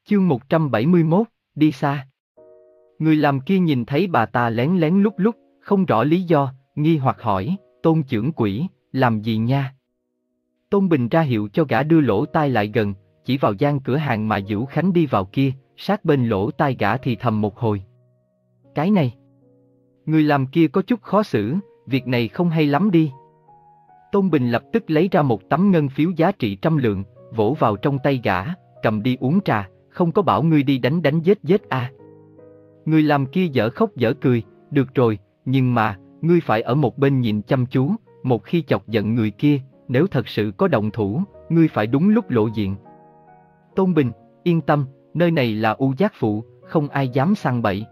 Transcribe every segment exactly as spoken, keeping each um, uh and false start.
Chương một trăm bảy mươi mốt, đi xa. Người làm kia nhìn thấy bà ta lén lén lúc lúc, không rõ lý do, nghi hoặc hỏi, Tôn trưởng quỹ, làm gì nha? Tôn Bình ra hiệu cho gã đưa lỗ tai lại gần, chỉ vào gian cửa hàng mà Dữu Khánh đi vào kia, sát bên lỗ tai gã thì thầm một hồi. Cái này. Người làm kia có chút khó xử, việc này không hay lắm đi. Tôn Bình lập tức lấy ra một tấm ngân phiếu giá trị trăm lượng, vỗ vào trong tay gã, cầm đi uống trà, không có bảo ngươi đi đánh đánh giết giết à. Người làm kia dở khóc dở cười, được rồi, nhưng mà, ngươi phải ở một bên nhìn chăm chú, một khi chọc giận người kia, nếu thật sự có động thủ, ngươi phải đúng lúc lộ diện. Tôn Bình, yên tâm, nơi này là U Giác Phụ, không ai dám săn bậy.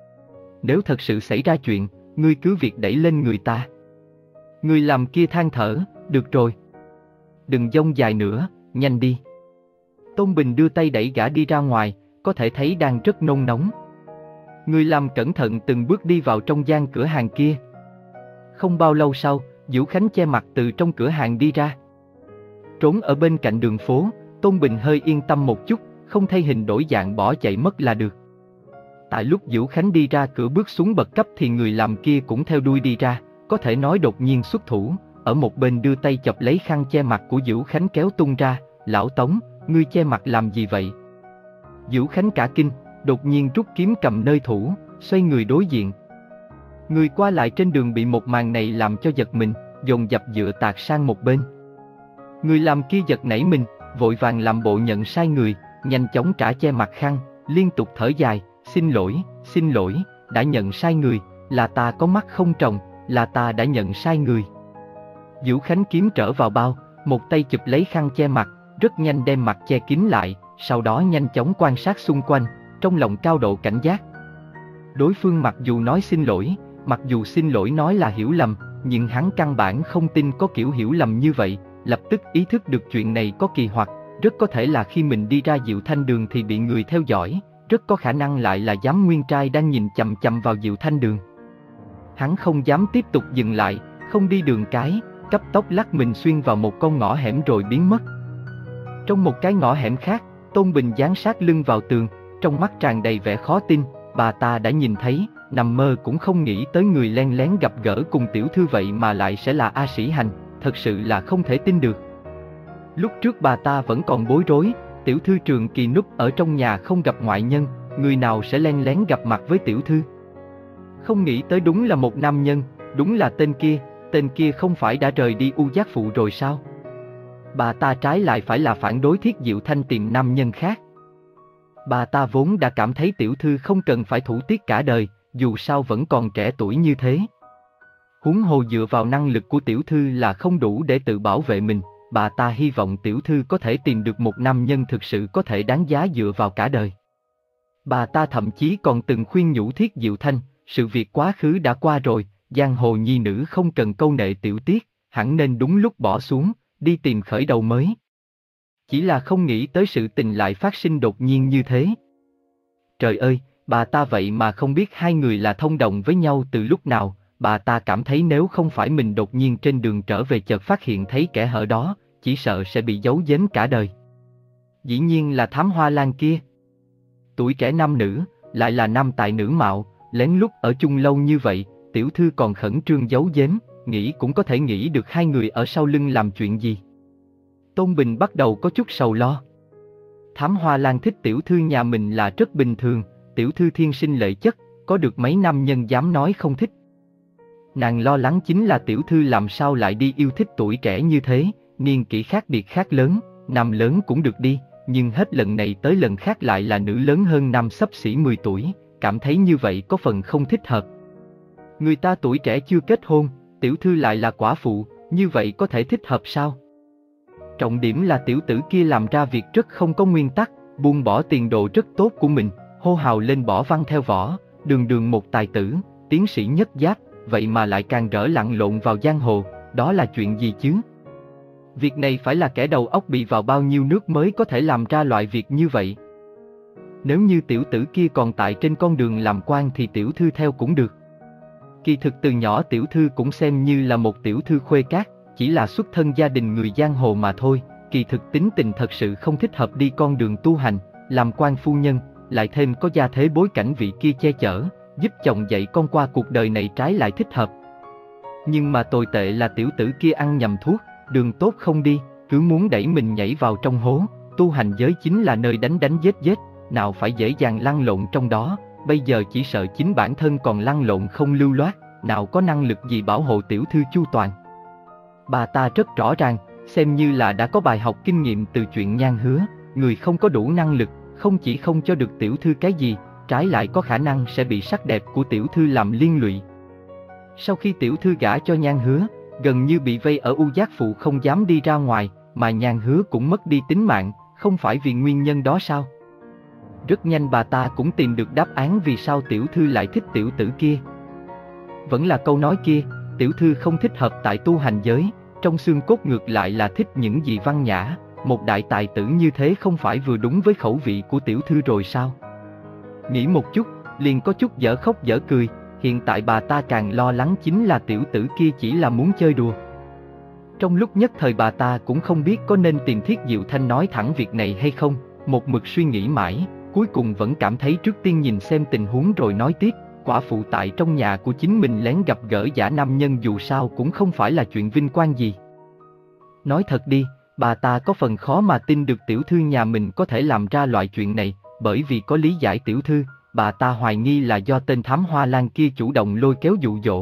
Nếu thật sự xảy ra chuyện, ngươi cứ việc đẩy lên người ta. Người làm kia than thở, được rồi. Đừng dông dài nữa, nhanh đi. Tôn Bình đưa tay đẩy gã đi ra ngoài, có thể thấy đang rất nôn nóng. Người làm cẩn thận từng bước đi vào trong gian cửa hàng kia. Không bao lâu sau, Dữu Khánh che mặt từ trong cửa hàng đi ra. Trốn ở bên cạnh đường phố, Tôn Bình hơi yên tâm một chút, không thay hình đổi dạng bỏ chạy mất là được. Tại lúc Dữu Khánh đi ra cửa bước xuống bậc cấp thì người làm kia cũng theo đuôi đi ra, có thể nói đột nhiên xuất thủ, ở một bên đưa tay chọc lấy khăn che mặt của Dữu Khánh kéo tung ra, lão Tống, ngươi che mặt làm gì vậy? Dữu Khánh cả kinh, đột nhiên rút kiếm cầm nơi thủ, xoay người đối diện. Người qua lại trên đường bị một màn này làm cho giật mình, dồn dập dựa tạt sang một bên. Người làm kia giật nảy mình, vội vàng làm bộ nhận sai người, nhanh chóng trả che mặt khăn, liên tục thở dài, xin lỗi, xin lỗi, đã nhận sai người, là ta có mắt không tròng, là ta đã nhận sai người. Dữu Khánh kiếm trở vào bao, một tay chụp lấy khăn che mặt, rất nhanh đem mặt che kín lại, sau đó nhanh chóng quan sát xung quanh, trong lòng cao độ cảnh giác. Đối phương mặc dù nói xin lỗi, mặc dù xin lỗi nói là hiểu lầm, nhưng hắn căn bản không tin có kiểu hiểu lầm như vậy, lập tức ý thức được chuyện này có kỳ hoặc, rất có thể là khi mình đi ra Diệu Thanh Đường thì bị người theo dõi, rất có khả năng lại là Giám Nguyên Trai đang nhìn chằm chằm vào Diệu Thanh Đường. Hắn không dám tiếp tục dừng lại, không đi đường cái, cấp tốc lắc mình xuyên vào một con ngõ hẻm rồi biến mất. Trong một cái ngõ hẻm khác, Tôn Bình dán sát lưng vào tường, trong mắt tràn đầy vẻ khó tin, bà ta đã nhìn thấy, nằm mơ cũng không nghĩ tới người len lén gặp gỡ cùng tiểu thư vậy mà lại sẽ là A Sĩ Hành, thật sự là không thể tin được. Lúc trước bà ta vẫn còn bối rối, tiểu thư Trường Kỳ núp ở trong nhà không gặp ngoại nhân, người nào sẽ len lén gặp mặt với tiểu thư. Không nghĩ tới đúng là một nam nhân, đúng là tên kia, tên kia không phải đã rời đi U Giác Phụ rồi sao? Bà ta trái lại phải là phản đối Thiết Diệu Thanh tìm nam nhân khác. Bà ta vốn đã cảm thấy tiểu thư không cần phải thủ tiết cả đời, dù sao vẫn còn trẻ tuổi như thế. Huống hồ dựa vào năng lực của tiểu thư là không đủ để tự bảo vệ mình, bà ta hy vọng tiểu thư có thể tìm được một nam nhân thực sự có thể đáng giá dựa vào cả đời. Bà ta thậm chí còn từng khuyên nhủ Thiết Diệu Thanh, sự việc quá khứ đã qua rồi, giang hồ nhi nữ không cần câu nệ tiểu tiết, hẳn nên đúng lúc bỏ xuống, đi tìm khởi đầu mới. Chỉ là không nghĩ tới sự tình lại phát sinh đột nhiên như thế. Trời ơi, bà ta vậy mà không biết hai người là thông đồng với nhau từ lúc nào, bà ta cảm thấy nếu không phải mình đột nhiên trên đường trở về chợt phát hiện thấy kẻ hở đó, chỉ sợ sẽ bị giấu giếm cả đời. Dĩ nhiên là Thám Hoa Lan kia. Tuổi trẻ nam nữ, lại là nam tài nữ mạo, lén lút ở chung lâu như vậy, tiểu thư còn khẩn trương giấu giếm, nghĩ cũng có thể nghĩ được hai người ở sau lưng làm chuyện gì. Tôn Bình bắt đầu có chút sầu lo. Thám Hoa Lan thích tiểu thư nhà mình là rất bình thường, tiểu thư thiên sinh lệ chất, có được mấy nam nhân dám nói không thích. Nàng lo lắng chính là tiểu thư làm sao lại đi yêu thích tuổi trẻ như thế, niên kỷ khác biệt khác lớn, nam lớn cũng được đi, nhưng hết lần này tới lần khác lại là nữ lớn hơn nam xấp xỉ mười tuổi, cảm thấy như vậy có phần không thích hợp. Người ta tuổi trẻ chưa kết hôn, tiểu thư lại là quả phụ, như vậy có thể thích hợp sao? Trọng điểm là tiểu tử kia làm ra việc rất không có nguyên tắc, buông bỏ tiền đồ rất tốt của mình, hô hào lên bỏ văn theo võ, đường đường một tài tử, tiến sĩ nhất giáp, vậy mà lại càng rỡ lặn lộn vào giang hồ, đó là chuyện gì chứ? Việc này phải là kẻ đầu óc bị vào bao nhiêu nước mới có thể làm ra loại việc như vậy. Nếu như tiểu tử kia còn tại trên con đường làm quan thì tiểu thư theo cũng được. Kỳ thực từ nhỏ tiểu thư cũng xem như là một tiểu thư khuê cát, chỉ là xuất thân gia đình người giang hồ mà thôi, kỳ thực tính tình thật sự không thích hợp đi con đường tu hành, làm quan phu nhân, lại thêm có gia thế bối cảnh vị kia che chở, giúp chồng dạy con qua cuộc đời này trái lại thích hợp. Nhưng mà tồi tệ là tiểu tử kia ăn nhầm thuốc, đường tốt không đi, cứ muốn đẩy mình nhảy vào trong hố. Tu hành giới chính là nơi đánh đánh giết giết, nào phải dễ dàng lăn lộn trong đó, bây giờ chỉ sợ chính bản thân còn lăn lộn không lưu loát, nào có năng lực gì bảo hộ tiểu thư chu toàn. Bà ta rất rõ ràng, xem như là đã có bài học kinh nghiệm từ chuyện Nhan Hứa, người không có đủ năng lực, không chỉ không cho được tiểu thư cái gì, trái lại có khả năng sẽ bị sắc đẹp của tiểu thư làm liên lụy. Sau khi tiểu thư gả cho Nhan Hứa, gần như bị vây ở U Giác Phụ không dám đi ra ngoài, mà Nhan Hứa cũng mất đi tính mạng, không phải vì nguyên nhân đó sao? Rất nhanh bà ta cũng tìm được đáp án vì sao tiểu thư lại thích tiểu tử kia. Vẫn là câu nói kia, tiểu thư không thích hợp tại tu hành giới, trong xương cốt ngược lại là thích những gì văn nhã, một đại tài tử như thế không phải vừa đúng với khẩu vị của tiểu thư rồi sao? Nghĩ một chút, liền có chút dở khóc dở cười, hiện tại bà ta càng lo lắng chính là tiểu tử kia chỉ là muốn chơi đùa. Trong lúc nhất thời bà ta cũng không biết có nên tìm Thiết Diệu Thanh nói thẳng việc này hay không, một mực suy nghĩ mãi, cuối cùng vẫn cảm thấy trước tiên nhìn xem tình huống rồi nói tiếp, quả phụ tại trong nhà của chính mình lén gặp gỡ giả nam nhân dù sao cũng không phải là chuyện vinh quang gì. Nói thật đi, bà ta có phần khó mà tin được tiểu thư nhà mình có thể làm ra loại chuyện này, bởi vì có lý giải tiểu thư, bà ta hoài nghi là do tên thám hoa lan kia chủ động lôi kéo dụ dỗ.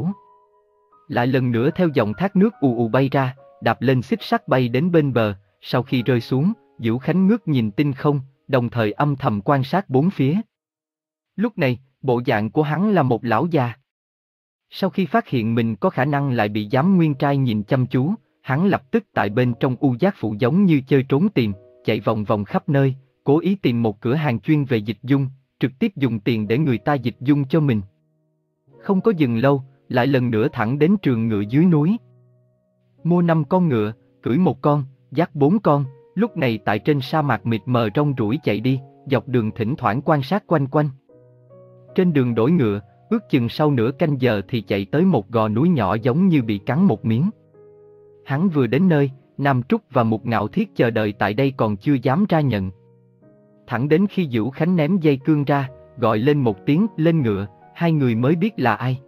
Lại lần nữa theo dòng thác nước ù ù bay ra, đạp lên xích sắt bay đến bên bờ, sau khi rơi xuống, Dữu Khánh ngước nhìn tinh không, đồng thời âm thầm quan sát bốn phía. Lúc này, bộ dạng của hắn là một lão già. Sau khi phát hiện mình có khả năng lại bị giám nguyên trai nhìn chăm chú, hắn lập tức tại bên trong U Giác Phụ giống như chơi trốn tìm, chạy vòng vòng khắp nơi, cố ý tìm một cửa hàng chuyên về dịch dung, trực tiếp dùng tiền để người ta dịch dung cho mình. Không có dừng lâu, lại lần nữa thẳng đến trường ngựa dưới núi. Mua năm con ngựa, cưỡi một con, dắt bốn con, lúc này tại trên sa mạc mịt mờ rong ruổi chạy đi, dọc đường thỉnh thoảng quan sát quanh quanh. Trên đường đổi ngựa, ước chừng sau nửa canh giờ thì chạy tới một gò núi nhỏ giống như bị cắn một miếng. Hắn vừa đến nơi, Nam Trúc và Mục Ngạo Thiết chờ đợi tại đây còn chưa dám ra nhận. Thẳng đến khi Dữu Khánh ném dây cương ra, gọi lên một tiếng lên ngựa, hai người mới biết là ai.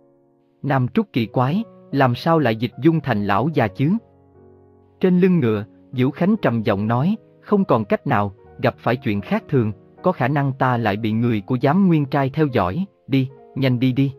Nam Trúc kỳ quái, làm sao lại dịch dung thành lão già chứ? Trên lưng ngựa, Dữu Khánh trầm giọng nói, không còn cách nào, gặp phải chuyện khác thường, có khả năng ta lại bị người của giám nguyên trai theo dõi, đi, nhanh đi đi.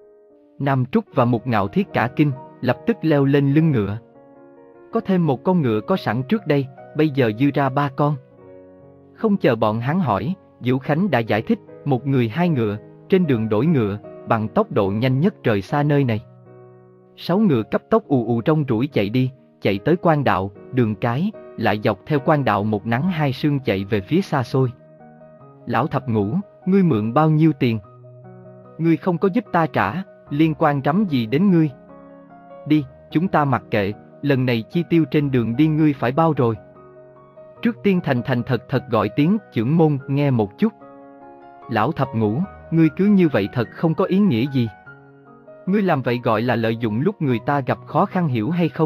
Nam Trúc và Mục Ngạo Thiết cả kinh, lập tức leo lên lưng ngựa. Có thêm một con ngựa có sẵn trước đây, bây giờ dư ra ba con. Không chờ bọn hắn hỏi, Dữu Khánh đã giải thích, một người hai ngựa, trên đường đổi ngựa, bằng tốc độ nhanh nhất rời xa nơi này. Sáu ngựa cấp tốc ù ù trong rủi chạy đi, chạy tới quan đạo, đường cái, lại dọc theo quan đạo một nắng hai sương chạy về phía xa xôi. Lão thập ngũ, ngươi mượn bao nhiêu tiền? Ngươi không có giúp ta trả, liên quan rắm gì đến ngươi? Đi, chúng ta mặc kệ, lần này chi tiêu trên đường đi ngươi phải bao rồi. Trước tiên thành thành thật thật gọi tiếng chưởng môn nghe một chút. Lão thập ngũ, ngươi cứ như vậy thật không có ý nghĩa gì. Ngươi làm vậy gọi là lợi dụng lúc người ta gặp khó khăn hiểu hay không?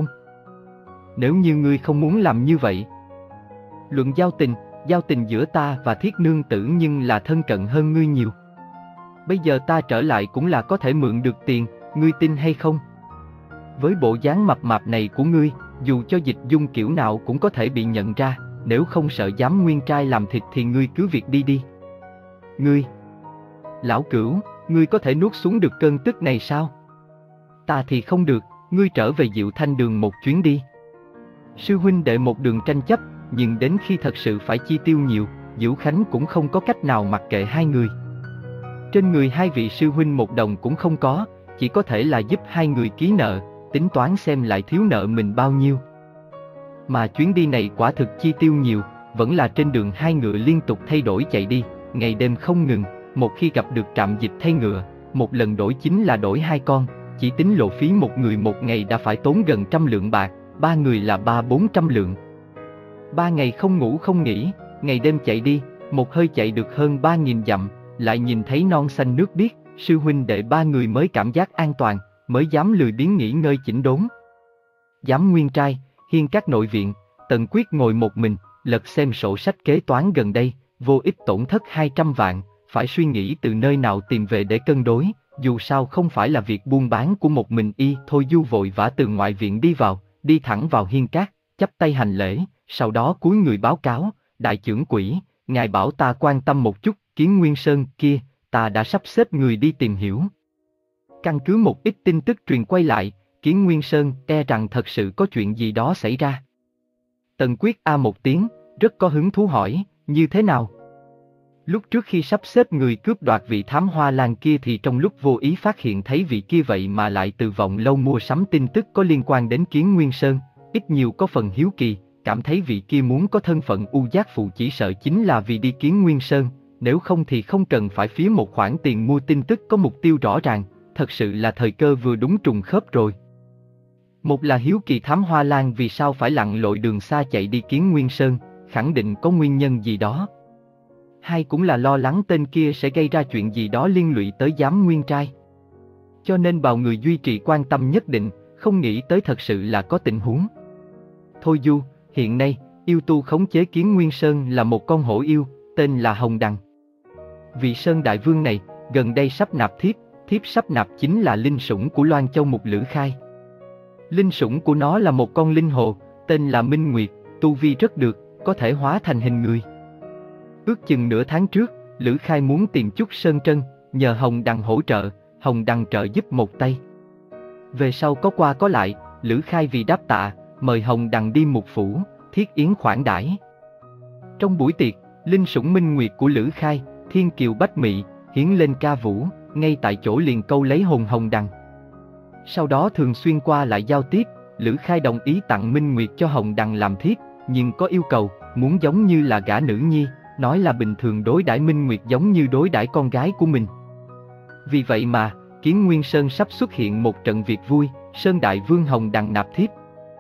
Nếu như ngươi không muốn làm như vậy. Luận giao tình, giao tình giữa ta và Thiết nương tử nhưng là thân cận hơn ngươi nhiều. Bây giờ ta trở lại cũng là có thể mượn được tiền, ngươi tin hay không? Với bộ dáng mập mạp này của ngươi, dù cho dịch dung kiểu nào cũng có thể bị nhận ra, nếu không sợ giám nguyên trai làm thịt thì ngươi cứ việc đi đi. Ngươi, lão cửu, ngươi có thể nuốt xuống được cơn tức này sao? Ta thì không được, ngươi trở về Diệu Thanh đường một chuyến đi. Sư huynh đệ một đường tranh chấp, nhưng đến khi thật sự phải chi tiêu nhiều, Dữu Khánh cũng không có cách nào mặc kệ hai người. Trên người hai vị sư huynh một đồng cũng không có, chỉ có thể là giúp hai người ký nợ, tính toán xem lại thiếu nợ mình bao nhiêu. Mà chuyến đi này quả thực chi tiêu nhiều, vẫn là trên đường hai ngựa liên tục thay đổi chạy đi, ngày đêm không ngừng, một khi gặp được trạm dịch thay ngựa, một lần đổi chính là đổi hai con, chỉ tính lộ phí một người một ngày đã phải tốn gần trăm lượng bạc, ba người là ba bốn trăm lượng. Ba ngày không ngủ không nghỉ, ngày đêm chạy đi, một hơi chạy được hơn ba nghìn dặm, lại nhìn thấy non xanh nước biếc, sư huynh đệ ba người mới cảm giác an toàn, mới dám lười biếng nghỉ ngơi chỉnh đốn. Giám nguyên trai, hiên các nội viện, Tần Quyết ngồi một mình, lật xem sổ sách kế toán gần đây, vô ích tổn thất hai trăm vạn, phải suy nghĩ từ nơi nào tìm về để cân đối, dù sao không phải là việc buôn bán của một mình y. Thôi Du vội vã từ ngoại viện đi vào, đi thẳng vào hiên cát, chắp tay hành lễ, sau đó cúi người báo cáo, đại chưởng quỹ, ngài bảo ta quan tâm một chút, Kiến Nguyên Sơn kia, ta đã sắp xếp người đi tìm hiểu. Căn cứ một ít tin tức truyền quay lại, Kiến Nguyên Sơn e rằng thật sự có chuyện gì đó xảy ra. Tần Quyết a một tiếng, rất có hứng thú hỏi, như thế nào? Lúc trước khi sắp xếp người cướp đoạt vị thám hoa lan kia thì trong lúc vô ý phát hiện thấy vị kia vậy mà lại từ vọng lâu mua sắm tin tức có liên quan đến Kiến Nguyên Sơn, ít nhiều có phần hiếu kỳ, cảm thấy vị kia muốn có thân phận U Giác Phụ chỉ sợ chính là vì đi Kiến Nguyên Sơn, nếu không thì không cần phải phí một khoản tiền mua tin tức có mục tiêu rõ ràng, thật sự là thời cơ vừa đúng trùng khớp rồi. Một là hiếu kỳ thám hoa lan vì sao phải lặn lội đường xa chạy đi Kiến Nguyên Sơn, khẳng định có nguyên nhân gì đó. Hai cũng là lo lắng tên kia sẽ gây ra chuyện gì đó liên lụy tới Giám Nguyên Trai. Cho nên bảo người duy trì quan tâm nhất định, không nghĩ tới thật sự là có tình huống. Thôi Du, hiện nay, yêu tu khống chế Kiến Nguyên Sơn là một con hổ yêu, tên là Hồng Đằng. Vị Sơn Đại Vương này, gần đây sắp nạp thiếp, thiếp sắp nạp chính là linh sủng của Loan Châu Mục Lữ Khai. Linh sủng của nó là một con linh hồ, tên là Minh Nguyệt, tu vi rất được, có thể hóa thành hình người. Ước chừng nửa tháng trước, Lữ Khai muốn tìm chút sơn trân, nhờ Hồng Đằng hỗ trợ, Hồng Đằng trợ giúp một tay. Về sau có qua có lại, Lữ Khai vì đáp tạ, mời Hồng Đằng đi Mục Phủ, thiết yến khoản đãi. Trong buổi tiệc, linh sủng Minh Nguyệt của Lữ Khai, Thiên Kiều Bách Mị, hiến lên ca vũ, ngay tại chỗ liền câu lấy hồn Hồng Đằng. Sau đó thường xuyên qua lại giao tiếp, Lữ Khai đồng ý tặng Minh Nguyệt cho Hồng Đằng làm thiếp, nhưng có yêu cầu, muốn giống như là gả nữ nhi, nói là bình thường đối đãi Minh Nguyệt giống như đối đãi con gái của mình. Vì vậy mà, Kiến Nguyên Sơn sắp xuất hiện một trận việc vui, Sơn Đại Vương Hồng Đằng nạp thiếp.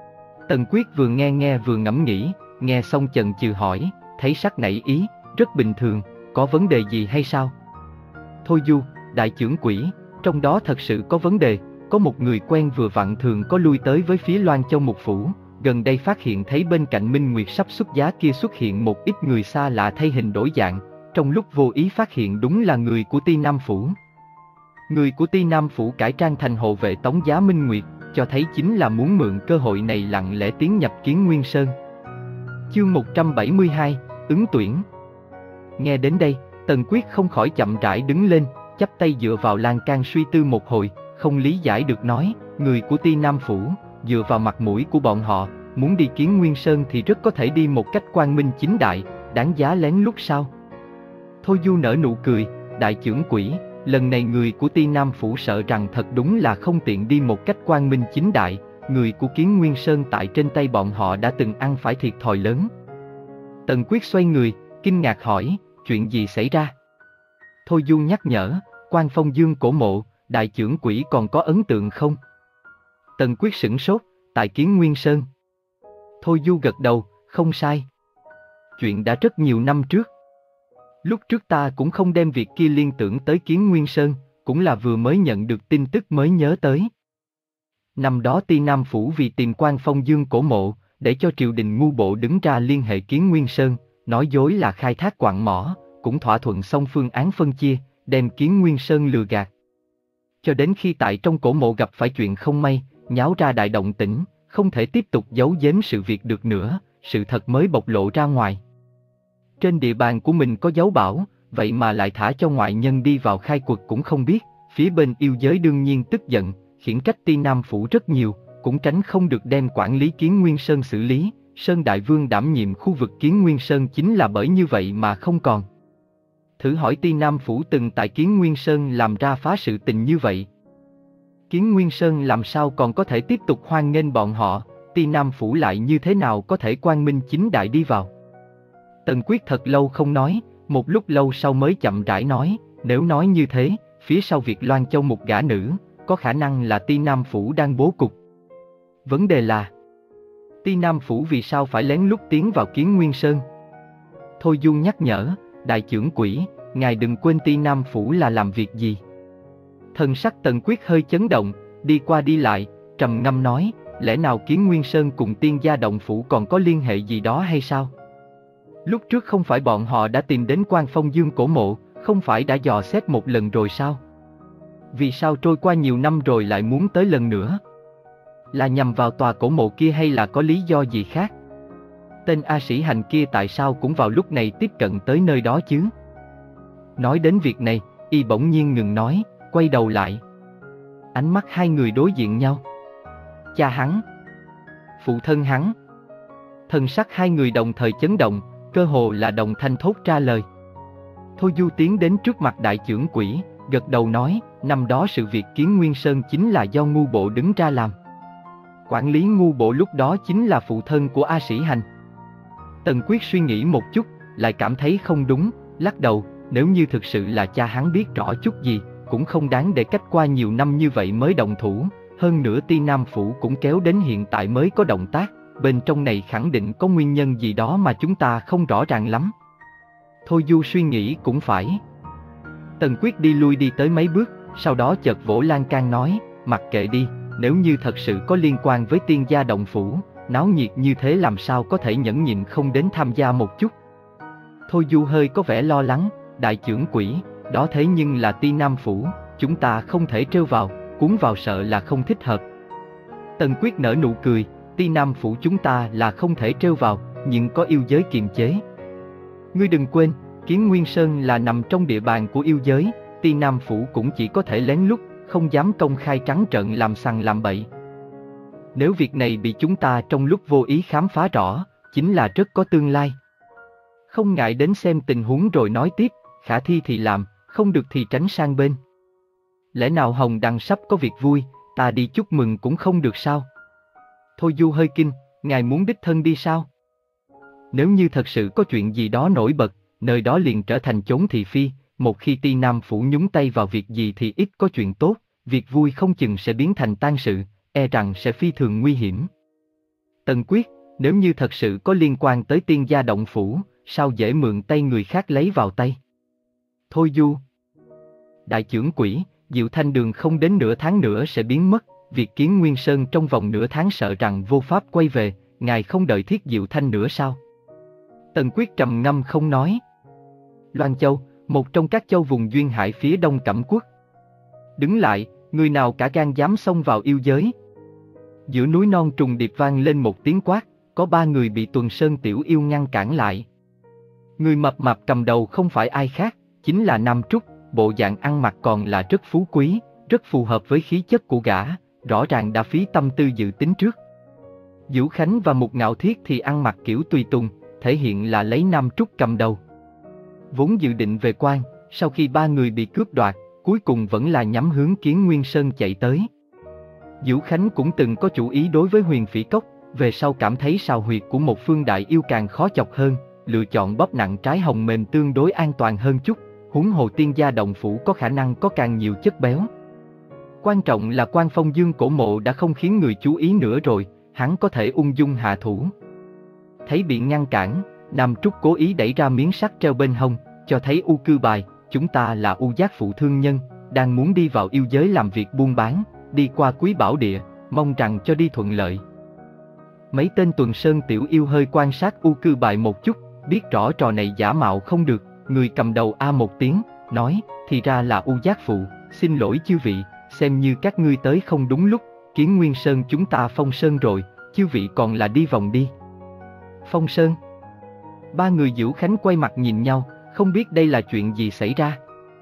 Tần Quyết vừa nghe nghe vừa ngẫm nghĩ, nghe xong chần chừ hỏi, thấy sắc nảy ý, rất bình thường, có vấn đề gì hay sao? Thôi Du, đại chưởng quỹ, trong đó thật sự có vấn đề, có một người quen vừa vặn thường có lui tới với phía Loan Châu Mục Phủ, gần đây phát hiện thấy bên cạnh Minh Nguyệt sắp xuất giá kia xuất hiện một ít người xa lạ thay hình đổi dạng, trong lúc vô ý phát hiện đúng là người của Ti Nam Phủ. Người của Ti Nam Phủ cải trang thành hộ vệ tống giá Minh Nguyệt, cho thấy chính là muốn mượn cơ hội này lặng lẽ tiến nhập Kiến Nguyên Sơn. Chương một trăm bảy mươi hai, ứng tuyển. Nghe đến đây, Tần Quyết không khỏi chậm rãi đứng lên, chắp tay dựa vào lan can suy tư một hồi, không lý giải được nói, người của Ti Nam Phủ, dựa vào mặt mũi của bọn họ, muốn đi Kiến Nguyên Sơn thì rất có thể đi một cách quang minh chính đại, đáng giá lén lút sao? Thôi Du nở nụ cười, đại chưởng quỹ, lần này người của Ti Nam Phủ sợ rằng thật đúng là không tiện đi một cách quang minh chính đại, người của Kiến Nguyên Sơn tại trên tay bọn họ đã từng ăn phải thiệt thòi lớn. Tần Quyết xoay người, kinh ngạc hỏi, chuyện gì xảy ra? Thôi Du nhắc nhở, Quan Phong Dương cổ mộ, đại chưởng quỹ còn có ấn tượng không? Tần Quyết sửng sốt, tại Kiến Nguyên Sơn. Thôi Du gật đầu, không sai. Chuyện đã rất nhiều năm trước. Lúc trước ta cũng không đem việc kia liên tưởng tới Kiến Nguyên Sơn, cũng là vừa mới nhận được tin tức mới nhớ tới. Năm đó Ti Nam Phủ vì tìm Quan Phong Dương cổ mộ, để cho triều đình ngu bộ đứng ra liên hệ Kiến Nguyên Sơn, nói dối là khai thác quặng mỏ, cũng thỏa thuận xong phương án phân chia, đem Kiến Nguyên Sơn lừa gạt. Cho đến khi tại trong cổ mộ gặp phải chuyện không may, nháo ra đại động tĩnh, không thể tiếp tục giấu giếm sự việc được nữa, sự thật mới bộc lộ ra ngoài. Trên địa bàn của mình có dấu bảo, vậy mà lại thả cho ngoại nhân đi vào khai quật cũng không biết, phía bên yêu giới đương nhiên tức giận, khiển trách Ti Nam Phủ rất nhiều, cũng tránh không được đem quản lý Kiến Nguyên Sơn xử lý, Sơn Đại Vương đảm nhiệm khu vực Kiến Nguyên Sơn chính là bởi như vậy mà không còn. Thử hỏi Ti Nam Phủ từng tại Kiến Nguyên Sơn làm ra phá sự tình như vậy. Kiến Nguyên Sơn làm sao còn có thể tiếp tục hoan nghênh bọn họ, Ti Nam Phủ lại như thế nào có thể quang minh chính đại đi vào. Tần Quyết thật lâu không nói, một lúc lâu sau mới chậm rãi nói, nếu nói như thế, phía sau việc Loan Châu một gã nữ, có khả năng là Ti Nam Phủ đang bố cục. Vấn đề là, Ti Nam Phủ vì sao phải lén lút tiến vào Kiến Nguyên Sơn? Thôi Du nhắc nhở, đại chưởng quỹ, ngài đừng quên Ti Nam Phủ là làm việc gì. Thần sắc Tần Quyết hơi chấn động, đi qua đi lại, trầm ngâm nói, lẽ nào Kiến Nguyên Sơn cùng Tiên Gia Động Phủ còn có liên hệ gì đó hay sao? Lúc trước không phải bọn họ đã tìm đến Quan Phong Dương cổ mộ, không phải đã dò xét một lần rồi sao? Vì sao trôi qua nhiều năm rồi lại muốn tới lần nữa? Là nhằm vào tòa cổ mộ kia hay là có lý do gì khác? Tên A Sĩ Hành kia tại sao cũng vào lúc này tiếp cận tới nơi đó chứ? Nói đến việc này, y bỗng nhiên ngừng nói, quay đầu lại. Ánh mắt hai người đối diện nhau. Cha hắn, phụ thân hắn. Thần sắc hai người đồng thời chấn động, cơ hồ là đồng thanh thốt ra lời. Thôi Du tiến đến trước mặt đại chưởng quỷ, gật đầu nói, năm đó sự việc Kiến Nguyên Sơn chính là do ngu bộ đứng ra làm. Quản lý ngu bộ lúc đó chính là phụ thân của A Sĩ Hành. Tần Quyết suy nghĩ một chút, lại cảm thấy không đúng, lắc đầu, nếu như thực sự là cha hắn biết rõ chút gì, cũng không đáng để cách qua nhiều năm như vậy mới động thủ, hơn nữa Ti Nam Phủ cũng kéo đến hiện tại mới có động tác, bên trong này khẳng định có nguyên nhân gì đó mà chúng ta không rõ ràng lắm. Thôi Du suy nghĩ cũng phải. Tần Quyết đi lui đi tới mấy bước, sau đó chợt vỗ lan can nói, mặc kệ đi, nếu như thật sự có liên quan với Tiên Gia Động Phủ, náo nhiệt như thế làm sao có thể nhẫn nhịn không đến tham gia một chút. Thôi Du hơi có vẻ lo lắng, đại chưởng quỷ, đó thế nhưng là Ti Nam Phủ, chúng ta không thể trêu vào, cuốn vào sợ là không thích hợp. Tần Quyết nở nụ cười, Ti Nam Phủ chúng ta là không thể trêu vào, nhưng có yêu giới kiềm chế. Ngươi đừng quên, Kiến Nguyên Sơn là nằm trong địa bàn của yêu giới, Ti Nam Phủ cũng chỉ có thể lén lút, không dám công khai trắng trợn làm sằng làm bậy. Nếu việc này bị chúng ta trong lúc vô ý khám phá rõ, chính là rất có tương lai. Không ngại đến xem tình huống rồi nói tiếp, khả thi thì làm, không được thì tránh sang bên. Lẽ nào Hồng Đằng sắp có việc vui, ta đi chúc mừng cũng không được sao? Thôi Du hơi kinh, ngài muốn đích thân đi sao? Nếu như thật sự có chuyện gì đó nổi bật, nơi đó liền trở thành chốn thị phi, một khi Ti Nam Phủ nhúng tay vào việc gì thì ít có chuyện tốt, việc vui không chừng sẽ biến thành tang sự, e rằng sẽ phi thường nguy hiểm. Tần Quyết, nếu như thật sự có liên quan tới Tiên Gia Động Phủ, sao dễ mượn tay người khác lấy vào tay? Thôi Du, đại chưởng quỷ, Diệu Thanh Đường không đến nửa tháng nữa sẽ biến mất, việc Kiến Nguyên Sơn trong vòng nửa tháng sợ rằng vô pháp quay về, ngài không đợi Thiết Diệu Thanh nữa sao? Tần Quyết trầm ngâm không nói. Loan Châu, một trong các châu vùng duyên hải phía đông Cẩm Quốc. Đứng lại, người nào cả gan dám xông vào yêu giới? Giữa núi non trùng điệp vang lên một tiếng quát, có ba người bị Tuần Sơn Tiểu Yêu ngăn cản lại. Người mập mạp cầm đầu không phải ai khác, chính là Nam Trúc, bộ dạng ăn mặc còn là rất phú quý, rất phù hợp với khí chất của gã, rõ ràng đã phí tâm tư dự tính trước. Vũ Khánh và Mục Ngạo Thiết thì ăn mặc kiểu tùy tùng, thể hiện là lấy Nam Trúc cầm đầu. Vốn dự định về quan, sau khi ba người bị cướp đoạt, cuối cùng vẫn là nhắm hướng Kiến Nguyên Sơn chạy tới. Vũ Khánh cũng từng có chủ ý đối với Huyền Phỉ Cốc, về sau cảm thấy sào huyệt của một phương đại yêu càng khó chọc hơn, lựa chọn bóp nặng trái hồng mềm tương đối an toàn hơn chút, huống hồ Tiên Gia Động Phủ có khả năng có càng nhiều chất béo. Quan trọng là Quan Phong Dương cổ mộ đã không khiến người chú ý nữa rồi, hắn có thể ung dung hạ thủ. Thấy bị ngăn cản, Nam Trúc cố ý đẩy ra miếng sắt treo bên hông, cho thấy u cư bài, chúng ta là U Giác Phụ thương nhân, đang muốn đi vào yêu giới làm việc buôn bán, đi qua Quý Bảo Địa, mong rằng cho đi thuận lợi. Mấy tên Tuần Sơn Tiểu Yêu hơi quan sát u cư bài một chút, biết rõ trò này giả mạo không được, người cầm đầu a một tiếng, nói, thì ra là U Giác Phụ, xin lỗi chư vị, xem như các ngươi tới không đúng lúc, Kiến Nguyên Sơn chúng ta phong sơn rồi, chư vị còn là đi vòng đi. Phong sơn. Ba người Vũ Khánh quay mặt nhìn nhau, không biết đây là chuyện gì xảy ra.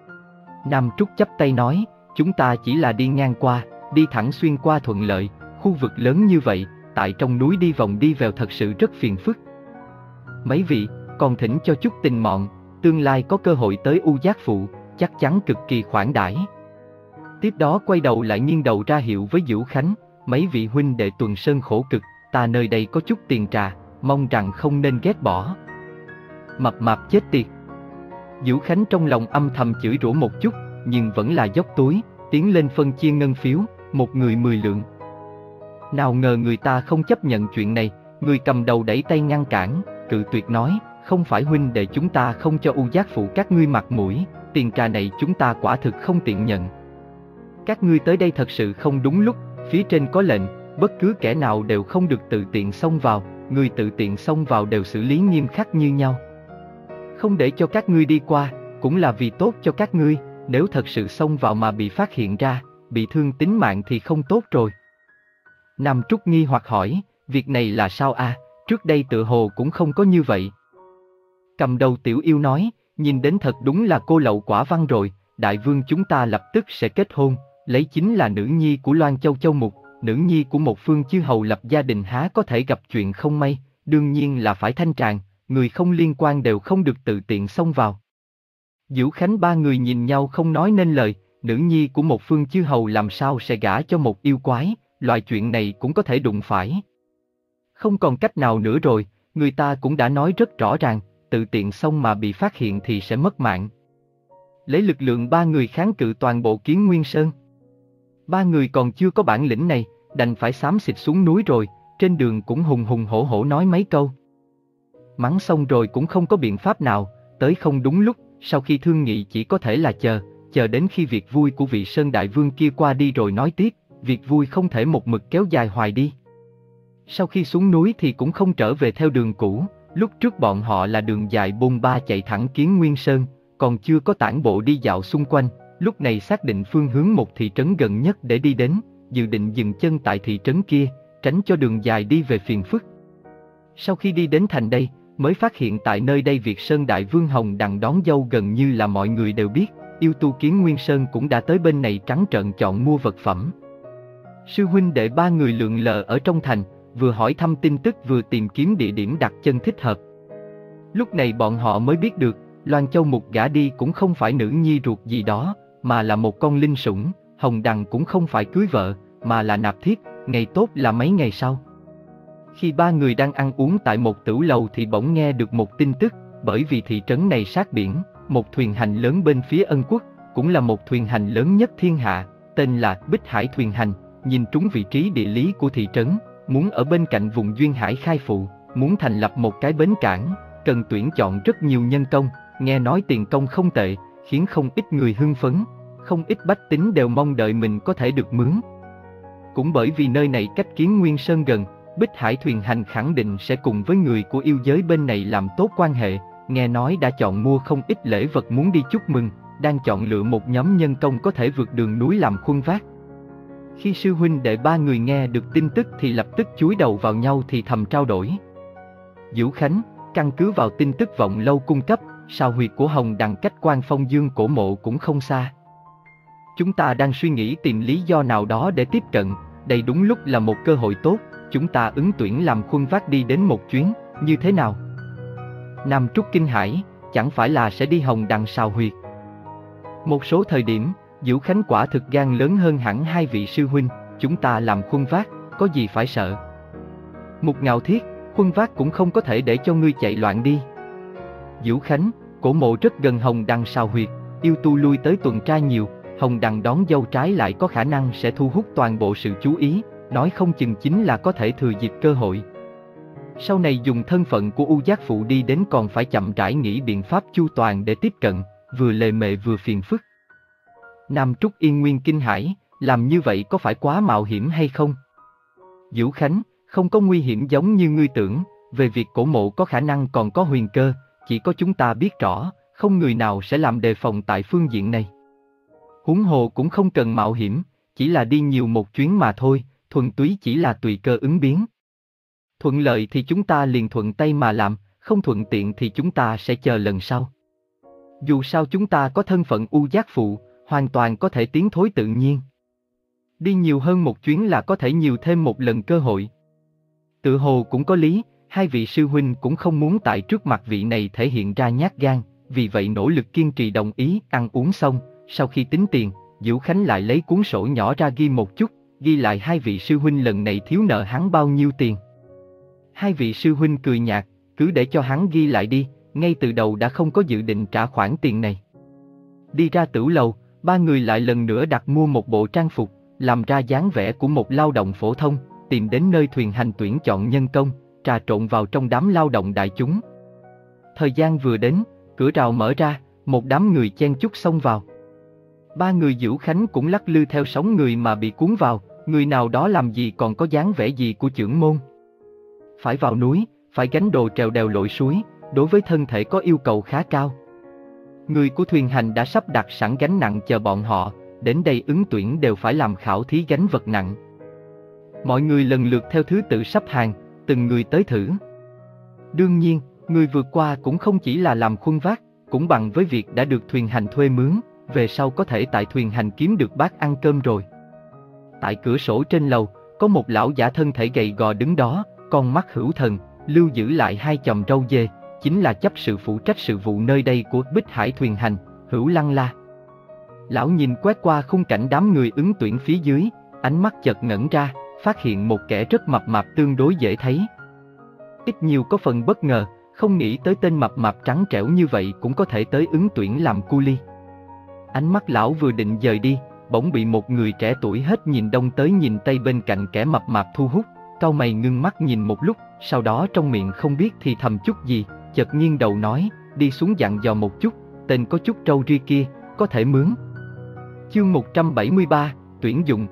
Nam Trúc chắp tay nói, chúng ta chỉ là đi ngang qua, đi thẳng xuyên qua thuận lợi, khu vực lớn như vậy, tại trong núi đi vòng đi vèo thật sự rất phiền phức. Mấy vị, còn thỉnh cho chút tình mọn, tương lai có cơ hội tới U Giác Phụ, chắc chắn cực kỳ khoản đãi. Tiếp đó quay đầu lại nghiêng đầu ra hiệu với Vũ Khánh, mấy vị huynh đệ Tuần Sơn khổ cực, ta nơi đây có chút tiền trà, mong rằng không nên ghét bỏ. Mập mạp chết tiệt. Vũ Khánh trong lòng âm thầm chửi rủa một chút, nhưng vẫn là dốc túi, tiến lên phân chia ngân phiếu, một người mười lượng. Nào ngờ người ta không chấp nhận chuyện này, người cầm đầu đẩy tay ngăn cản, cự tuyệt nói, không phải huynh đệ chúng ta không cho U Giác Phụ các ngươi mặt mũi, tiền trà này chúng ta quả thực không tiện nhận. Các ngươi tới đây thật sự không đúng lúc, phía trên có lệnh, bất cứ kẻ nào đều không được tự tiện xông vào, người tự tiện xông vào đều xử lý nghiêm khắc như nhau, Không để cho các ngươi đi qua, cũng là vì tốt cho các ngươi, nếu thật sự xông vào mà bị phát hiện ra, bị thương tính mạng thì không tốt rồi. Nam Trúc nghi hoặc hỏi, việc này là sao a? Trước đây tự hồ cũng không có như vậy. Cầm đầu tiểu yêu nói, nhìn đến thật đúng là cô lậu quả văn rồi, đại vương chúng ta lập tức sẽ kết hôn, lấy chính là nữ nhi của Loan Châu Châu Mục, nữ nhi của một phương chư hầu lập gia đình há có thể gặp chuyện không may, đương nhiên là phải thanh tràng, người không liên quan đều không được tự tiện xông vào. Vũ Khánh ba người nhìn nhau không nói nên lời, nữ nhi của một phương chư hầu làm sao sẽ gả cho một yêu quái, loại chuyện này cũng có thể đụng phải. Không còn cách nào nữa rồi, người ta cũng đã nói rất rõ ràng, tự tiện xông mà bị phát hiện thì sẽ mất mạng. Lấy lực lượng ba người kháng cự toàn bộ Kiến Nguyên Sơn. Ba người còn chưa có bản lĩnh này, đành phải xám xịt xuống núi rồi, trên đường cũng hùng hùng hổ hổ nói mấy câu. Mắng xong rồi cũng không có biện pháp nào, tới không đúng lúc, sau khi thương nghị chỉ có thể là chờ, chờ đến khi việc vui của vị Sơn Đại Vương kia qua đi rồi nói tiếp, việc vui không thể một mực kéo dài hoài đi. Sau khi xuống núi thì cũng không trở về theo đường cũ, lúc trước bọn họ là đường dài bôn ba chạy thẳng Kiến Nguyên Sơn, còn chưa có tản bộ đi dạo xung quanh, lúc này xác định phương hướng một thị trấn gần nhất để đi đến, dự định dừng chân tại thị trấn kia, tránh cho đường dài đi về phiền phức. Sau khi đi đến thành đây, mới phát hiện tại nơi đây Việt Sơn Đại Vương Hồng Đằng đón dâu gần như là mọi người đều biết, yêu tu Kiến Nguyên Sơn cũng đã tới bên này trắng trợn chọn mua vật phẩm. Sư huynh đệ ba người lượn lờ ở trong thành, vừa hỏi thăm tin tức vừa tìm kiếm địa điểm đặt chân thích hợp. Lúc này bọn họ mới biết được, Loan Châu Mục gả đi cũng không phải nữ nhi ruột gì đó, mà là một con linh sủng, Hồng Đằng cũng không phải cưới vợ, mà là nạp thiếp, ngày tốt là mấy ngày sau. Khi ba người đang ăn uống tại một tửu lầu thì bỗng nghe được một tin tức, bởi vì thị trấn này sát biển, một thuyền hành lớn bên phía Ân Quốc, cũng là một thuyền hành lớn nhất thiên hạ, tên là Bích Hải Thuyền Hành, nhìn trúng vị trí địa lý của thị trấn, muốn ở bên cạnh vùng duyên hải khai phụ, muốn thành lập một cái bến cảng, cần tuyển chọn rất nhiều nhân công, nghe nói tiền công không tệ, khiến không ít người hưng phấn, không ít bách tính đều mong đợi mình có thể được mướn. Cũng bởi vì nơi này cách Kiến Nguyên Sơn gần, Bích Hải Thuyền Hành khẳng định sẽ cùng với người của yêu giới bên này làm tốt quan hệ, nghe nói đã chọn mua không ít lễ vật muốn đi chúc mừng, đang chọn lựa một nhóm nhân công có thể vượt đường núi làm khuân vác. Khi sư huynh đệ ba người nghe được tin tức thì lập tức chúi đầu vào nhau thì thầm trao đổi. Vũ Khánh, căn cứ vào tin tức vọng lâu cung cấp, sao huyệt của Hồng Đằng cách Quan Phong Dương cổ mộ cũng không xa. Chúng ta đang suy nghĩ tìm lý do nào đó để tiếp cận, đây đúng lúc là một cơ hội tốt, chúng ta ứng tuyển làm khuân vác đi đến một chuyến, như thế nào? Nam Trúc kinh hãi, chẳng phải là sẽ đi Hồng Đằng sao huyệt. Một số thời điểm, Vũ Khánh quả thực gan lớn hơn hẳn hai vị sư huynh, chúng ta làm khuân vác, có gì phải sợ. Mục Ngạo Thiết, khuân vác cũng không có thể để cho ngươi chạy loạn đi. Vũ Khánh, cổ mộ rất gần Hồng Đằng sao huyệt, yêu tu lui tới tuần tra nhiều, Hồng Đằng đón dâu trái lại có khả năng sẽ thu hút toàn bộ sự chú ý, nói không chừng chính là có thể thừa dịp cơ hội. Sau này dùng thân phận của U Giác Phụ đi đến còn phải chậm rãi nghĩ biện pháp chu toàn để tiếp cận, vừa lề mề vừa phiền phức. Nam Trúc Yên Nguyên kinh hãi, làm như vậy có phải quá mạo hiểm hay không? Vũ Khánh, không có nguy hiểm giống như ngươi tưởng, về việc cổ mộ có khả năng còn có huyền cơ, chỉ có chúng ta biết rõ, không người nào sẽ làm đề phòng tại phương diện này. Huống hồ cũng không cần mạo hiểm, chỉ là đi nhiều một chuyến mà thôi, thuần túy chỉ là tùy cơ ứng biến. Thuận lợi thì chúng ta liền thuận tay mà làm, không thuận tiện thì chúng ta sẽ chờ lần sau. Dù sao chúng ta có thân phận U Giác Phụ, hoàn toàn có thể tiến thối tự nhiên. Đi nhiều hơn một chuyến là có thể nhiều thêm một lần cơ hội. Tự hồ cũng có lý, hai vị sư huynh cũng không muốn tại trước mặt vị này thể hiện ra nhát gan, vì vậy nỗ lực kiên trì đồng ý. Ăn uống xong, sau khi tính tiền, Vũ Khánh lại lấy cuốn sổ nhỏ ra ghi một chút, ghi lại hai vị sư huynh lần này thiếu nợ hắn bao nhiêu tiền. Hai vị sư huynh cười nhạt, cứ để cho hắn ghi lại đi, ngay từ đầu đã không có dự định trả khoản tiền này. Đi ra tửu lầu, ba người lại lần nữa đặt mua một bộ trang phục, làm ra dáng vẻ của một lao động phổ thông, tìm đến nơi thuyền hành tuyển chọn nhân công, trà trộn vào trong đám lao động đại chúng. Thời gian vừa đến, cửa rào mở ra, một đám người chen chúc xông vào. Ba người Vũ Khánh cũng lắc lư theo sóng người mà bị cuốn vào, người nào đó làm gì còn có dáng vẻ gì của chưởng môn. Phải vào núi, phải gánh đồ trèo đèo lội suối, đối với thân thể có yêu cầu khá cao. Người của thuyền hành đã sắp đặt sẵn gánh nặng chờ bọn họ, đến đây ứng tuyển đều phải làm khảo thí gánh vật nặng. Mọi người lần lượt theo thứ tự sắp hàng, từng người tới thử. Đương nhiên, người vượt qua cũng không chỉ là làm khuân vác, cũng bằng với việc đã được thuyền hành thuê mướn, về sau có thể tại thuyền hành kiếm được bát ăn cơm rồi. Tại cửa sổ trên lầu, có một lão giả thân thể gầy gò đứng đó, con mắt hữu thần, lưu giữ lại hai chòm râu dê, chính là chấp sự phụ trách sự vụ nơi đây của Bích Hải thuyền hành, Hữu Lăng La. Lão nhìn quét qua khung cảnh đám người ứng tuyển phía dưới, ánh mắt chợt ngẩn ra, phát hiện một kẻ rất mập mạp tương đối dễ thấy. Ít nhiều có phần bất ngờ, không nghĩ tới tên mập mạp trắng trẻo như vậy cũng có thể tới ứng tuyển làm cu li. Ánh mắt lão vừa định dời đi, bỗng bị một người trẻ tuổi hết nhìn đông tới nhìn tây bên cạnh kẻ mập mạp thu hút, cau mày ngưng mắt nhìn một lúc, sau đó trong miệng không biết thì thầm chút gì, chợt nghiêng đầu nói, đi xuống dặn dò một chút, tên có chút râu ria kia, có thể mướn. Chương một trăm bảy mươi ba, tuyển dụng.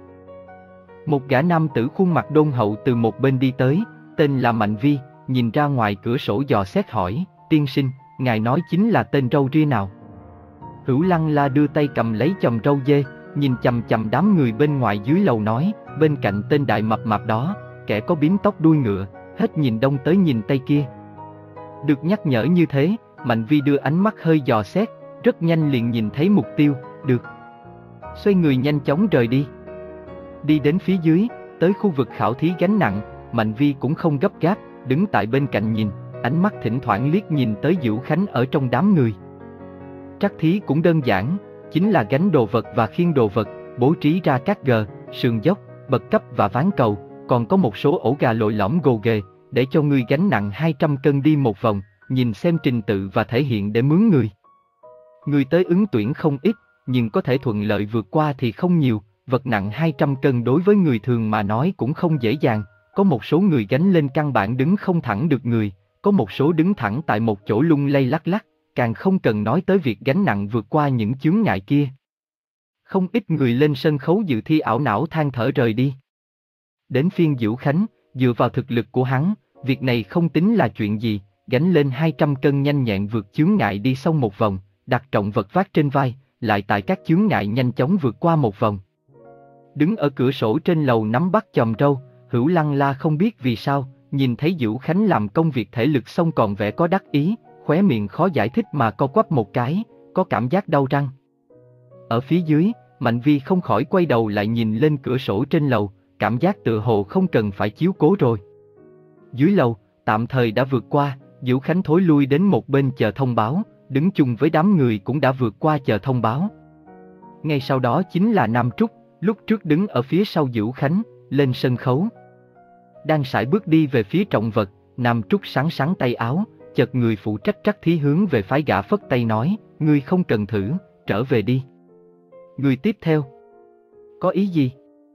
Một gã nam tử khuôn mặt đôn hậu từ một bên đi tới, tên là Mạnh Vi, nhìn ra ngoài cửa sổ dò xét hỏi, tiên sinh, ngài nói chính là tên râu ria nào? Hữu Lăng La đưa tay cầm lấy chòm râu dê, nhìn chằm chằm đám người bên ngoài dưới lầu nói, bên cạnh tên đại mập mạp đó, kẻ có bím tóc đuôi ngựa, hết nhìn đông tới nhìn tây kia. Được nhắc nhở như thế, Mạnh Vi đưa ánh mắt hơi dò xét, rất nhanh liền nhìn thấy mục tiêu, được. Xoay người nhanh chóng rời đi. Đi đến phía dưới, tới khu vực khảo thí gánh nặng, Mạnh Vi cũng không gấp gáp, đứng tại bên cạnh nhìn, ánh mắt thỉnh thoảng liếc nhìn tới Vũ Khánh ở trong đám người. Trắc thí cũng đơn giản, chính là gánh đồ vật và khiêng đồ vật, bố trí ra các gờ, sườn dốc, bậc cấp và ván cầu, còn có một số ổ gà lội lõm gồ ghề, để cho ngươi gánh nặng hai trăm cân đi một vòng, nhìn xem trình tự và thể hiện để mướn người. Người tới ứng tuyển không ít, nhưng có thể thuận lợi vượt qua thì không nhiều, vật nặng hai trăm cân đối với người thường mà nói cũng không dễ dàng, có một số người gánh lên căn bản đứng không thẳng được người, có một số đứng thẳng tại một chỗ lung lay lắc lắc, càng không cần nói tới việc gánh nặng vượt qua những chướng ngại kia. Không ít người lên sân khấu dự thi ảo não than thở rời đi. Đến phiên Vũ Khánh, dựa vào thực lực của hắn, việc này không tính là chuyện gì, gánh lên hai trăm cân nhanh nhẹn vượt chướng ngại đi xong một vòng, đặt trọng vật vác trên vai, lại tại các chướng ngại nhanh chóng vượt qua một vòng. Đứng ở cửa sổ trên lầu nắm bắt chòm râu, Hữu Lăng La không biết vì sao, nhìn thấy Vũ Khánh làm công việc thể lực xong còn vẻ có đắc ý, khóe miệng khó giải thích mà co quắp một cái, có cảm giác đau răng. Ở phía dưới, Mạnh Vi không khỏi quay đầu lại nhìn lên cửa sổ trên lầu, cảm giác tựa hồ không cần phải chiếu cố rồi. Dưới lầu, tạm thời đã vượt qua, Vũ Khánh thối lui đến một bên chờ thông báo, đứng chung với đám người cũng đã vượt qua chờ thông báo. Ngay sau đó chính là Nam Trúc, lúc trước đứng ở phía sau Vũ Khánh, lên sân khấu. Đang sải bước đi về phía trọng vật, Nam Trúc sáng sáng tay áo, chợt người phụ trách trắc thí hướng về phái gã phất tay nói, ngươi không cần thử, trở về đi. Người tiếp theo. Có ý gì?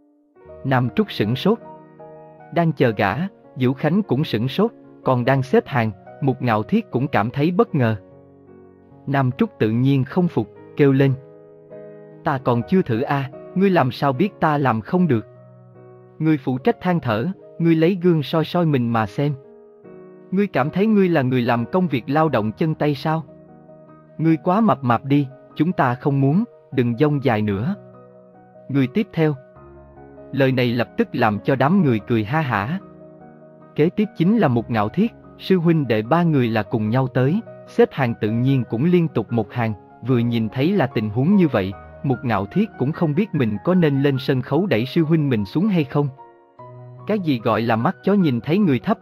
Nam Trúc sửng sốt. Đang chờ gã, Vũ Khánh cũng sửng sốt, còn đang xếp hàng, Mục Ngạo Thiết cũng cảm thấy bất ngờ. Nam Trúc tự nhiên không phục, kêu lên. Ta còn chưa thử a, à, ngươi làm sao biết ta làm không được? Người phụ trách than thở, ngươi lấy gương soi soi mình mà xem. Ngươi cảm thấy ngươi là người làm công việc lao động chân tay sao? Ngươi quá mập mạp đi, chúng ta không muốn, đừng dông dài nữa. Người tiếp theo. Lời này lập tức làm cho đám người cười ha hả. Kế tiếp chính là Mục Ngạo Thiết, sư huynh đệ ba người là cùng nhau tới, xếp hàng tự nhiên cũng liên tục một hàng, vừa nhìn thấy là tình huống như vậy, Mục Ngạo Thiết cũng không biết mình có nên lên sân khấu đẩy sư huynh mình xuống hay không. Cái gì gọi là mắt chó nhìn thấy người thấp?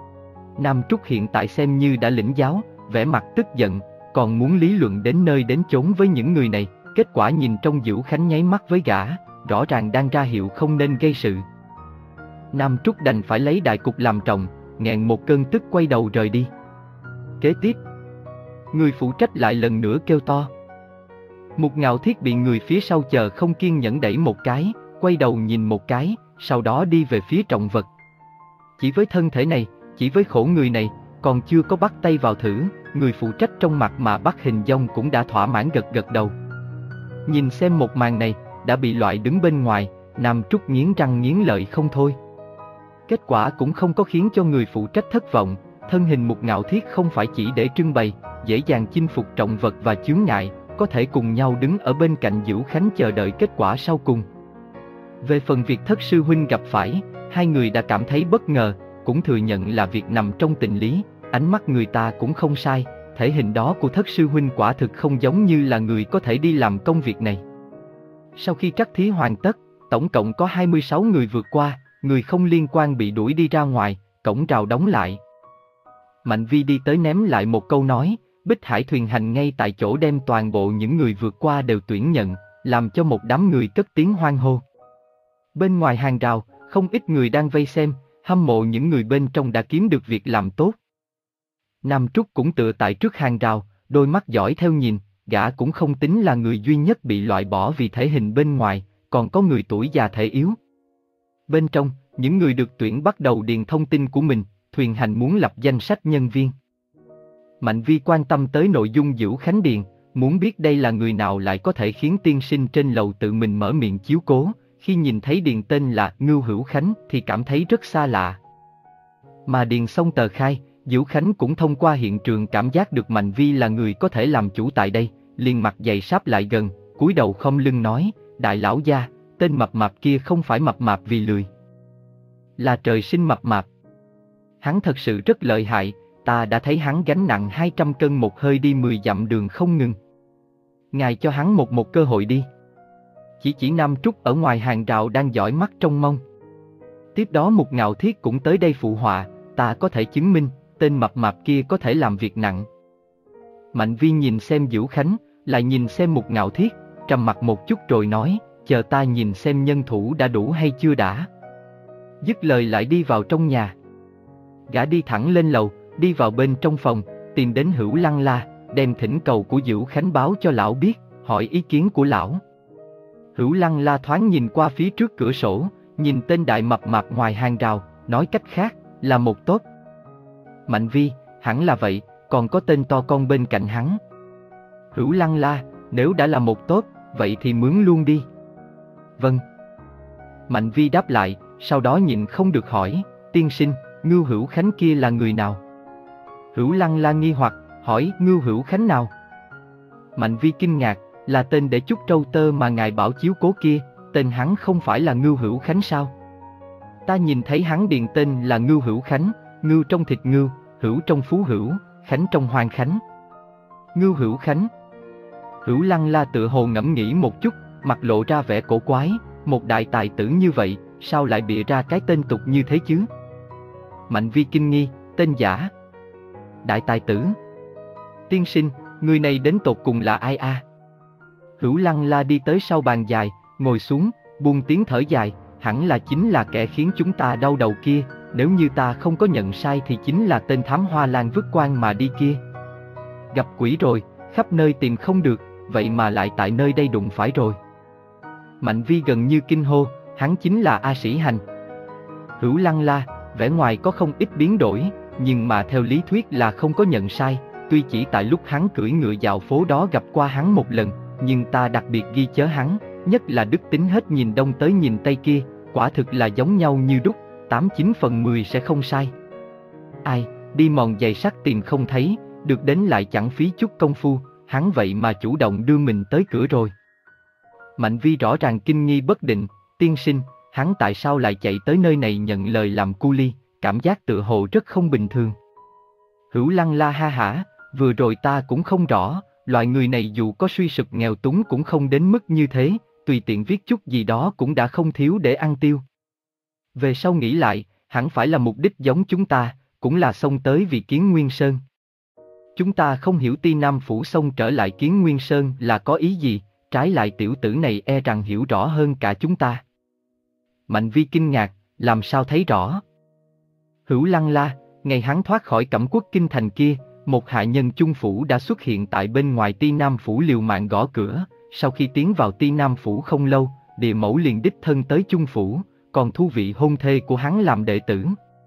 Nam Trúc hiện tại xem như đã lĩnh giáo, vẻ mặt tức giận, còn muốn lý luận đến nơi đến chốn với những người này, kết quả nhìn trong Vũ Khánh nháy mắt với gã, rõ ràng đang ra hiệu không nên gây sự. Nam Trúc đành phải lấy đại cục làm trọng, nghẹn một cơn tức quay đầu rời đi. Kế tiếp, người phụ trách lại lần nữa kêu to. Mục Ngạo Thiết bị người phía sau chờ không kiên nhẫn đẩy một cái, quay đầu nhìn một cái, sau đó đi về phía trọng vật. Chỉ với thân thể này, chỉ với khổ người này, còn chưa có bắt tay vào thử, người phụ trách trong mặt mà bắt hình dong cũng đã thỏa mãn gật gật đầu. Nhìn xem một màn này, đã bị loại đứng bên ngoài, Nam Trúc nghiến răng nghiến lợi không thôi. Kết quả cũng không có khiến cho người phụ trách thất vọng, Thân hình Mục Ngạo Thiết không phải chỉ để trưng bày, dễ dàng chinh phục trọng vật và chướng ngại, có thể cùng nhau đứng ở bên cạnh Dữu Khánh chờ đợi kết quả sau cùng. Về phần việc Thất sư huynh gặp phải, hai người đã cảm thấy bất ngờ, cũng thừa nhận là việc nằm trong tình lý, ánh mắt người ta cũng không sai, thể hình đó của Thất sư huynh quả thực không giống như là người có thể đi làm công việc này. Sau khi trắc thí hoàn tất, tổng cộng có hai mươi sáu người vượt qua, người không liên quan bị đuổi đi ra ngoài, cổng rào đóng lại. Mạnh Vi đi tới ném lại một câu nói, Bích Hải thuyền hành ngay tại chỗ đem toàn bộ những người vượt qua đều tuyển nhận, làm cho một đám người cất tiếng hoan hô. Bên ngoài hàng rào, không ít người đang vây xem, hâm mộ những người bên trong đã kiếm được việc làm tốt. Nam Trúc cũng tựa tại trước hàng rào, đôi mắt dõi theo nhìn, gã cũng không tính là người duy nhất bị loại bỏ vì thể hình bên ngoài, còn có người tuổi già thể yếu. Bên trong, những người được tuyển bắt đầu điền thông tin của mình, thuyền hành muốn lập danh sách nhân viên. Mạnh Vi quan tâm tới nội dung Dữu Khánh điền, muốn biết đây là người nào lại có thể khiến tiên sinh trên lầu tự mình mở miệng chiếu cố, khi nhìn thấy điền tên là Ngưu Hữu Khánh thì cảm thấy rất xa lạ. Mà điền xong tờ khai, Dữu Khánh cũng thông qua hiện trường cảm giác được Mạnh Vi là người có thể làm chủ tại đây, liền mặt dày sáp lại gần, cúi đầu khom lưng nói, đại lão gia, tên mập mạp kia không phải mập mạp vì lười, là trời sinh mập mạp. Hắn thật sự rất lợi hại, ta đã thấy hắn gánh nặng hai trăm cân một hơi đi mười dặm đường không ngừng. Ngài cho hắn một một cơ hội đi. Chỉ chỉ Nam Trúc ở ngoài hàng rào đang dõi mắt trông mong. Tiếp đó Mục Ngạo Thiết cũng tới đây phụ họa, ta có thể chứng minh, tên mập mạp kia có thể làm việc nặng. Mạnh Vi nhìn xem Dữu Khánh, lại nhìn xem Mục Ngạo Thiết, trầm mặt một chút rồi nói, chờ ta nhìn xem nhân thủ đã đủ hay chưa đã. Dứt lời lại đi vào trong nhà. Gã đi thẳng lên lầu, đi vào bên trong phòng, tìm đến Hữu Lăng La, đem thỉnh cầu của Dữu Khánh báo cho lão biết, hỏi ý kiến của lão. Hữu Lăng La thoáng nhìn qua phía trước cửa sổ, nhìn tên đại mập mạp ngoài hàng rào, nói cách khác, là một tốt. Mạnh Vi, hẳn là vậy, còn có tên to con bên cạnh hắn. Hữu Lăng La, nếu đã là một tốt, vậy thì mướn luôn đi. Vâng. Mạnh Vi đáp lại, sau đó nhịn không được hỏi, tiên sinh, Ngưu Hữu Khánh kia là người nào? Hữu Lăng La nghi hoặc, hỏi Ngưu Hữu Khánh nào? Mạnh Vi kinh ngạc, là tên để chút trâu tơ mà ngài bảo chiếu cố kia, tên hắn không phải là Ngưu Hữu Khánh sao? Ta nhìn thấy hắn điền tên là Ngưu Hữu Khánh, ngưu trong thịt ngưu, hữu trong phú hữu, khánh trong hoang khánh. Ngưu Hữu Khánh. Hữu Lăng La tựa hồ ngẫm nghĩ một chút, mặt lộ ra vẻ cổ quái, một đại tài tử như vậy, sao lại bịa ra cái tên tục như thế chứ? Mạnh Vi kinh nghi, tên giả. Đại tài tử. Tiên sinh, người này đến tột cùng là ai a? À? Hữu Lăng La đi tới sau bàn dài, ngồi xuống, buông tiếng thở dài, hẳn là chính là kẻ khiến chúng ta đau đầu kia, nếu như ta không có nhận sai thì chính là tên thám hoa lan vứt quan mà đi kia. Gặp quỷ rồi, khắp nơi tìm không được, vậy mà lại tại nơi đây đụng phải rồi. Mạnh Vi gần như kinh hô, hắn chính là A Sĩ Hành. Hữu Lăng La, vẻ ngoài có không ít biến đổi, nhưng mà theo lý thuyết là không có nhận sai, tuy chỉ tại lúc hắn cưỡi ngựa dạo phố đó gặp qua hắn một lần, nhưng ta đặc biệt ghi chớ hắn, nhất là đức tính hết nhìn đông tới nhìn tây kia, quả thực là giống nhau như đúc, tám chín phần mười sẽ không sai. Ai, đi mòn giày sắt tìm không thấy, được đến lại chẳng phí chút công phu, hắn vậy mà chủ động đưa mình tới cửa rồi. Mạnh Vi rõ ràng kinh nghi bất định, tiên sinh, hắn tại sao lại chạy tới nơi này nhận lời làm cu li, cảm giác tựa hồ rất không bình thường. Hữu Lăng La ha hả, vừa rồi ta cũng không rõ, loại người này dù có suy sụp nghèo túng cũng không đến mức như thế, tùy tiện viết chút gì đó cũng đã không thiếu để ăn tiêu. Về sau nghĩ lại, hẳn phải là mục đích giống chúng ta, cũng là xông tới vì Kiến Nguyên Sơn. Chúng ta không hiểu Ti Nam Phủ xông trở lại Kiến Nguyên Sơn là có ý gì, trái lại tiểu tử này e rằng hiểu rõ hơn cả chúng ta. Mạnh Vi kinh ngạc, làm sao thấy rõ? Hữu Lăng La, ngày hắn thoát khỏi Cẩm Quốc kinh thành kia, một hạ nhân chung phủ đã xuất hiện tại bên ngoài Ti Nam Phủ liều mạng gõ cửa, sau khi tiến vào Ti Nam Phủ không lâu, địa mẫu liền đích thân tới chung phủ, còn thu vị hôn thê của hắn làm đệ tử.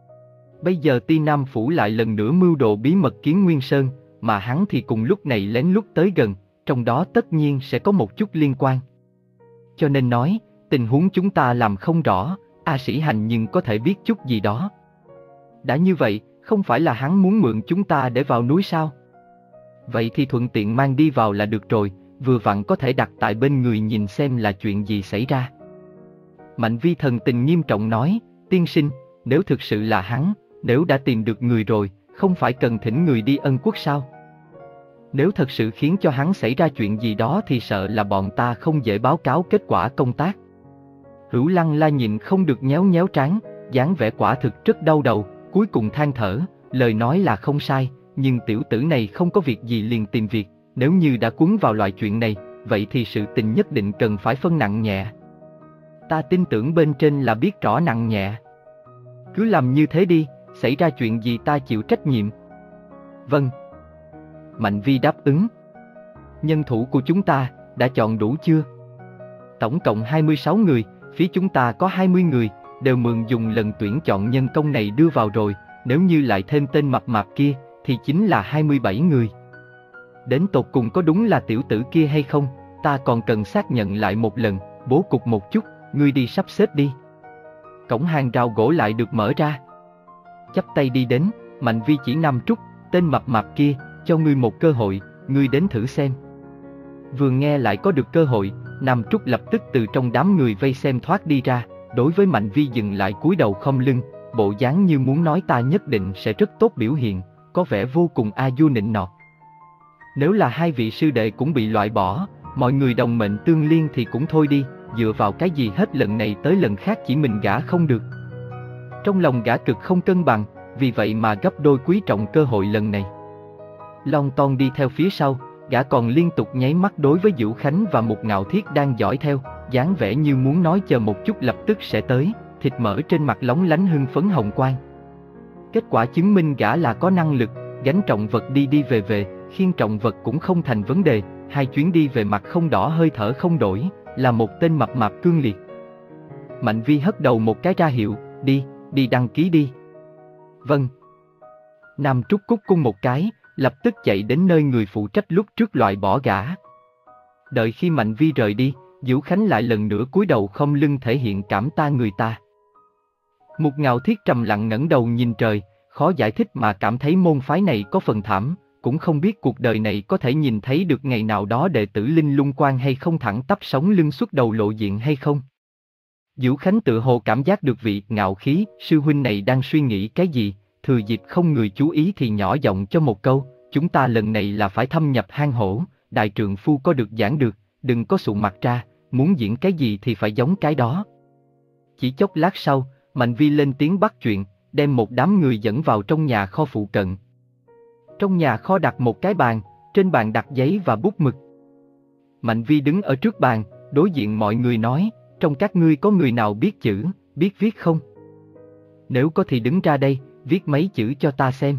Bây giờ Ti Nam Phủ lại lần nữa mưu đồ bí mật Kiến Nguyên Sơn, mà hắn thì cùng lúc này lén lút tới gần, trong đó tất nhiên sẽ có một chút liên quan. Cho nên nói, tình huống chúng ta làm không rõ, A Sĩ Hành nhưng có thể biết chút gì đó. Đã như vậy, Không phải là hắn muốn mượn chúng ta để vào núi sao? Vậy thì thuận tiện mang đi vào là được rồi, vừa vặn có thể đặt tại bên người nhìn xem là chuyện gì xảy ra. Mạnh Vi thần tình nghiêm trọng nói, tiên sinh, nếu thực sự là hắn, nếu đã tìm được người rồi, không phải cần thỉnh người đi ân quốc sao? Nếu thật sự khiến cho hắn xảy ra chuyện gì đó thì sợ là bọn ta không dễ báo cáo kết quả công tác. Hữu Lăng La nhịn không được nhéo nhéo trán, dáng vẻ quả thực rất đau đầu, cuối cùng than thở, lời nói là không sai, nhưng tiểu tử này không có việc gì liền tìm việc, nếu như đã cuốn vào loại chuyện này, vậy thì sự tình nhất định cần phải phân nặng nhẹ. Ta tin tưởng bên trên là biết rõ nặng nhẹ. Cứ làm như thế đi, xảy ra chuyện gì ta chịu trách nhiệm. Vâng. Mạnh Vi đáp ứng. Nhân thủ của chúng ta đã chọn đủ chưa? Tổng cộng hai mươi sáu người, phía chúng ta có hai mươi người, đều mượn dùng lần tuyển chọn nhân công này đưa vào rồi, nếu như lại thêm tên mập mạp kia, thì chính là hai mươi bảy người. Đến tột cùng có đúng là tiểu tử kia hay không, ta còn cần xác nhận lại một lần, bố cục một chút, ngươi đi sắp xếp đi. Cổng hàng rào gỗ lại được mở ra. Chắp tay đi đến, Mạnh Vi chỉ Nam Trúc, tên mập mạp kia, cho ngươi một cơ hội, ngươi đến thử xem. Vừa nghe lại có được cơ hội, Nam Trúc lập tức từ trong đám người vây xem thoát đi ra, đối với Mạnh Vi dừng lại cúi đầu khom lưng, bộ dáng như muốn nói ta nhất định sẽ rất tốt biểu hiện, có vẻ vô cùng a du nịnh nọt. Nếu là hai vị sư đệ cũng bị loại bỏ, mọi người đồng mệnh tương liên thì cũng thôi đi, dựa vào cái gì hết lần này tới lần khác chỉ mình gã không được. Trong lòng gã cực không cân bằng, vì vậy mà gấp đôi quý trọng cơ hội lần này. Long Ton đi theo phía sau, gã còn liên tục nháy mắt đối với Dữu Khánh và Mục Ngạo Thiết đang dõi theo, dáng vẻ như muốn nói chờ một chút lập tức sẽ tới, thịt mỡ trên mặt lóng lánh hưng phấn hồng quang. Kết quả chứng minh gã là có năng lực, gánh trọng vật đi đi về về, khiêng trọng vật cũng không thành vấn đề, hai chuyến đi về mặt không đỏ hơi thở không đổi, là một tên mập mạp cương liệt. Mạnh Vi hất đầu một cái ra hiệu, đi, đi đăng ký đi. Vâng. Nam Trúc cúc cung một cái, lập tức chạy đến nơi người phụ trách lúc trước loại bỏ gã. Đợi khi Mạnh Vi rời đi, Dữu Khánh lại lần nữa cúi đầu không lưng thể hiện cảm ta người ta. Mục Ngạo Thiết trầm lặng ngẩng đầu nhìn trời, khó giải thích mà cảm thấy môn phái này có phần thảm, cũng không biết cuộc đời này có thể nhìn thấy được ngày nào đó đệ tử Linh Lung Quan hay không, thẳng tắp sống lưng xuất đầu lộ diện hay không. Dữu Khánh tự hồ cảm giác được vị ngạo khí sư huynh này đang suy nghĩ cái gì, thừa dịp không người chú ý thì nhỏ giọng cho một câu, chúng ta lần này là phải thâm nhập hang hổ, đại trượng phu có được giảng được, đừng có sụ mặt ra, muốn diễn cái gì thì phải giống cái đó. Chỉ chốc lát sau, Mạnh Vi lên tiếng bắt chuyện, đem một đám người dẫn vào trong nhà kho phụ cận. Trong nhà kho đặt một cái bàn, trên bàn đặt giấy và bút mực. Mạnh Vi đứng ở trước bàn, đối diện mọi người nói, trong các ngươi có người nào biết chữ, biết viết không? Nếu có thì đứng ra đây, viết mấy chữ cho ta xem.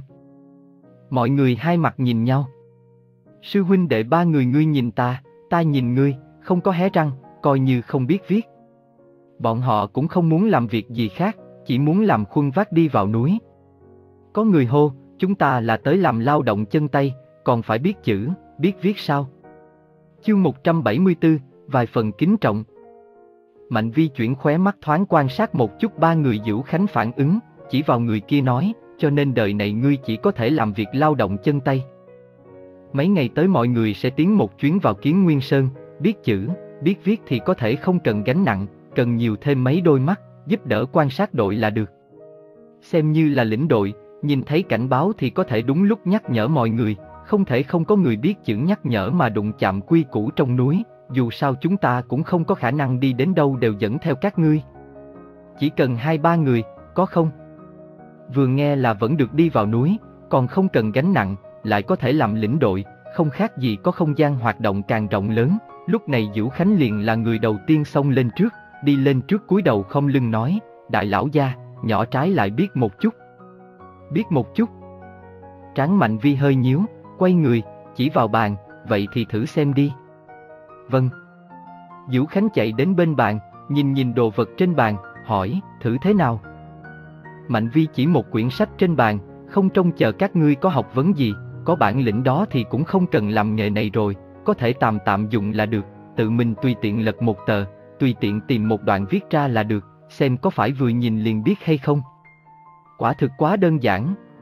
Mọi người hai mặt nhìn nhau. Sư huynh đệ ba người, ngươi nhìn ta, ta nhìn ngươi, không có hé răng, coi như không biết viết. Bọn họ cũng không muốn làm việc gì khác, chỉ muốn làm khuân vác đi vào núi. Có người hô, chúng ta là tới làm lao động chân tay, còn phải biết chữ, biết viết sao? Chương một trăm bảy mươi tư, vài phần kính trọng. Mạnh Vi chuyển khóe mắt thoáng quan sát một chút ba người Dữu Khánh phản ứng, chỉ vào người kia nói, cho nên đời này ngươi chỉ có thể làm việc lao động chân tay. Mấy ngày tới mọi người sẽ tiến một chuyến vào Kiến Nguyên Sơn, biết chữ, biết viết thì có thể không cần gánh nặng, cần nhiều thêm mấy đôi mắt, giúp đỡ quan sát đội là được. Xem như là lĩnh đội, nhìn thấy cảnh báo thì có thể đúng lúc nhắc nhở mọi người, không thể không có người biết chữ nhắc nhở mà đụng chạm quy củ trong núi, dù sao chúng ta cũng không có khả năng đi đến đâu đều dẫn theo các ngươi. Chỉ cần hai ba người, có không? Vừa nghe là vẫn được đi vào núi, còn không cần gánh nặng, lại có thể làm lĩnh đội, không khác gì có không gian hoạt động càng rộng lớn. Lúc này Dữu Khánh liền là người đầu tiên xông lên trước, đi lên trước cúi đầu không lưng nói, đại lão gia, nhỏ trái lại biết một chút. Biết một chút. Trán Mạnh Vi hơi nhíu, quay người, chỉ vào bàn, vậy thì thử xem đi. Vâng. Dữu Khánh chạy đến bên bàn, nhìn nhìn đồ vật trên bàn, hỏi, thử thế nào? Mạnh Vi chỉ một quyển sách trên bàn, không trông chờ các ngươi có học vấn gì, có bản lĩnh đó thì cũng không cần làm nghề này rồi, có thể tạm tạm dụng là được, tự mình tùy tiện lật một tờ, tùy tiện tìm một đoạn viết ra là được, xem có phải vừa nhìn liền biết hay không. Quả thực quá đơn giản,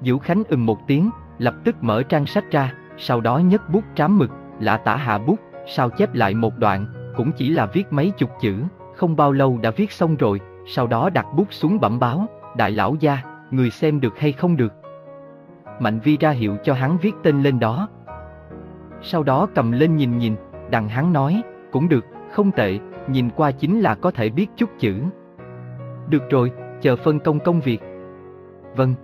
Vũ Khánh ừm một tiếng, lập tức mở trang sách ra, sau đó nhấc bút trám mực, lả tả hạ bút, sao chép lại một đoạn, cũng chỉ là viết mấy chục chữ, không bao lâu đã viết xong rồi, sau đó đặt bút xuống bẩm báo, đại lão gia, người xem được hay không được. Mạnh Vi ra hiệu cho hắn viết tên lên đó. Sau đó cầm lên nhìn nhìn, đằng hắn nói, cũng được, không tệ, nhìn qua chính là có thể biết chút chữ. Được rồi, chờ phân công công việc. Vâng.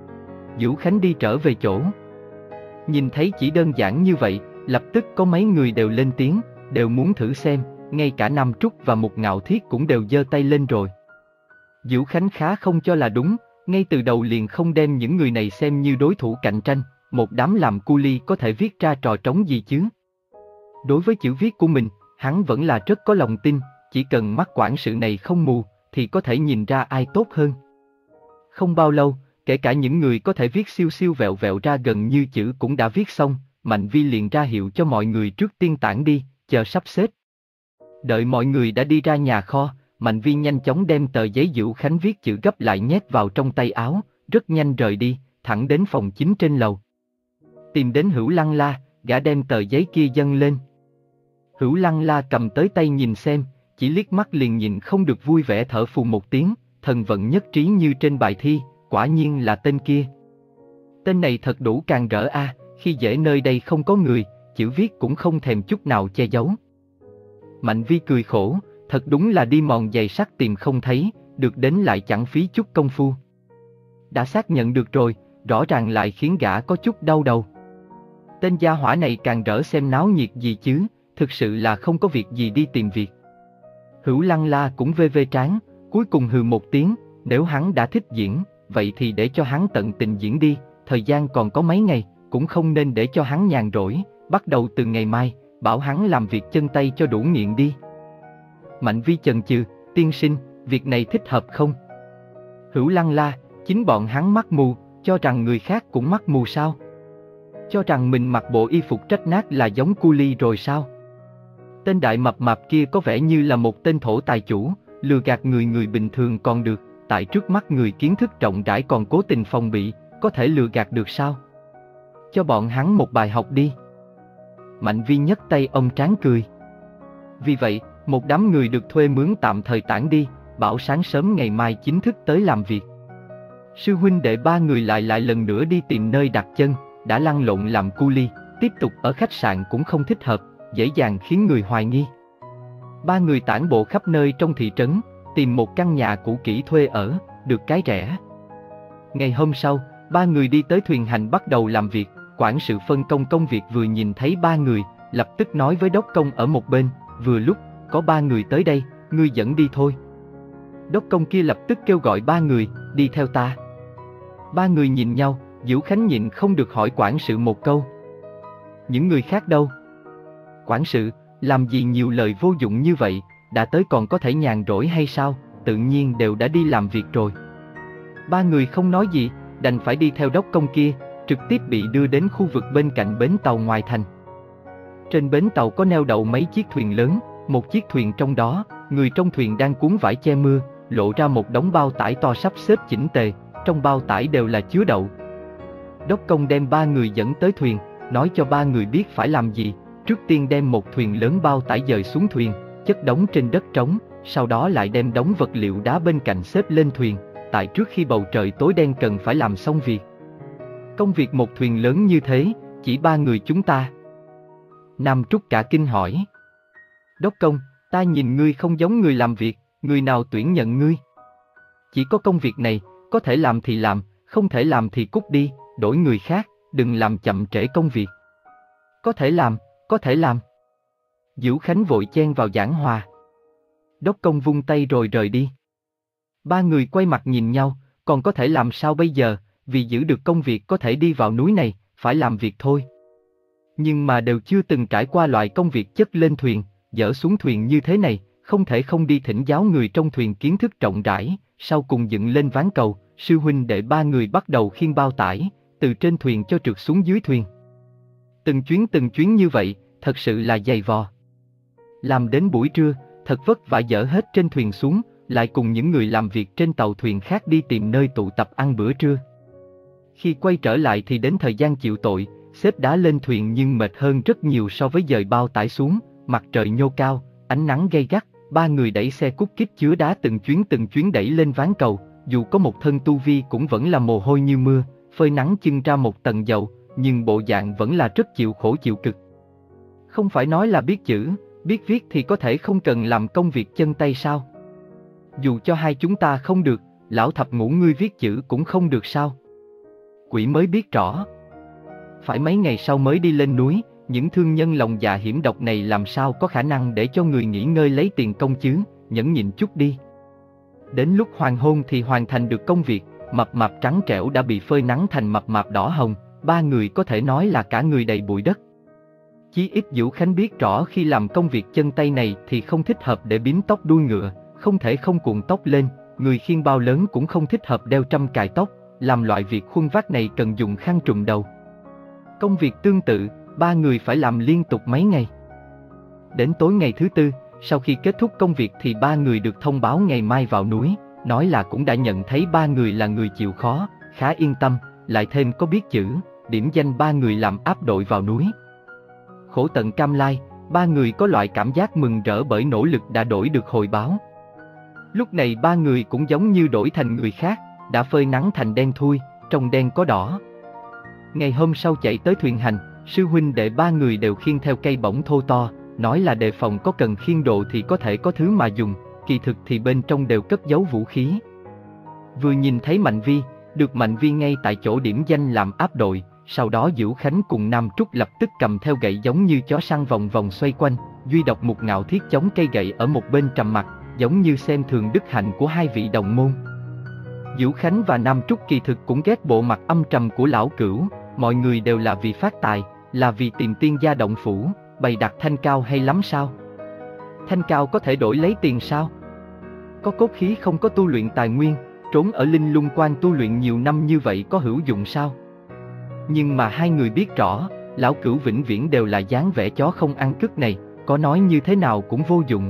Vũ Khánh đi trở về chỗ. Nhìn thấy chỉ đơn giản như vậy, lập tức có mấy người đều lên tiếng, đều muốn thử xem, ngay cả Nam Trúc và Mục Ngạo Thiết cũng đều giơ tay lên rồi. Vũ Khánh khá không cho là đúng, ngay từ đầu liền không đem những người này xem như đối thủ cạnh tranh, một đám làm cu li có thể viết ra trò trống gì chứ. Đối với chữ viết của mình, hắn vẫn là rất có lòng tin, chỉ cần mắt quản sự này không mù, thì có thể nhìn ra ai tốt hơn. Không bao lâu, kể cả những người có thể viết siêu siêu vẹo vẹo ra gần như chữ cũng đã viết xong, Mạnh Vi liền ra hiệu cho mọi người trước tiên tản đi, chờ sắp xếp. Đợi mọi người đã đi ra nhà kho, Mạnh Vi nhanh chóng đem tờ giấy Vũ Khánh viết chữ gấp lại nhét vào trong tay áo, rất nhanh rời đi, thẳng đến phòng chính trên lầu. Tìm đến Hữu Lăng La, gã đem tờ giấy kia dâng lên. Hữu Lăng La cầm tới tay nhìn xem, chỉ liếc mắt liền nhìn không được vui vẻ thở phù một tiếng, thần vận nhất trí như trên bài thi, quả nhiên là tên kia. Tên này thật đủ càng rỡ a, à, khi dễ nơi đây không có người, chữ viết cũng không thèm chút nào che giấu. Mạnh Vi cười khổ, thật đúng là đi mòn giày sắt tìm không thấy, được đến lại chẳng phí chút công phu. Đã xác nhận được rồi, rõ ràng lại khiến gã có chút đau đầu. Tên gia hỏa này càng rỡ xem náo nhiệt gì chứ, thực sự là không có việc gì đi tìm việc. Hữu Lăng La cũng vê vê trán, cuối cùng hừ một tiếng, nếu hắn đã thích diễn, vậy thì để cho hắn tận tình diễn đi, thời gian còn có mấy ngày, cũng không nên để cho hắn nhàn rỗi, bắt đầu từ ngày mai, bảo hắn làm việc chân tay cho đủ nghiện đi. Mạnh Vi chần chừ, tiên sinh, việc này thích hợp không? Hữu Lăng La, chính bọn hắn mắt mù, cho rằng người khác cũng mắt mù sao? Cho rằng mình mặc bộ y phục rách nát là giống cu li rồi sao? Tên đại mập mạp kia có vẻ như là một tên thổ tài chủ, lừa gạt người người bình thường còn được, tại trước mắt người kiến thức rộng rãi còn cố tình phòng bị, có thể lừa gạt được sao? Cho bọn hắn một bài học đi. Mạnh Vi nhấc tay ông trán cười. Vì vậy, một đám người được thuê mướn tạm thời tản đi, bảo sáng sớm ngày mai chính thức tới làm việc. Sư huynh đệ ba người lại lại lần nữa đi tìm nơi đặt chân, đã lăn lộn làm cu li, tiếp tục ở khách sạn cũng không thích hợp, dễ dàng khiến người hoài nghi. Ba người tản bộ khắp nơi trong thị trấn, tìm một căn nhà cũ kỹ thuê ở, được cái rẻ. Ngày hôm sau, ba người đi tới thuyền hành bắt đầu làm việc, quản sự phân công công việc vừa nhìn thấy ba người, lập tức nói với đốc công ở một bên, vừa lúc, có ba người tới đây, ngươi dẫn đi thôi. Đốc công kia lập tức kêu gọi ba người, đi theo ta. Ba người nhìn nhau, Vũ Khánh nhịn không được hỏi quản sự một câu. Những người khác đâu? Quản sự, làm gì nhiều lời vô dụng như vậy, đã tới còn có thể nhàn rỗi hay sao, tự nhiên đều đã đi làm việc rồi. Ba người không nói gì, đành phải đi theo đốc công kia, trực tiếp bị đưa đến khu vực bên cạnh bến tàu ngoài thành. Trên bến tàu có neo đậu mấy chiếc thuyền lớn, một chiếc thuyền trong đó, người trong thuyền đang cuốn vải che mưa, lộ ra một đống bao tải to sắp xếp chỉnh tề, trong bao tải đều là chứa đậu. Đốc công đem ba người dẫn tới thuyền, nói cho ba người biết phải làm gì, trước tiên đem một thuyền lớn bao tải dời xuống thuyền, chất đống trên đất trống, sau đó lại đem đống vật liệu đá bên cạnh xếp lên thuyền, tại trước khi bầu trời tối đen cần phải làm xong việc. Công việc một thuyền lớn như thế, chỉ ba người chúng ta. Nam Trúc cả kinh hỏi. Đốc công, ta nhìn ngươi không giống người làm việc, người nào tuyển nhận ngươi? Chỉ có công việc này, có thể làm thì làm, không thể làm thì cút đi, đổi người khác, đừng làm chậm trễ công việc. Có thể làm, có thể làm. Vũ Khánh vội chen vào giảng hòa. Đốc công vung tay rồi rời đi. Ba người quay mặt nhìn nhau, còn có thể làm sao bây giờ, vì giữ được công việc có thể đi vào núi này, phải làm việc thôi. Nhưng mà đều chưa từng trải qua loại công việc chất lên thuyền, dỡ xuống thuyền như thế này, không thể không đi thỉnh giáo người trong thuyền kiến thức rộng rãi, sau cùng dựng lên ván cầu, sư huynh đệ ba người bắt đầu khiêng bao tải, từ trên thuyền cho trượt xuống dưới thuyền. Từng chuyến từng chuyến như vậy, thật sự là dày vò. Làm đến buổi trưa, thật vất vả dỡ hết trên thuyền xuống, lại cùng những người làm việc trên tàu thuyền khác đi tìm nơi tụ tập ăn bữa trưa. Khi quay trở lại thì đến thời gian chịu tội, xếp đá lên thuyền nhưng mệt hơn rất nhiều so với dời bao tải xuống, mặt trời nhô cao, ánh nắng gay gắt, ba người đẩy xe cút kít chứa đá từng chuyến từng chuyến đẩy lên ván cầu, dù có một thân tu vi cũng vẫn là mồ hôi như mưa, phơi nắng chưng ra một tầng dầu, nhưng bộ dạng vẫn là rất chịu khổ chịu cực. Không phải nói là biết chữ, biết viết thì có thể không cần làm công việc chân tay sao? Dù cho hai chúng ta không được, lão thập ngũ ngươi viết chữ cũng không được sao? Quỷ mới biết rõ. Phải mấy ngày sau mới đi lên núi, những thương nhân lòng dạ hiểm độc này làm sao có khả năng để cho người nghỉ ngơi lấy tiền công chứ, nhẫn nhịn chút đi. Đến lúc hoàng hôn thì hoàn thành được công việc, mập mạp trắng trẻo đã bị phơi nắng thành mập mạp đỏ hồng, ba người có thể nói là cả người đầy bụi đất. Chí ít Vũ Khánh biết rõ khi làm công việc chân tay này thì không thích hợp để bím tóc đuôi ngựa, không thể không cuộn tóc lên, người khiêng bao lớn cũng không thích hợp đeo trâm cài tóc, làm loại việc khuân vác này cần dùng khăn trùm đầu. Công việc tương tự, ba người phải làm liên tục mấy ngày. Đến tối ngày thứ tư, sau khi kết thúc công việc thì ba người được thông báo ngày mai vào núi, nói là cũng đã nhận thấy ba người là người chịu khó, khá yên tâm, lại thêm có biết chữ, điểm danh ba người làm áp đội vào núi. Khổ tận cam lai, ba người có loại cảm giác mừng rỡ bởi nỗ lực đã đổi được hồi báo. Lúc này ba người cũng giống như đổi thành người khác, đã phơi nắng thành đen thui, trong đen có đỏ. Ngày hôm sau chạy tới thuyền hành, sư huynh đệ ba người đều khiêng theo cây bổng thô to, nói là đề phòng có cần khiêng đồ thì có thể có thứ mà dùng, kỳ thực thì bên trong đều cất giấu vũ khí. Vừa nhìn thấy Mạnh Vi, được Mạnh Vi ngay tại chỗ điểm danh làm áp đội, sau đó Vũ Khánh cùng Nam Trúc lập tức cầm theo gậy giống như chó săn vòng vòng xoay quanh, duy độc Mục Ngạo Thiết chống cây gậy ở một bên trầm mặc, giống như xem thường đức hạnh của hai vị đồng môn. Vũ Khánh và Nam Trúc kỳ thực cũng ghét bộ mặt âm trầm của lão Cửu, mọi người đều là vì phát tài, là vì tìm tiên gia động phủ, bày đặt thanh cao hay lắm sao? Thanh cao có thể đổi lấy tiền sao? Có cốt khí không có tu luyện tài nguyên, trốn ở Linh Lung Quan tu luyện nhiều năm như vậy có hữu dụng sao? Nhưng mà hai người biết rõ, lão Cửu vĩnh viễn đều là dáng vẻ chó không ăn cứt này, có nói như thế nào cũng vô dụng.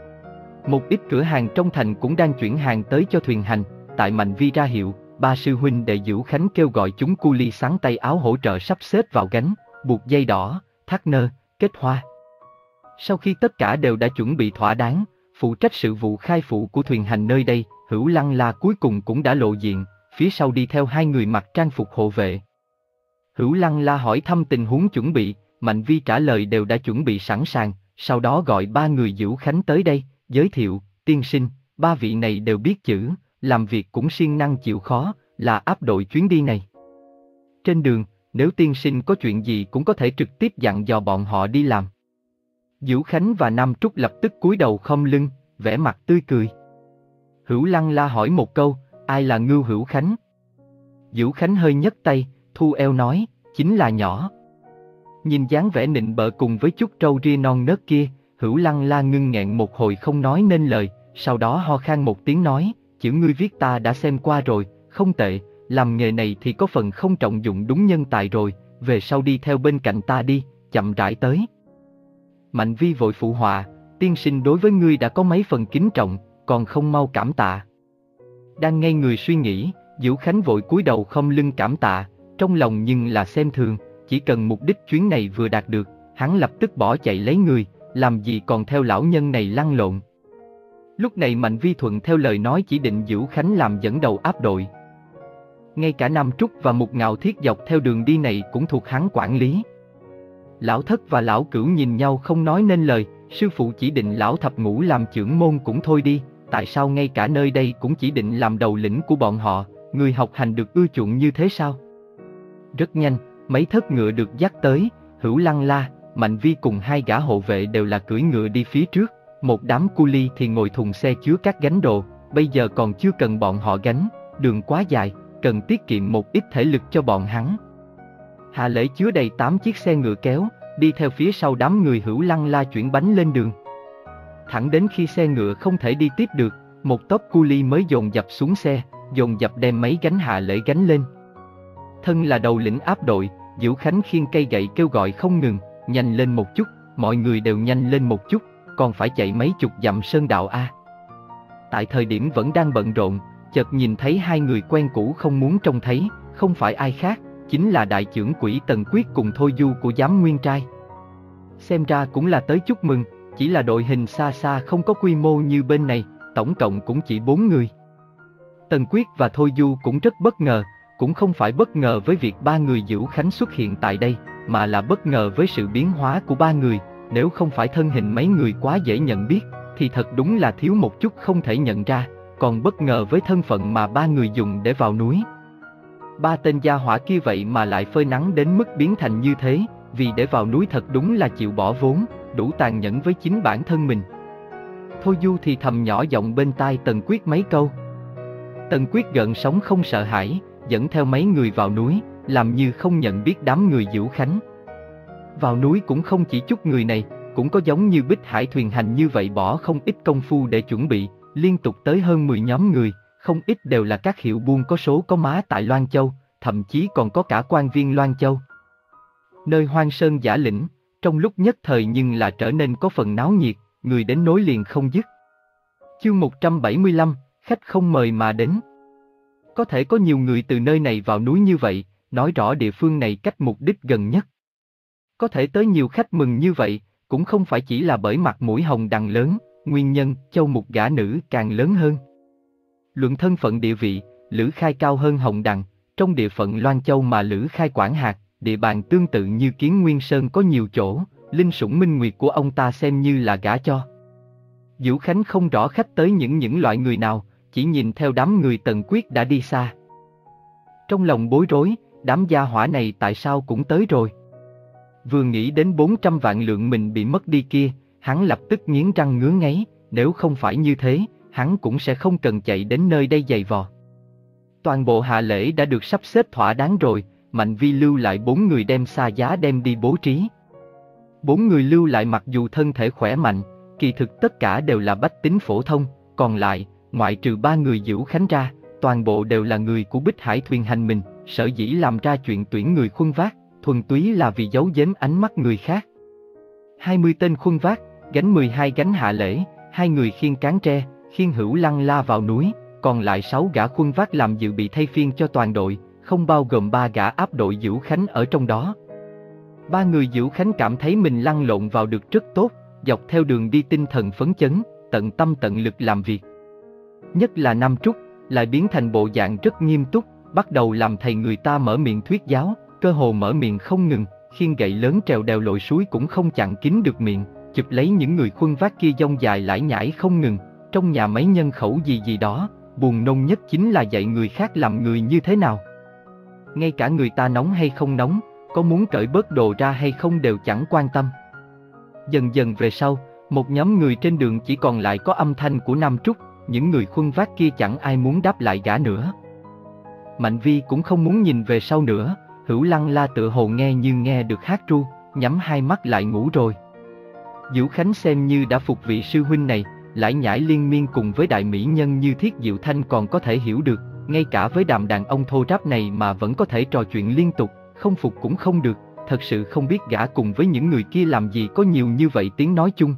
Một ít cửa hàng trong thành cũng đang chuyển hàng tới cho thuyền hành, tại Mạnh Vi ra hiệu, ba sư huynh đệ Vũ Khánh kêu gọi chúng cu li sắn tay áo hỗ trợ sắp xếp vào gánh, buộc dây đỏ, thắt nơ, kết hoa. Sau khi tất cả đều đã chuẩn bị thỏa đáng, phụ trách sự vụ khai phụ của thuyền hành nơi đây, Hữu Lăng La cuối cùng cũng đã lộ diện, phía sau đi theo hai người mặc trang phục hộ vệ. Hữu Lăng La hỏi thăm tình huống chuẩn bị, Mạnh Vi trả lời đều đã chuẩn bị sẵn sàng, sau đó gọi ba người Vũ Khánh tới đây, giới thiệu, tiên sinh, ba vị này đều biết chữ, làm việc cũng siêng năng chịu khó, là áp đội chuyến đi này. Trên đường, nếu tiên sinh có chuyện gì cũng có thể trực tiếp dặn dò bọn họ đi làm. Vũ Khánh và Nam Trúc lập tức cúi đầu khom lưng, vẻ mặt tươi cười. Hữu Lăng La hỏi một câu, ai là Ngưu Hữu Khánh? Vũ Khánh hơi nhấc tay, thu eo nói, chính là nhỏ. Nhìn dáng vẻ nịnh bợ cùng với chút trâu ria non nớt kia, Hữu Lăng La ngưng nghẹn một hồi không nói nên lời, sau đó ho khan một tiếng nói, chữ ngươi viết ta đã xem qua rồi, không tệ, làm nghề này thì có phần không trọng dụng đúng nhân tài rồi, về sau đi theo bên cạnh ta đi, chậm rãi tới. Mạnh Vi vội phụ họa, tiên sinh đối với ngươi đã có mấy phần kính trọng, còn không mau cảm tạ. Đang ngây người suy nghĩ, Vũ Khánh vội cúi đầu không lưng cảm tạ, trong lòng nhưng là xem thường, chỉ cần mục đích chuyến này vừa đạt được, hắn lập tức bỏ chạy lấy người, làm gì còn theo lão nhân này lăn lộn. Lúc này Mạnh Vi thuận theo lời nói chỉ định Vũ Khánh làm dẫn đầu áp đội. Ngay cả Nam Trúc và Mục Ngạo Thiết dọc theo đường đi này cũng thuộc hắn quản lý. Lão Thất và Lão Cửu nhìn nhau không nói nên lời, sư phụ chỉ định Lão Thập Ngũ làm trưởng môn cũng thôi đi, tại sao ngay cả nơi đây cũng chỉ định làm đầu lĩnh của bọn họ, người học hành được ưa chuộng như thế sao? Rất nhanh, mấy thất ngựa được dắt tới, Hữu Lăng La, Mạnh Vi cùng hai gã hộ vệ đều là cưỡi ngựa đi phía trước, một đám cu li thì ngồi thùng xe chứa các gánh đồ, bây giờ còn chưa cần bọn họ gánh, đường quá dài, cần tiết kiệm một ít thể lực cho bọn hắn. Hạ lễ chứa đầy tám chiếc xe ngựa kéo, đi theo phía sau đám người Hữu Lăng La chuyển bánh lên đường. Thẳng đến khi xe ngựa không thể đi tiếp được, một tốp cu li mới dồn dập xuống xe, dồn dập đem mấy gánh hạ lễ gánh lên. Thân là đầu lĩnh áp đội, Vũ Khánh khiêng cây gậy kêu gọi không ngừng, nhanh lên một chút, mọi người đều nhanh lên một chút, còn phải chạy mấy chục dặm sơn đạo a. Tại thời điểm vẫn đang bận rộn, chợt nhìn thấy hai người quen cũ không muốn trông thấy, không phải ai khác, chính là đại chưởng quỷ Tần Quyết cùng Thôi Du của Giám Nguyên Trai. Xem ra cũng là tới chúc mừng, chỉ là đội hình xa xa không có quy mô như bên này, tổng cộng cũng chỉ bốn người. Tần Quyết và Thôi Du cũng rất bất ngờ, cũng không phải bất ngờ với việc ba người Dữu Khánh xuất hiện tại đây, mà là bất ngờ với sự biến hóa của ba người. Nếu không phải thân hình mấy người quá dễ nhận biết, thì thật đúng là thiếu một chút không thể nhận ra, còn bất ngờ với thân phận mà ba người dùng để vào núi. Ba tên gia hỏa kia vậy mà lại phơi nắng đến mức biến thành như thế, vì để vào núi thật đúng là chịu bỏ vốn, đủ tàn nhẫn với chính bản thân mình. Thôi Du thì thầm nhỏ giọng bên tai Tần Quyết mấy câu. Tần Quyết gợn sóng không sợ hãi, dẫn theo mấy người vào núi, làm như không nhận biết đám người Dữu Khánh. Vào núi cũng không chỉ chút người này, cũng có giống như Bích Hải thuyền hành như vậy bỏ không ít công phu để chuẩn bị, liên tục tới hơn mười nhóm người, không ít đều là các hiệu buôn có số có má tại Loan Châu, thậm chí còn có cả quan viên Loan Châu. Nơi Hoang Sơn Giả Lĩnh, trong lúc nhất thời nhưng là trở nên có phần náo nhiệt, người đến nối liền không dứt. Chương một trăm bảy mươi lăm, khách không mời mà đến. Có thể có nhiều người từ nơi này vào núi như vậy, nói rõ địa phương này cách mục đích gần nhất. Có thể tới nhiều khách mừng như vậy, cũng không phải chỉ là bởi mặt mũi hồng đằng lớn, nguyên nhân châu mục gả nữ càng lớn hơn. Luận thân phận địa vị, Lữ Khai cao hơn Hồng Đằng, trong địa phận Loan Châu mà Lữ Khai quản hạt, địa bàn tương tự như Kiến Nguyên Sơn có nhiều chỗ, linh sủng minh nguyệt của ông ta xem như là gả cho. Dữu Khánh không rõ khách tới những những loại người nào, chỉ nhìn theo đám người Tần Quyết đã đi xa. Trong lòng bối rối, đám gia hỏa này tại sao cũng tới rồi. Vừa nghĩ đến bốn trăm vạn lượng mình bị mất đi kia, hắn lập tức nghiến răng ngứa ngáy, nếu không phải như thế, hắn cũng sẽ không cần chạy đến nơi đây giày vò. Toàn bộ hạ lễ đã được sắp xếp thỏa đáng rồi, Mạnh Vi lưu lại bốn người đem xa giá đem đi bố trí. Bốn người lưu lại mặc dù thân thể khỏe mạnh, kỳ thực tất cả đều là bách tính phổ thông, còn lại, ngoại trừ ba người Dữu Khánh ra, toàn bộ đều là người của Bích Hải thuyền hành mình, sở dĩ làm ra chuyện tuyển người khuân vác, thuần túy là vì giấu giếm ánh mắt người khác. hai mươi tên khuân vác, gánh mười hai gánh hạ lễ, hai người khiêng cán tre, khiêng Hữu Lăng La vào núi, còn lại sáu gã khuân vác làm dự bị thay phiên cho toàn đội, không bao gồm ba gã áp đội Dữu Khánh ở trong đó. Ba người Dữu Khánh cảm thấy mình lăn lộn vào được rất tốt, dọc theo đường đi tinh thần phấn chấn, tận tâm tận lực làm việc. Nhất là Nam Trúc, lại biến thành bộ dạng rất nghiêm túc, bắt đầu làm thầy người ta mở miệng thuyết giáo, cơ hồ mở miệng không ngừng, khiêng gậy lớn trèo đèo lội suối cũng không chặn kín được miệng, chụp lấy những người khuân vác kia dông dài lải nhải không ngừng, trong nhà máy nhân khẩu gì gì đó, buồn nôn nhất chính là dạy người khác làm người như thế nào. Ngay cả người ta nóng hay không nóng, có muốn cởi bớt đồ ra hay không đều chẳng quan tâm. Dần dần về sau, một nhóm người trên đường chỉ còn lại có âm thanh của Nam Trúc, những người khuân vác kia chẳng ai muốn đáp lại gã nữa. Mạnh Vi cũng không muốn nhìn về sau nữa, Hữu Lăng La tựa hồ nghe như nghe được hát ru, nhắm hai mắt lại ngủ rồi. Dữu Khánh xem như đã phục vị sư huynh này, lải nhải liên miên cùng với đại mỹ nhân như Thiết Diệu Thanh còn có thể hiểu được, ngay cả với đám đàn ông thô ráp này mà vẫn có thể trò chuyện liên tục, không phục cũng không được, thật sự không biết gã cùng với những người kia làm gì có nhiều như vậy tiếng nói chung.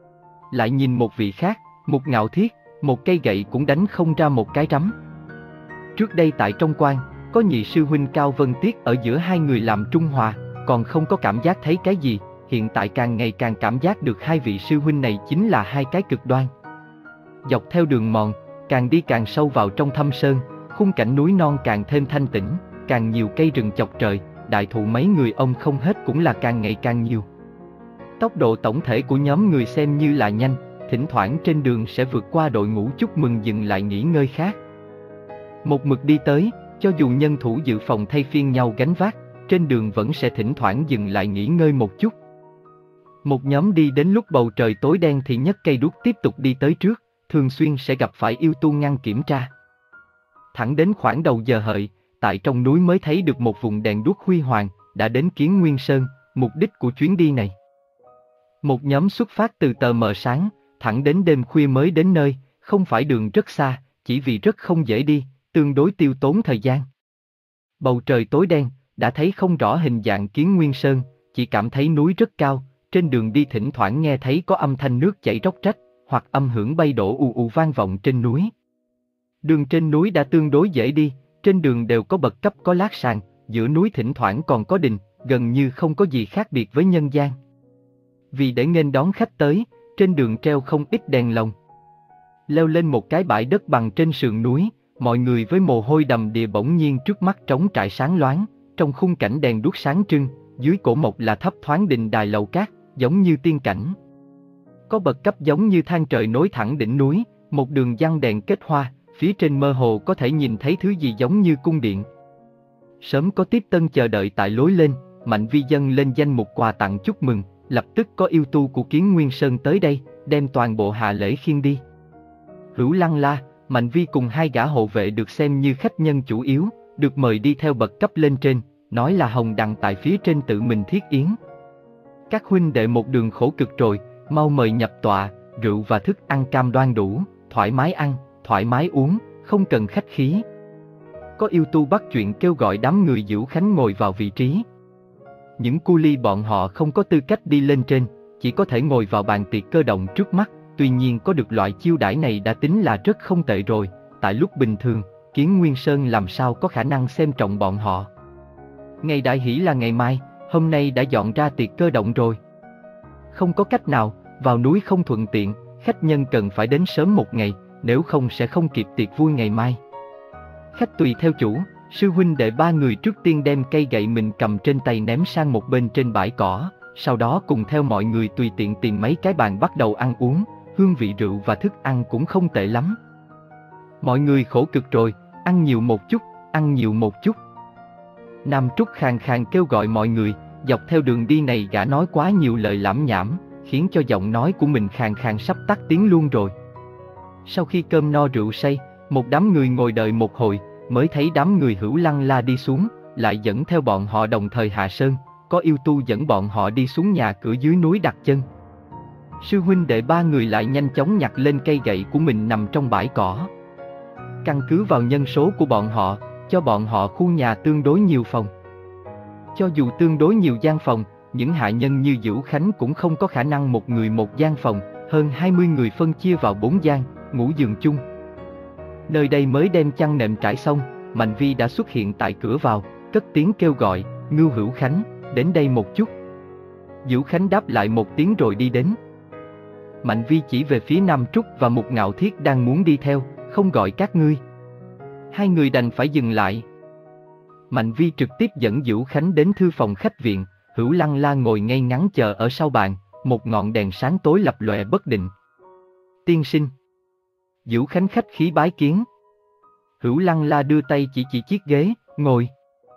Lại nhìn một vị khác, một Ngạo Thiết, một cây gậy cũng đánh không ra một cái rắm. Trước đây tại trong quan, có nhị sư huynh Cao Vân Tiết ở giữa hai người làm trung hòa, còn không có cảm giác thấy cái gì, hiện tại càng ngày càng cảm giác được hai vị sư huynh này chính là hai cái cực đoan. Dọc theo đường mòn, càng đi càng sâu vào trong thâm sơn, khung cảnh núi non càng thêm thanh tĩnh, càng nhiều cây rừng chọc trời, đại thụ mấy người ông không hết cũng là càng ngày càng nhiều. Tốc độ tổng thể của nhóm người xem như là nhanh, thỉnh thoảng trên đường sẽ vượt qua đội ngũ chúc mừng dừng lại nghỉ ngơi khác. Một mực đi tới, cho dù nhân thủ dự phòng thay phiên nhau gánh vác, trên đường vẫn sẽ thỉnh thoảng dừng lại nghỉ ngơi một chút. Một nhóm đi đến lúc bầu trời tối đen thì nhấc cây đuốc tiếp tục đi tới trước, thường xuyên sẽ gặp phải yêu tu ngăn kiểm tra. Thẳng đến khoảng đầu giờ hợi, tại trong núi mới thấy được một vùng đèn đuốc huy hoàng, đã đến Kiến Nguyên Sơn, mục đích của chuyến đi này. Một nhóm xuất phát từ tờ mờ sáng, thẳng đến đêm khuya mới đến nơi, không phải đường rất xa, chỉ vì rất không dễ đi, tương đối tiêu tốn thời gian. Bầu trời tối đen, đã thấy không rõ hình dạng Kiến Nguyên Sơn, chỉ cảm thấy núi rất cao, trên đường đi thỉnh thoảng nghe thấy có âm thanh nước chảy róc rách, hoặc âm hưởng bay đổ ù ù vang vọng trên núi. Đường trên núi đã tương đối dễ đi, trên đường đều có bậc cấp có lát sàn, giữa núi thỉnh thoảng còn có đình, gần như không có gì khác biệt với nhân gian. Vì để nghênh đón khách tới, trên đường treo không ít đèn lồng. Leo lên một cái bãi đất bằng trên sườn núi, mọi người với mồ hôi đầm đìa bỗng nhiên trước mắt trống trải sáng loáng, trong khung cảnh đèn đuốc sáng trưng, dưới cổ mộc là thấp thoáng đình đài lầu cát, giống như tiên cảnh. Có bậc cấp giống như thang trời nối thẳng đỉnh núi, một đường giăng đèn kết hoa, phía trên mơ hồ có thể nhìn thấy thứ gì giống như cung điện. Sớm có tiếp tân chờ đợi tại lối lên, Mạnh Vi dâng lên danh mục quà tặng chúc mừng, lập tức có yêu tu của Kiến Nguyên Sơn tới đây, đem toàn bộ hạ lễ khiêng đi. Hữu Lăng La, Mạnh Vi cùng hai gã hộ vệ được xem như khách nhân chủ yếu, được mời đi theo bậc cấp lên trên, nói là Hồng Đằng tại phía trên tự mình thiết yến. Các huynh đệ một đường khổ cực rồi, mau mời nhập tọa, rượu và thức ăn cam đoan đủ, thoải mái ăn, thoải mái uống, không cần khách khí. Có yêu tu bắt chuyện kêu gọi đám người Dữu Khánh ngồi vào vị trí. Những cu ly bọn họ không có tư cách đi lên trên, chỉ có thể ngồi vào bàn tiệc cơ động trước mắt, tuy nhiên có được loại chiêu đãi này đã tính là rất không tệ rồi, tại lúc bình thường, Kiến Nguyên Sơn làm sao có khả năng xem trọng bọn họ. Ngày đại hỷ là ngày mai, hôm nay đã dọn ra tiệc cơ động rồi. Không có cách nào, vào núi không thuận tiện, khách nhân cần phải đến sớm một ngày, nếu không sẽ không kịp tiệc vui ngày mai. Khách tùy theo chủ, sư huynh đệ ba người trước tiên đem cây gậy mình cầm trên tay ném sang một bên trên bãi cỏ, sau đó cùng theo mọi người tùy tiện tìm mấy cái bàn bắt đầu ăn uống, hương vị rượu và thức ăn cũng không tệ lắm. Mọi người khổ cực rồi, ăn nhiều một chút, ăn nhiều một chút. Nam Trúc khàn khàn kêu gọi mọi người, dọc theo đường đi này gã nói quá nhiều lời lảm nhảm, khiến cho giọng nói của mình khàn khàn sắp tắt tiếng luôn rồi. Sau khi cơm no rượu say, một đám người ngồi đợi một hồi, mới thấy đám người Hữu Lăng La đi xuống, lại dẫn theo bọn họ đồng thời hạ sơn, có yêu tu dẫn bọn họ đi xuống nhà cửa dưới núi đặt chân. Sư huynh đệ ba người lại nhanh chóng nhặt lên cây gậy của mình nằm trong bãi cỏ. Căn cứ vào nhân số của bọn họ, cho bọn họ khu nhà tương đối nhiều phòng. Cho dù tương đối nhiều gian phòng, những hạ nhân như Dữu Khánh cũng không có khả năng một người một gian phòng, hơn hai mươi người phân chia vào bốn gian, ngủ giường chung. Nơi đây mới đem chăn nệm trải xong, Mạnh Vi đã xuất hiện tại cửa vào, cất tiếng kêu gọi, Ngưu Hữu Khánh, đến đây một chút. Dữu Khánh đáp lại một tiếng rồi đi đến. Mạnh Vi chỉ về phía Nam Trúc và Mục Ngạo Thiết đang muốn đi theo, không gọi các ngươi. Hai người đành phải dừng lại. Mạnh Vi trực tiếp dẫn Dữu Khánh đến thư phòng khách viện, Hữu Lăng La ngồi ngay ngắn chờ ở sau bàn, một ngọn đèn sáng tối lập lòe bất định. Tiên sinh. Dữu Khánh khách khí bái kiến. Hữu Lăng La đưa tay chỉ chỉ chiếc ghế, ngồi.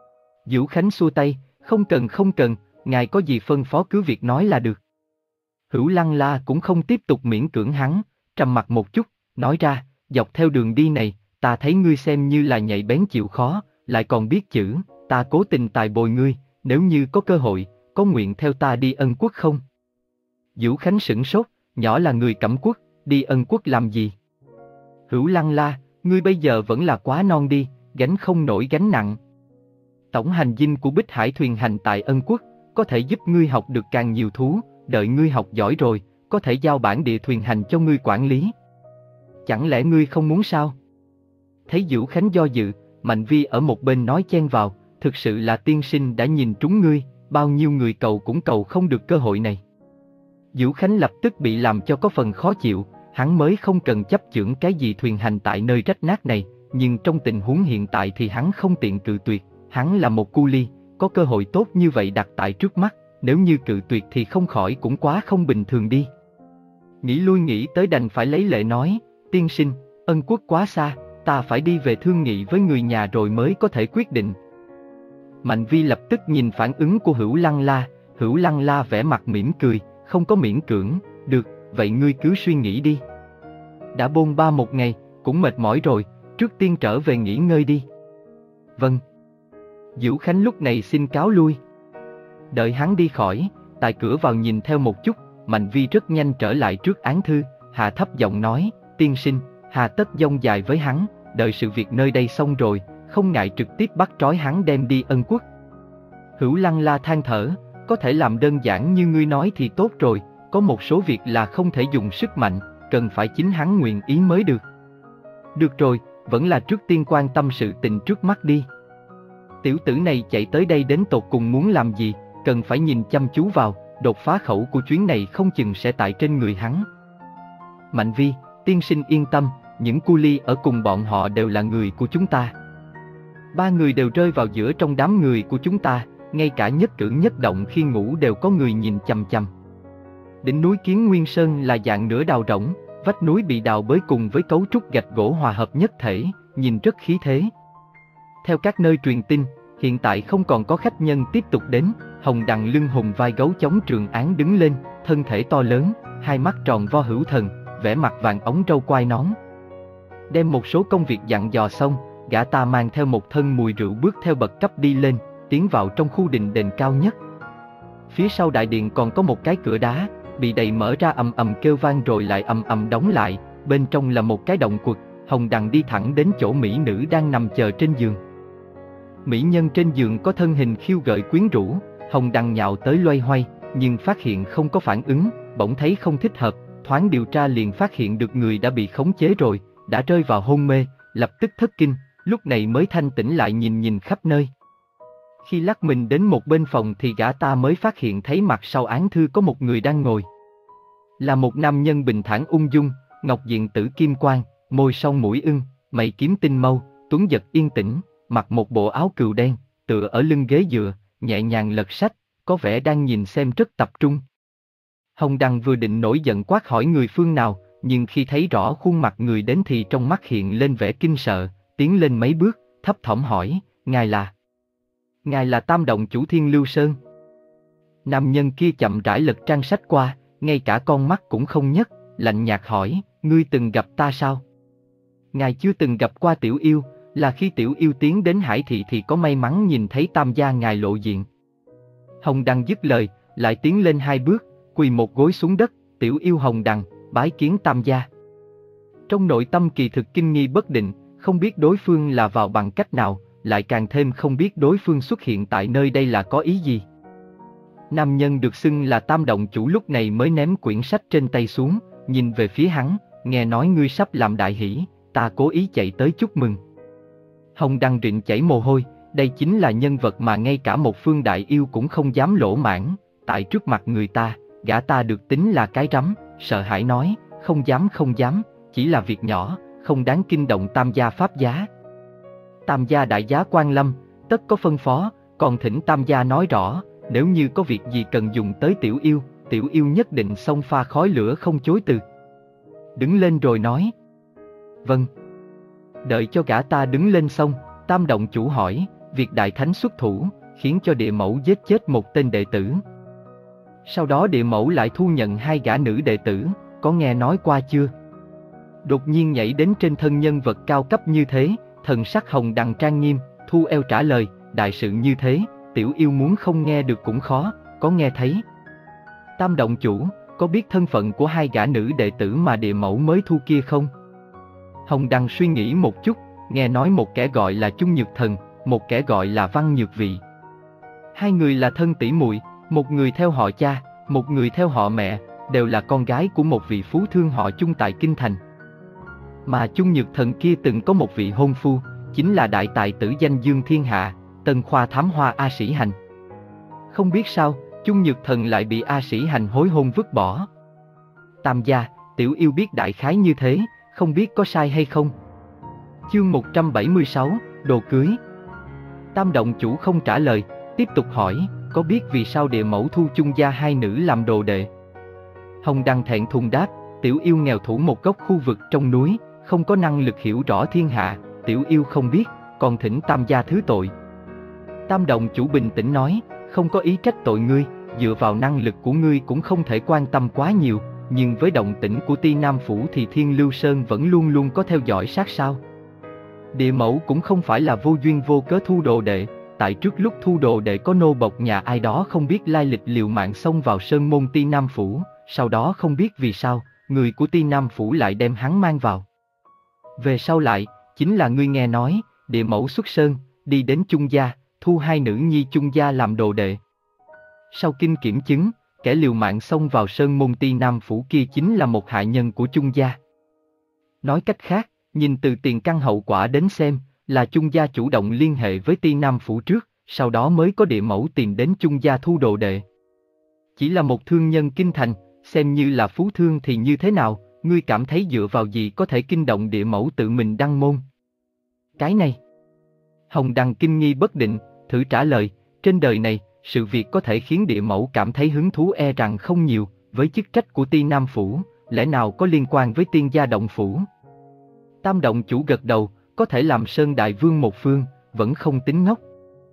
Dữu Khánh xua tay, không cần không cần, ngài có gì phân phó cứ việc nói là được. Hữu Lăng La cũng không tiếp tục miễn cưỡng hắn, trầm mặt một chút, nói ra, dọc theo đường đi này, ta thấy ngươi xem như là nhạy bén chịu khó, lại còn biết chữ, ta cố tình tài bồi ngươi, nếu như có cơ hội, có nguyện theo ta đi Ân Quốc không? Dữu Khánh sửng sốt, nhỏ là người Cẩm Quốc, đi Ân Quốc làm gì? Hữu Lăng La, ngươi bây giờ vẫn là quá non đi, gánh không nổi gánh nặng. Tổng hành dinh của Bích Hải thuyền hành tại Ân Quốc, có thể giúp ngươi học được càng nhiều thú, đợi ngươi học giỏi rồi, có thể giao bản địa thuyền hành cho ngươi quản lý. Chẳng lẽ ngươi không muốn sao? Thấy Dữu Khánh do dự, Mạnh Vi ở một bên nói chen vào, thực sự là tiên sinh đã nhìn trúng ngươi, bao nhiêu người cầu cũng cầu không được cơ hội này. Dữu Khánh lập tức bị làm cho có phần khó chịu, hắn mới không cần chấp chưởng cái gì thuyền hành tại nơi rách nát này, nhưng trong tình huống hiện tại thì hắn không tiện cự tuyệt, hắn là một cu ly, có cơ hội tốt như vậy đặt tại trước mắt, nếu như cự tuyệt thì không khỏi cũng quá không bình thường đi. Nghĩ lui nghĩ tới đành phải lấy lệ nói, tiên sinh, Ân Quốc quá xa, ta phải đi về thương nghị với người nhà rồi mới có thể quyết định. Mạnh Vi lập tức nhìn phản ứng của Hữu Lăng La, Hữu Lăng La vẻ mặt mỉm cười, không có miễn cưỡng, được, vậy ngươi cứ suy nghĩ đi. Đã bôn ba một ngày, cũng mệt mỏi rồi, trước tiên trở về nghỉ ngơi đi. Vâng. Dữu Khánh lúc này xin cáo lui. Đợi hắn đi khỏi, tại cửa vào nhìn theo một chút, Mạnh Vi rất nhanh trở lại trước án thư, hạ thấp giọng nói, tiên sinh, hà tất dông dài với hắn, đợi sự việc nơi đây xong rồi, không ngại trực tiếp bắt trói hắn đem đi Ân Quốc. Hữu Lăng La than thở, có thể làm đơn giản như ngươi nói thì tốt rồi, có một số việc là không thể dùng sức mạnh, cần phải chính hắn nguyện ý mới được. Được rồi, vẫn là trước tiên quan tâm sự tình trước mắt đi. Tiểu tử này chạy tới đây đến tột cùng muốn làm gì, cần phải nhìn chăm chú vào, đột phá khẩu của chuyến này không chừng sẽ tại trên người hắn. Mạnh Vi, tiên sinh yên tâm, những cu li ở cùng bọn họ đều là người của chúng ta. Ba người đều rơi vào giữa trong đám người của chúng ta, ngay cả nhất cử nhất động khi ngủ đều có người nhìn chằm chằm. Đỉnh núi Kiến Nguyên Sơn là dạng nửa đào rỗng, vách núi bị đào bới cùng với cấu trúc gạch gỗ hòa hợp nhất thể, nhìn rất khí thế. Theo các nơi truyền tin, hiện tại không còn có khách nhân tiếp tục đến. Hồng Đằng lưng hùng vai gấu chống Trường Án đứng lên, thân thể to lớn, hai mắt tròn vo hữu thần, vẻ mặt vàng ống râu quai nón. Đem một số công việc dặn dò xong, gã ta mang theo một thân mùi rượu bước theo bậc cấp đi lên, tiến vào trong khu đình đền cao nhất. Phía sau đại điện còn có một cái cửa đá, bị đẩy mở ra ầm ầm kêu vang rồi lại ầm ầm đóng lại, bên trong là một cái động quật. Hồng Đằng đi thẳng đến chỗ mỹ nữ đang nằm chờ trên giường. Mỹ nhân trên giường có thân hình khiêu gợi quyến rũ, Hồng Đằng nhào tới loay hoay, nhưng phát hiện không có phản ứng, bỗng thấy không thích hợp, thoáng điều tra liền phát hiện được người đã bị khống chế rồi, đã rơi vào hôn mê, lập tức thất kinh, lúc này mới thanh tỉnh lại nhìn nhìn khắp nơi. Khi lắc mình đến một bên phòng thì gã ta mới phát hiện thấy mặt sau án thư có một người đang ngồi. Là một nam nhân bình thản ung dung, ngọc diện tử kim quang, môi son mũi ưng, mày kiếm tinh mâu, tuấn giật yên tĩnh, mặc một bộ áo cừu đen, tựa ở lưng ghế dựa, nhẹ nhàng lật sách, có vẻ đang nhìn xem rất tập trung. Hồng Đằng vừa định nổi giận quát hỏi người phương nào, nhưng khi thấy rõ khuôn mặt người đến thì trong mắt hiện lên vẻ kinh sợ, tiến lên mấy bước, thấp thỏm hỏi, ngài là... Ngài là Tam Động chủ Thiên Lưu Sơn. Nam nhân kia chậm rãi lật trang sách qua, ngay cả con mắt cũng không nhấc, lạnh nhạt hỏi, ngươi từng gặp ta sao? Ngài chưa từng gặp qua tiểu yêu, là khi tiểu yêu tiến đến Hải Thị thì có may mắn nhìn thấy tam gia ngài lộ diện. Hồng Đằng dứt lời, lại tiến lên hai bước, quỳ một gối xuống đất, tiểu yêu Hồng Đằng, bái kiến tam gia. Trong nội tâm kỳ thực kinh nghi bất định, không biết đối phương là vào bằng cách nào, lại càng thêm không biết đối phương xuất hiện tại nơi đây là có ý gì. Nam nhân được xưng là Tam Động chủ lúc này mới ném quyển sách trên tay xuống, nhìn về phía hắn, nghe nói ngươi sắp làm đại hỷ, ta cố ý chạy tới chúc mừng. Hồng Đằng rịn chảy mồ hôi, đây chính là nhân vật mà ngay cả một phương đại yêu cũng không dám lỗ mãng, tại trước mặt người ta, gã ta được tính là cái rắm, sợ hãi nói, không dám không dám, chỉ là việc nhỏ, không đáng kinh động tam gia pháp giá. Tam gia đại giá quan lâm, tất có phân phó, còn thỉnh tam gia nói rõ, nếu như có việc gì cần dùng tới tiểu yêu, tiểu yêu nhất định xông pha khói lửa không chối từ. Đứng lên rồi nói. Vâng. Đợi cho gã ta đứng lên xong, Tam Động chủ hỏi, việc đại thánh xuất thủ, khiến cho địa mẫu giết chết một tên đệ tử. Sau đó địa mẫu lại thu nhận hai gã nữ đệ tử, có nghe nói qua chưa? Đột nhiên nhảy đến trên thân nhân vật cao cấp như thế, thần sắc Hồng Đằng trang nghiêm, thu eo trả lời, đại sự như thế, tiểu yêu muốn không nghe được cũng khó, có nghe thấy. Tam Động chủ, có biết thân phận của hai gã nữ đệ tử mà địa mẫu mới thu kia không? Hồng Đằng suy nghĩ một chút, nghe nói một kẻ gọi là Chung Nhược Thần, một kẻ gọi là Văn Nhược Vị. Hai người là thân tỷ muội, một người theo họ cha, một người theo họ mẹ, đều là con gái của một vị phú thương họ Chung tại Kinh Thành. Mà Chung Nhược Thần kia từng có một vị hôn phu, chính là đại tài tử danh dương thiên hạ, Tân Khoa Thám Hoa A Sĩ Hành. Không biết sao, Chung Nhược Thần lại bị A Sĩ Hành hối hôn vứt bỏ. Tam gia, tiểu yêu biết đại khái như thế, không biết có sai hay không? Chương một trăm bảy mươi sáu, đồ cưới. Tam Động chủ không trả lời, tiếp tục hỏi, có biết vì sao địa mẫu thu Chung gia hai nữ làm đồ đệ? Hồng Đằng thẹn thùng đáp, tiểu yêu nghèo thủ một góc khu vực trong núi, không có năng lực hiểu rõ thiên hạ, tiểu yêu không biết, còn thỉnh tam gia thứ tội. Tam Động chủ bình tĩnh nói, không có ý trách tội ngươi, dựa vào năng lực của ngươi cũng không thể quan tâm quá nhiều, nhưng với động tĩnh của Ti Nam Phủ thì Thiên Lưu Sơn vẫn luôn luôn có theo dõi sát sao. Địa mẫu cũng không phải là vô duyên vô cớ thu đồ đệ, tại trước lúc thu đồ đệ có nô bộc nhà ai đó không biết lai lịch liều mạng xông vào sơn môn Ti Nam Phủ, sau đó không biết vì sao, người của Ti Nam Phủ lại đem hắn mang vào. Về sau lại, chính là ngươi nghe nói, địa mẫu xuất sơn, đi đến Chung gia, thu hai nữ nhi Chung gia làm đồ đệ. Sau kinh kiểm chứng, kẻ liều mạng xông vào sơn môn Ti Nam Phủ kia chính là một hạ nhân của Chung gia. Nói cách khác, Nhìn từ tiền căn hậu quả đến xem, là Chung gia chủ động liên hệ với Ti Nam Phủ trước, sau đó mới có địa mẫu tìm đến Chung gia thu đồ đệ. Chỉ là một thương nhân kinh thành, xem như là phú thương thì như thế nào, ngươi cảm thấy dựa vào gì có thể kinh động địa mẫu tự mình đăng môn? Cái này. Hồng Đằng kinh nghi bất định, thử trả lời, trên đời này, sự việc có thể khiến địa mẫu cảm thấy hứng thú e rằng không nhiều, với chức trách của Ti Nam Phủ, lẽ nào có liên quan với Tiên gia động phủ? Tam động chủ gật đầu, có thể làm Sơn Đại Vương một phương, vẫn không tính ngốc.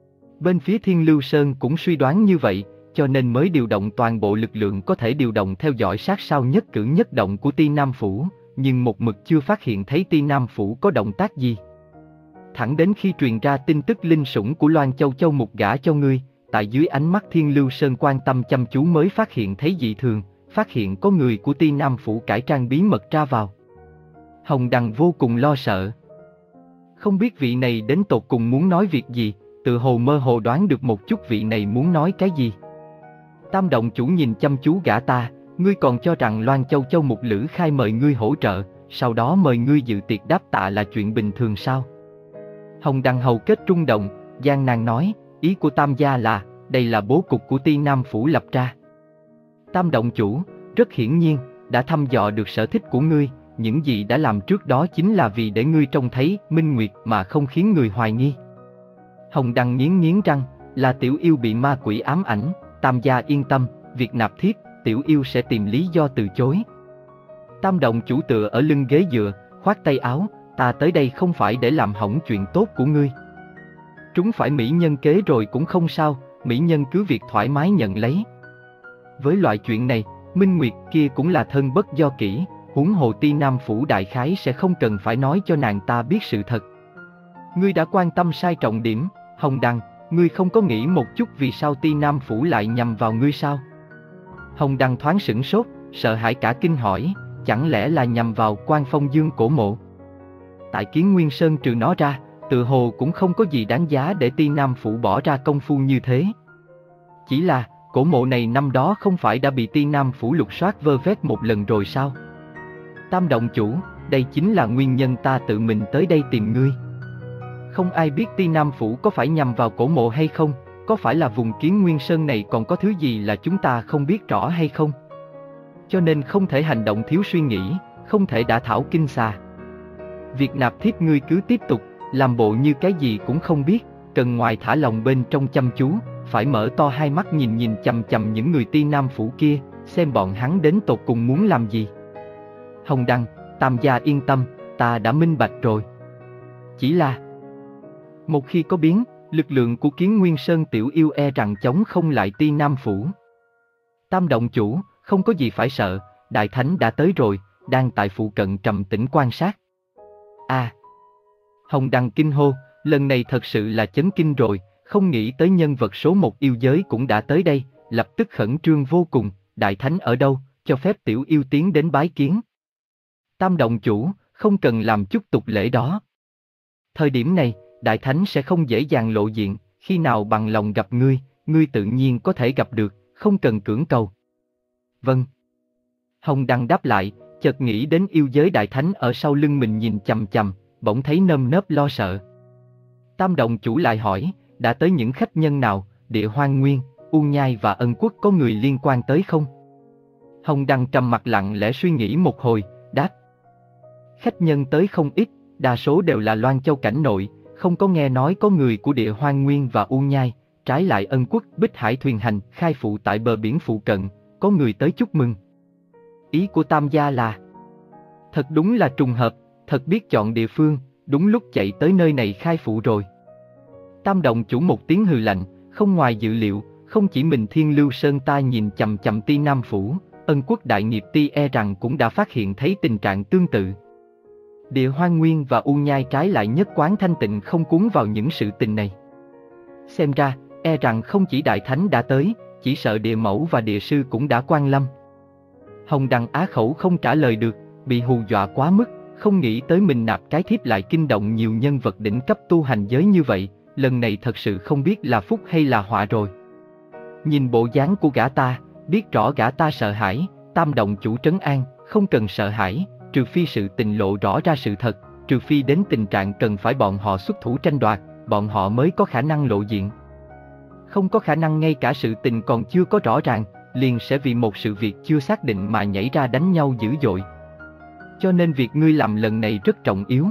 Bên phía Thiên Lưu Sơn cũng suy đoán như vậy, cho nên mới điều động toàn bộ lực lượng có thể điều động theo dõi sát sao nhất cử nhất động của Ti Nam Phủ, nhưng một mực chưa phát hiện thấy Ti Nam Phủ có động tác gì. Thẳng đến khi truyền ra tin tức linh sủng của Loan Châu Châu Mục gả cho ngươi, tại dưới ánh mắt Thiên Lưu Sơn quan tâm chăm chú mới phát hiện thấy dị thường, phát hiện có người của Ti Nam Phủ cải trang bí mật ra vào. Hồng Đằng vô cùng lo sợ. Không biết vị này đến tột cùng muốn nói việc gì, tự hồ mơ hồ đoán được một chút vị này muốn nói cái gì. Tam động chủ nhìn chăm chú gã ta, ngươi còn cho rằng Loan Châu Châu Mục Lữ Khai mời ngươi hỗ trợ, sau đó mời ngươi dự tiệc đáp tạ là chuyện bình thường sao? Hồng Đằng hầu kết trung động, gian nan nói, ý của Tam gia là, đây là bố cục của Ti Nam Phủ lập ra. Tam động chủ, rất hiển nhiên, đã thăm dò được sở thích của ngươi, những gì đã làm trước đó chính là vì để ngươi trông thấy minh nguyệt mà không khiến người hoài nghi. Hồng Đằng nghiến nghiến răng, là tiểu yêu bị ma quỷ ám ảnh, Tam gia yên tâm, việc nạp thiếp, tiểu yêu sẽ tìm lý do từ chối. Tam động chủ tựa ở lưng ghế dựa, khoác tay áo, ta tới đây không phải để làm hỏng chuyện tốt của ngươi. Trúng phải mỹ nhân kế rồi cũng không sao, mỹ nhân cứ việc thoải mái nhận lấy. Với loại chuyện này, minh nguyệt kia cũng là thân bất do kỹ, huống hồ Ti Nam Phủ đại khái sẽ không cần phải nói cho nàng ta biết sự thật. Ngươi đã quan tâm sai trọng điểm, Hồng Đằng, ngươi không có nghĩ một chút vì sao Ti Nam Phủ lại nhằm vào ngươi sao? Hồng Đằng thoáng sửng sốt, sợ hãi cả kinh hỏi, chẳng lẽ là nhằm vào Quan Phong Dương cổ mộ? Tại Kiến Nguyên Sơn trừ nó ra, tự hồ cũng không có gì đáng giá để Ti Nam Phủ bỏ ra công phu như thế. Chỉ là, cổ mộ này năm đó không phải đã bị Ti Nam Phủ lục soát vơ vét một lần rồi sao? Tam động chủ, đây chính là nguyên nhân ta tự mình tới đây tìm ngươi. Không ai biết Ti Nam Phủ có phải nhằm vào cổ mộ hay không, có phải là vùng Kiến Nguyên Sơn này còn có thứ gì là chúng ta không biết rõ hay không? Cho nên không thể hành động thiếu suy nghĩ, không thể đả thảo kinh xà. Việc nạp thiếp ngươi cứ tiếp tục, làm bộ như cái gì cũng không biết, cần ngoài thả lòng bên trong chăm chú, phải mở to hai mắt nhìn nhìn chằm chằm những người Ti Nam Phủ kia, xem bọn hắn đến tột cùng muốn làm gì. Hồng Đằng, Tam gia yên tâm, ta đã minh bạch rồi. Chỉ là, một khi có biến, lực lượng của Kiến Nguyên Sơn tiểu yêu e rằng chống không lại Ti Nam Phủ. Tam động chủ, không có gì phải sợ, Đại Thánh đã tới rồi, đang tại phụ cận trầm tĩnh quan sát. À! Hồng Đằng kinh hô, lần này thật sự là chấn kinh rồi, không nghĩ tới nhân vật số một yêu giới cũng đã tới đây, lập tức khẩn trương vô cùng, Đại Thánh ở đâu, cho phép tiểu yêu tiến đến bái kiến. Tam động chủ, không cần làm chút tục lễ đó. Thời điểm này, Đại Thánh sẽ không dễ dàng lộ diện, khi nào bằng lòng gặp ngươi, ngươi tự nhiên có thể gặp được, không cần cưỡng cầu. Vâng. Hồng Đằng đáp lại, chợt nghĩ đến yêu giới Đại Thánh ở sau lưng mình nhìn chằm chằm, bỗng thấy nơm nớp lo sợ. Tam động chủ lại hỏi, đã tới những khách nhân nào, Địa Hoang Nguyên, U Nhai và Ân Quốc có người liên quan tới không? Hồng Đằng trầm mặt lặng lẽ suy nghĩ một hồi, đáp. Khách nhân tới không ít, đa số đều là Loan Châu cảnh nội, không có nghe nói có người của Địa Hoang Nguyên và U Nhai, trái lại Ân Quốc Bích Hải thuyền hành khai phụ tại bờ biển phụ cận, có người tới chúc mừng. Ý của Tam gia là, thật đúng là trùng hợp, thật biết chọn địa phương, đúng lúc chạy tới nơi này khai phụ rồi. Tam động chủ một tiếng hừ lạnh, không ngoài dự liệu, không chỉ mình Thiên Lưu Sơn ta nhìn chằm chằm Ti Nam Phủ, Ân Quốc đại nghiệp ti e rằng cũng đã phát hiện thấy tình trạng tương tự. Địa Hoang Nguyên và U Nhai trái lại nhất quán thanh tịnh không cuốn vào những sự tình này. Xem ra, e rằng không chỉ Đại Thánh đã tới, chỉ sợ địa mẫu và địa sư cũng đã quan lâm. Hồng Đằng á khẩu không trả lời được, bị hù dọa quá mức, không nghĩ tới mình nạp cái thiếp lại kinh động nhiều nhân vật đỉnh cấp tu hành giới như vậy, lần này thật sự không biết là phúc hay là họa rồi. Nhìn bộ dáng của gã ta, biết rõ gã ta sợ hãi, Tam động chủ trấn an, không cần sợ hãi, trừ phi sự tình lộ rõ ra sự thật, trừ phi đến tình trạng cần phải bọn họ xuất thủ tranh đoạt, bọn họ mới có khả năng lộ diện. Không có khả năng ngay cả sự tình còn chưa có rõ ràng, liền sẽ vì một sự việc chưa xác định mà nhảy ra đánh nhau dữ dội. Cho nên việc ngươi làm lần này rất trọng yếu.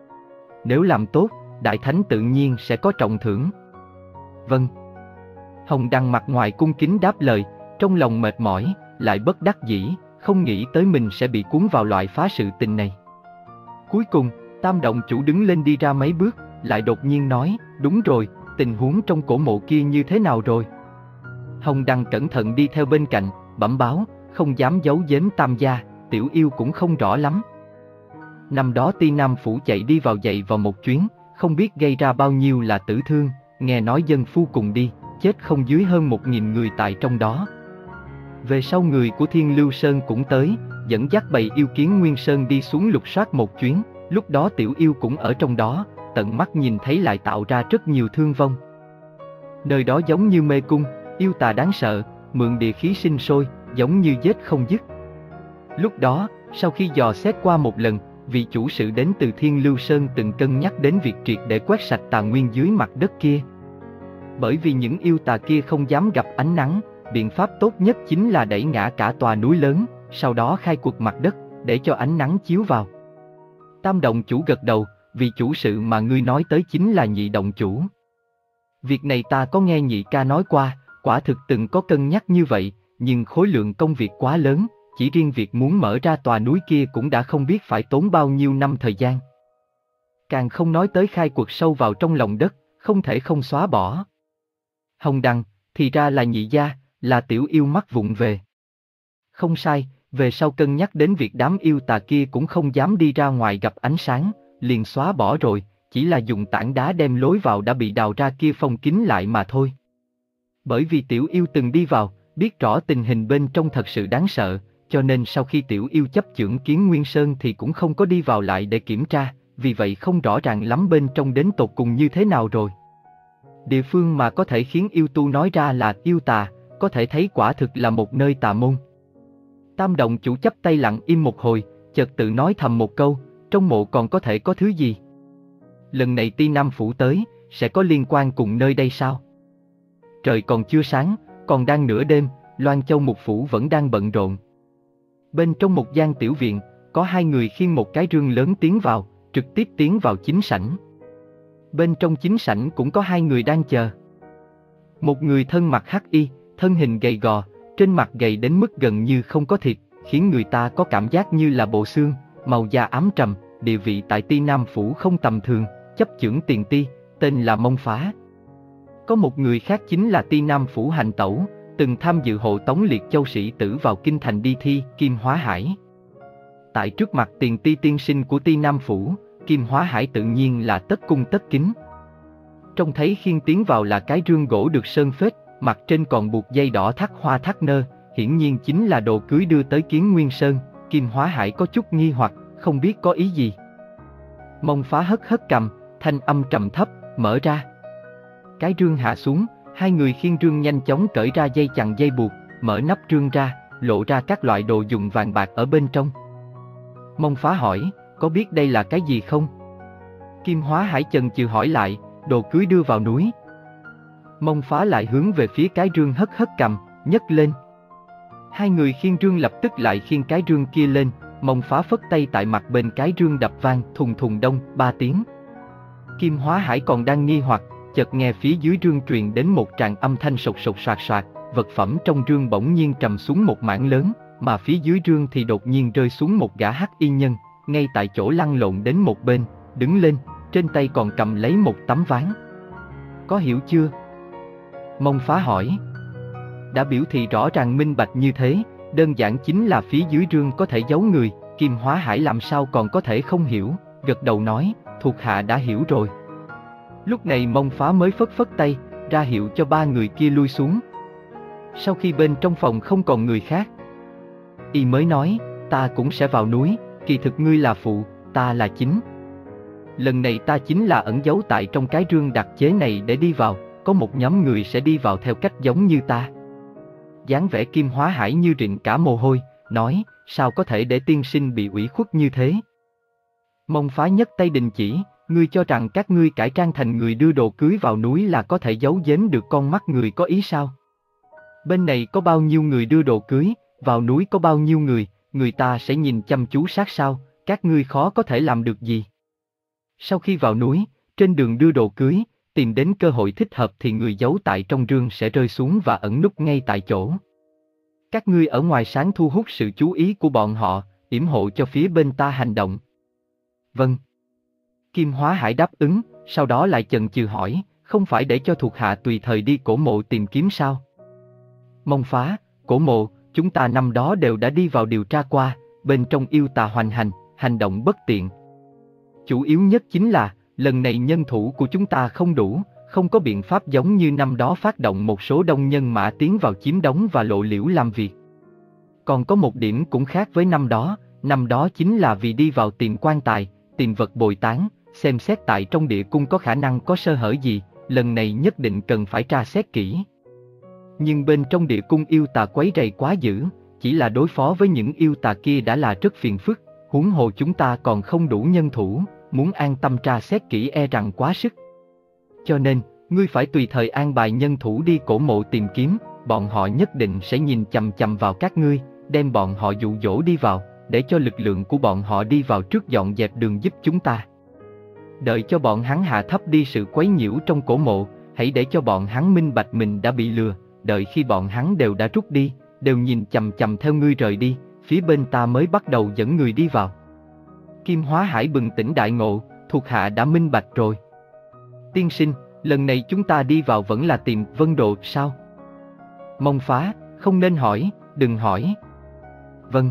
Nếu làm tốt, Đại Thánh tự nhiên sẽ có trọng thưởng. Vâng. Hồng Đăng mặt ngoài cung kính đáp lời, trong lòng mệt mỏi, lại bất đắc dĩ, không nghĩ tới mình sẽ bị cuốn vào loại phá sự tình này. Cuối cùng, Tam động chủ đứng lên đi ra mấy bước, lại đột nhiên nói, đúng rồi, tình huống trong cổ mộ kia như thế nào rồi? Hồng Đăng cẩn thận đi theo bên cạnh, bẩm báo, không dám giấu giếm Tam gia, tiểu yêu cũng không rõ lắm. Năm đó Ti Nam Phủ chạy đi vào dậy vào một chuyến, không biết gây ra bao nhiêu là tử thương, nghe nói dân phu cùng đi, chết không dưới hơn một nghìn người tại trong đó. Về sau người của Thiên Lưu Sơn cũng tới, dẫn dắt bầy yêu kiến Nguyên Sơn đi xuống lục soát một chuyến, lúc đó tiểu yêu cũng ở trong đó, tận mắt nhìn thấy lại tạo ra rất nhiều thương vong. Nơi đó giống như mê cung, yêu tà đáng sợ, mượn địa khí sinh sôi, giống như giết không dứt. Lúc đó, sau khi dò xét qua một lần, vị chủ sự đến từ Thiên Lưu Sơn từng cân nhắc đến việc triệt để quét sạch tà nguyên dưới mặt đất kia. Bởi vì những yêu tà kia không dám gặp ánh nắng, biện pháp tốt nhất chính là đẩy ngã cả tòa núi lớn, sau đó khai quật mặt đất, để cho ánh nắng chiếu vào. Tam động chủ gật đầu, vì chủ sự mà ngươi nói tới chính là nhị động chủ. Việc này ta có nghe nhị ca nói qua, quả thực từng có cân nhắc như vậy, nhưng khối lượng công việc quá lớn, chỉ riêng việc muốn mở ra tòa núi kia cũng đã không biết phải tốn bao nhiêu năm thời gian. Càng không nói tới khai quật sâu vào trong lòng đất, không thể không xóa bỏ. Hồng Đăng, thì ra là nhị gia, là tiểu yêu mắc vụng về. Không sai, về sau cân nhắc đến việc đám yêu tà kia cũng không dám đi ra ngoài gặp ánh sáng, liền xóa bỏ rồi, chỉ là dùng tảng đá đem lối vào đã bị đào ra kia phong kín lại mà thôi. Bởi vì tiểu yêu từng đi vào, biết rõ tình hình bên trong thật sự đáng sợ, cho nên sau khi tiểu yêu chấp chưởng kiến Nguyên Sơn thì cũng không có đi vào lại để kiểm tra, vì vậy không rõ ràng lắm bên trong đến tột cùng như thế nào rồi. Địa phương mà có thể khiến yêu tu nói ra là yêu tà, có thể thấy quả thực là một nơi tà môn. Tam động chủ chắp tay lặng im một hồi, chợt tự nói thầm một câu, trong mộ còn có thể có thứ gì? Lần này Ti Nam Phủ tới, sẽ có liên quan cùng nơi đây sao? Trời còn chưa sáng, còn đang nửa đêm, Loan Châu Mục Phủ vẫn đang bận rộn. Bên trong một gian tiểu viện, có hai người khiêng một cái rương lớn tiến vào, trực tiếp tiến vào chính sảnh. Bên trong chính sảnh cũng có hai người đang chờ. Một người thân mặc hắc y, thân hình gầy gò, trên mặt gầy đến mức gần như không có thịt, khiến người ta có cảm giác như là bộ xương, màu da ám trầm, địa vị tại Ti Nam Phủ không tầm thường, chấp chưởng tiền ti, tên là Mông Phá. Có một người khác chính là Ti Nam Phủ hành tẩu, từng tham dự hộ tống Liệt Châu sĩ tử vào kinh thành đi thi, Kim Hóa Hải. Tại trước mặt tiền ti tiên sinh của Ti Nam Phủ, Kim Hóa Hải tự nhiên là tất cung tất kính. Trông thấy khiêng tiến vào là cái rương gỗ được sơn phết, mặt trên còn buộc dây đỏ thắt hoa thắt nơ, hiển nhiên chính là đồ cưới đưa tới kiến Nguyên Sơn. Kim Hóa Hải có chút nghi hoặc, không biết có ý gì. Mông Phá hất hất cầm, thanh âm trầm thấp, mở ra. Cái rương hạ xuống, hai người khiêng rương nhanh chóng cởi ra dây chằng dây buộc, mở nắp rương ra, lộ ra các loại đồ dùng vàng bạc ở bên trong. Mông Phá hỏi, có biết đây là cái gì không? Kim Hóa Hải chần chừ hỏi lại, đồ cưới đưa vào núi. Mông Phá lại hướng về phía cái rương hất hất cầm, nhấc lên. Hai người khiêng rương lập tức lại khiêng cái rương kia lên, Mông Phá phất tay tại mặt bên cái rương đập vang thùng thùng đông ba tiếng. Kim Hóa Hải còn đang nghi hoặc, chợt nghe phía dưới rương truyền đến một tràng âm thanh sột sột soạt soạt, vật phẩm trong rương bỗng nhiên trầm xuống một mảng lớn, mà phía dưới rương thì đột nhiên rơi xuống một gã hắc y nhân, ngay tại chỗ lăn lộn đến một bên, đứng lên, trên tay còn cầm lấy một tấm ván. Có hiểu chưa? Mông Phá hỏi. Đã biểu thị rõ ràng minh bạch như thế, đơn giản chính là phía dưới rương có thể giấu người, Kim Hóa Hải làm sao còn có thể không hiểu, gật đầu nói, thuộc hạ đã hiểu rồi. Lúc này Mông Phá mới phất phất tay, ra hiệu cho ba người kia lui xuống. Sau khi bên trong phòng không còn người khác, y mới nói, ta cũng sẽ vào núi, kỳ thực ngươi là phụ, ta là chính. Lần này ta chính là ẩn giấu tại trong cái rương đặc chế này để đi vào, có một nhóm người sẽ đi vào theo cách giống như ta. Dáng vẻ Kim Hóa Hải như rịn cả mồ hôi, nói, sao có thể để tiên sinh bị ủy khuất như thế? Mông Phá nhấc tay đình chỉ, ngươi cho rằng các ngươi cải trang thành người đưa đồ cưới vào núi là có thể giấu giếm được con mắt người có ý sao? Bên này có bao nhiêu người đưa đồ cưới, vào núi có bao nhiêu người, người ta sẽ nhìn chăm chú sát sao, các ngươi khó có thể làm được gì. Sau khi vào núi, trên đường đưa đồ cưới, tìm đến cơ hội thích hợp thì người giấu tại trong rương sẽ rơi xuống và ẩn núp ngay tại chỗ. Các ngươi ở ngoài sáng thu hút sự chú ý của bọn họ, yểm hộ cho phía bên ta hành động. Vâng. Kim Hóa Hải đáp ứng, sau đó lại chần chừ hỏi, không phải để cho thuộc hạ tùy thời đi cổ mộ tìm kiếm sao? Mông Phá, cổ mộ, chúng ta năm đó đều đã đi vào điều tra qua, bên trong yêu tà hoành hành, hành động bất tiện. Chủ yếu nhất chính là, lần này nhân thủ của chúng ta không đủ, không có biện pháp giống như năm đó phát động một số đông nhân mã tiến vào chiếm đóng và lộ liễu làm việc. Còn có một điểm cũng khác với năm đó, năm đó chính là vì đi vào tìm quan tài, tìm vật bồi tán, xem xét tại trong địa cung có khả năng có sơ hở gì, lần này nhất định cần phải tra xét kỹ. Nhưng bên trong địa cung yêu tà quấy rầy quá dữ, chỉ là đối phó với những yêu tà kia đã là rất phiền phức, huống hồ chúng ta còn không đủ nhân thủ, muốn an tâm tra xét kỹ e rằng quá sức. Cho nên, ngươi phải tùy thời an bài nhân thủ đi cổ mộ tìm kiếm, bọn họ nhất định sẽ nhìn chằm chằm vào các ngươi, đem bọn họ dụ dỗ đi vào, để cho lực lượng của bọn họ đi vào trước dọn dẹp đường giúp chúng ta. Đợi cho bọn hắn hạ thấp đi sự quấy nhiễu trong cổ mộ, hãy để cho bọn hắn minh bạch mình đã bị lừa, đợi khi bọn hắn đều đã rút đi, đều nhìn chằm chằm theo ngươi rời đi, phía bên ta mới bắt đầu dẫn người đi vào. Kim Hóa Hải bừng tỉnh đại ngộ, thuộc hạ đã minh bạch rồi. Tiên sinh, lần này chúng ta đi vào vẫn là tìm Vân Đồ sao? Mông Phá, không nên hỏi, đừng hỏi. Vâng.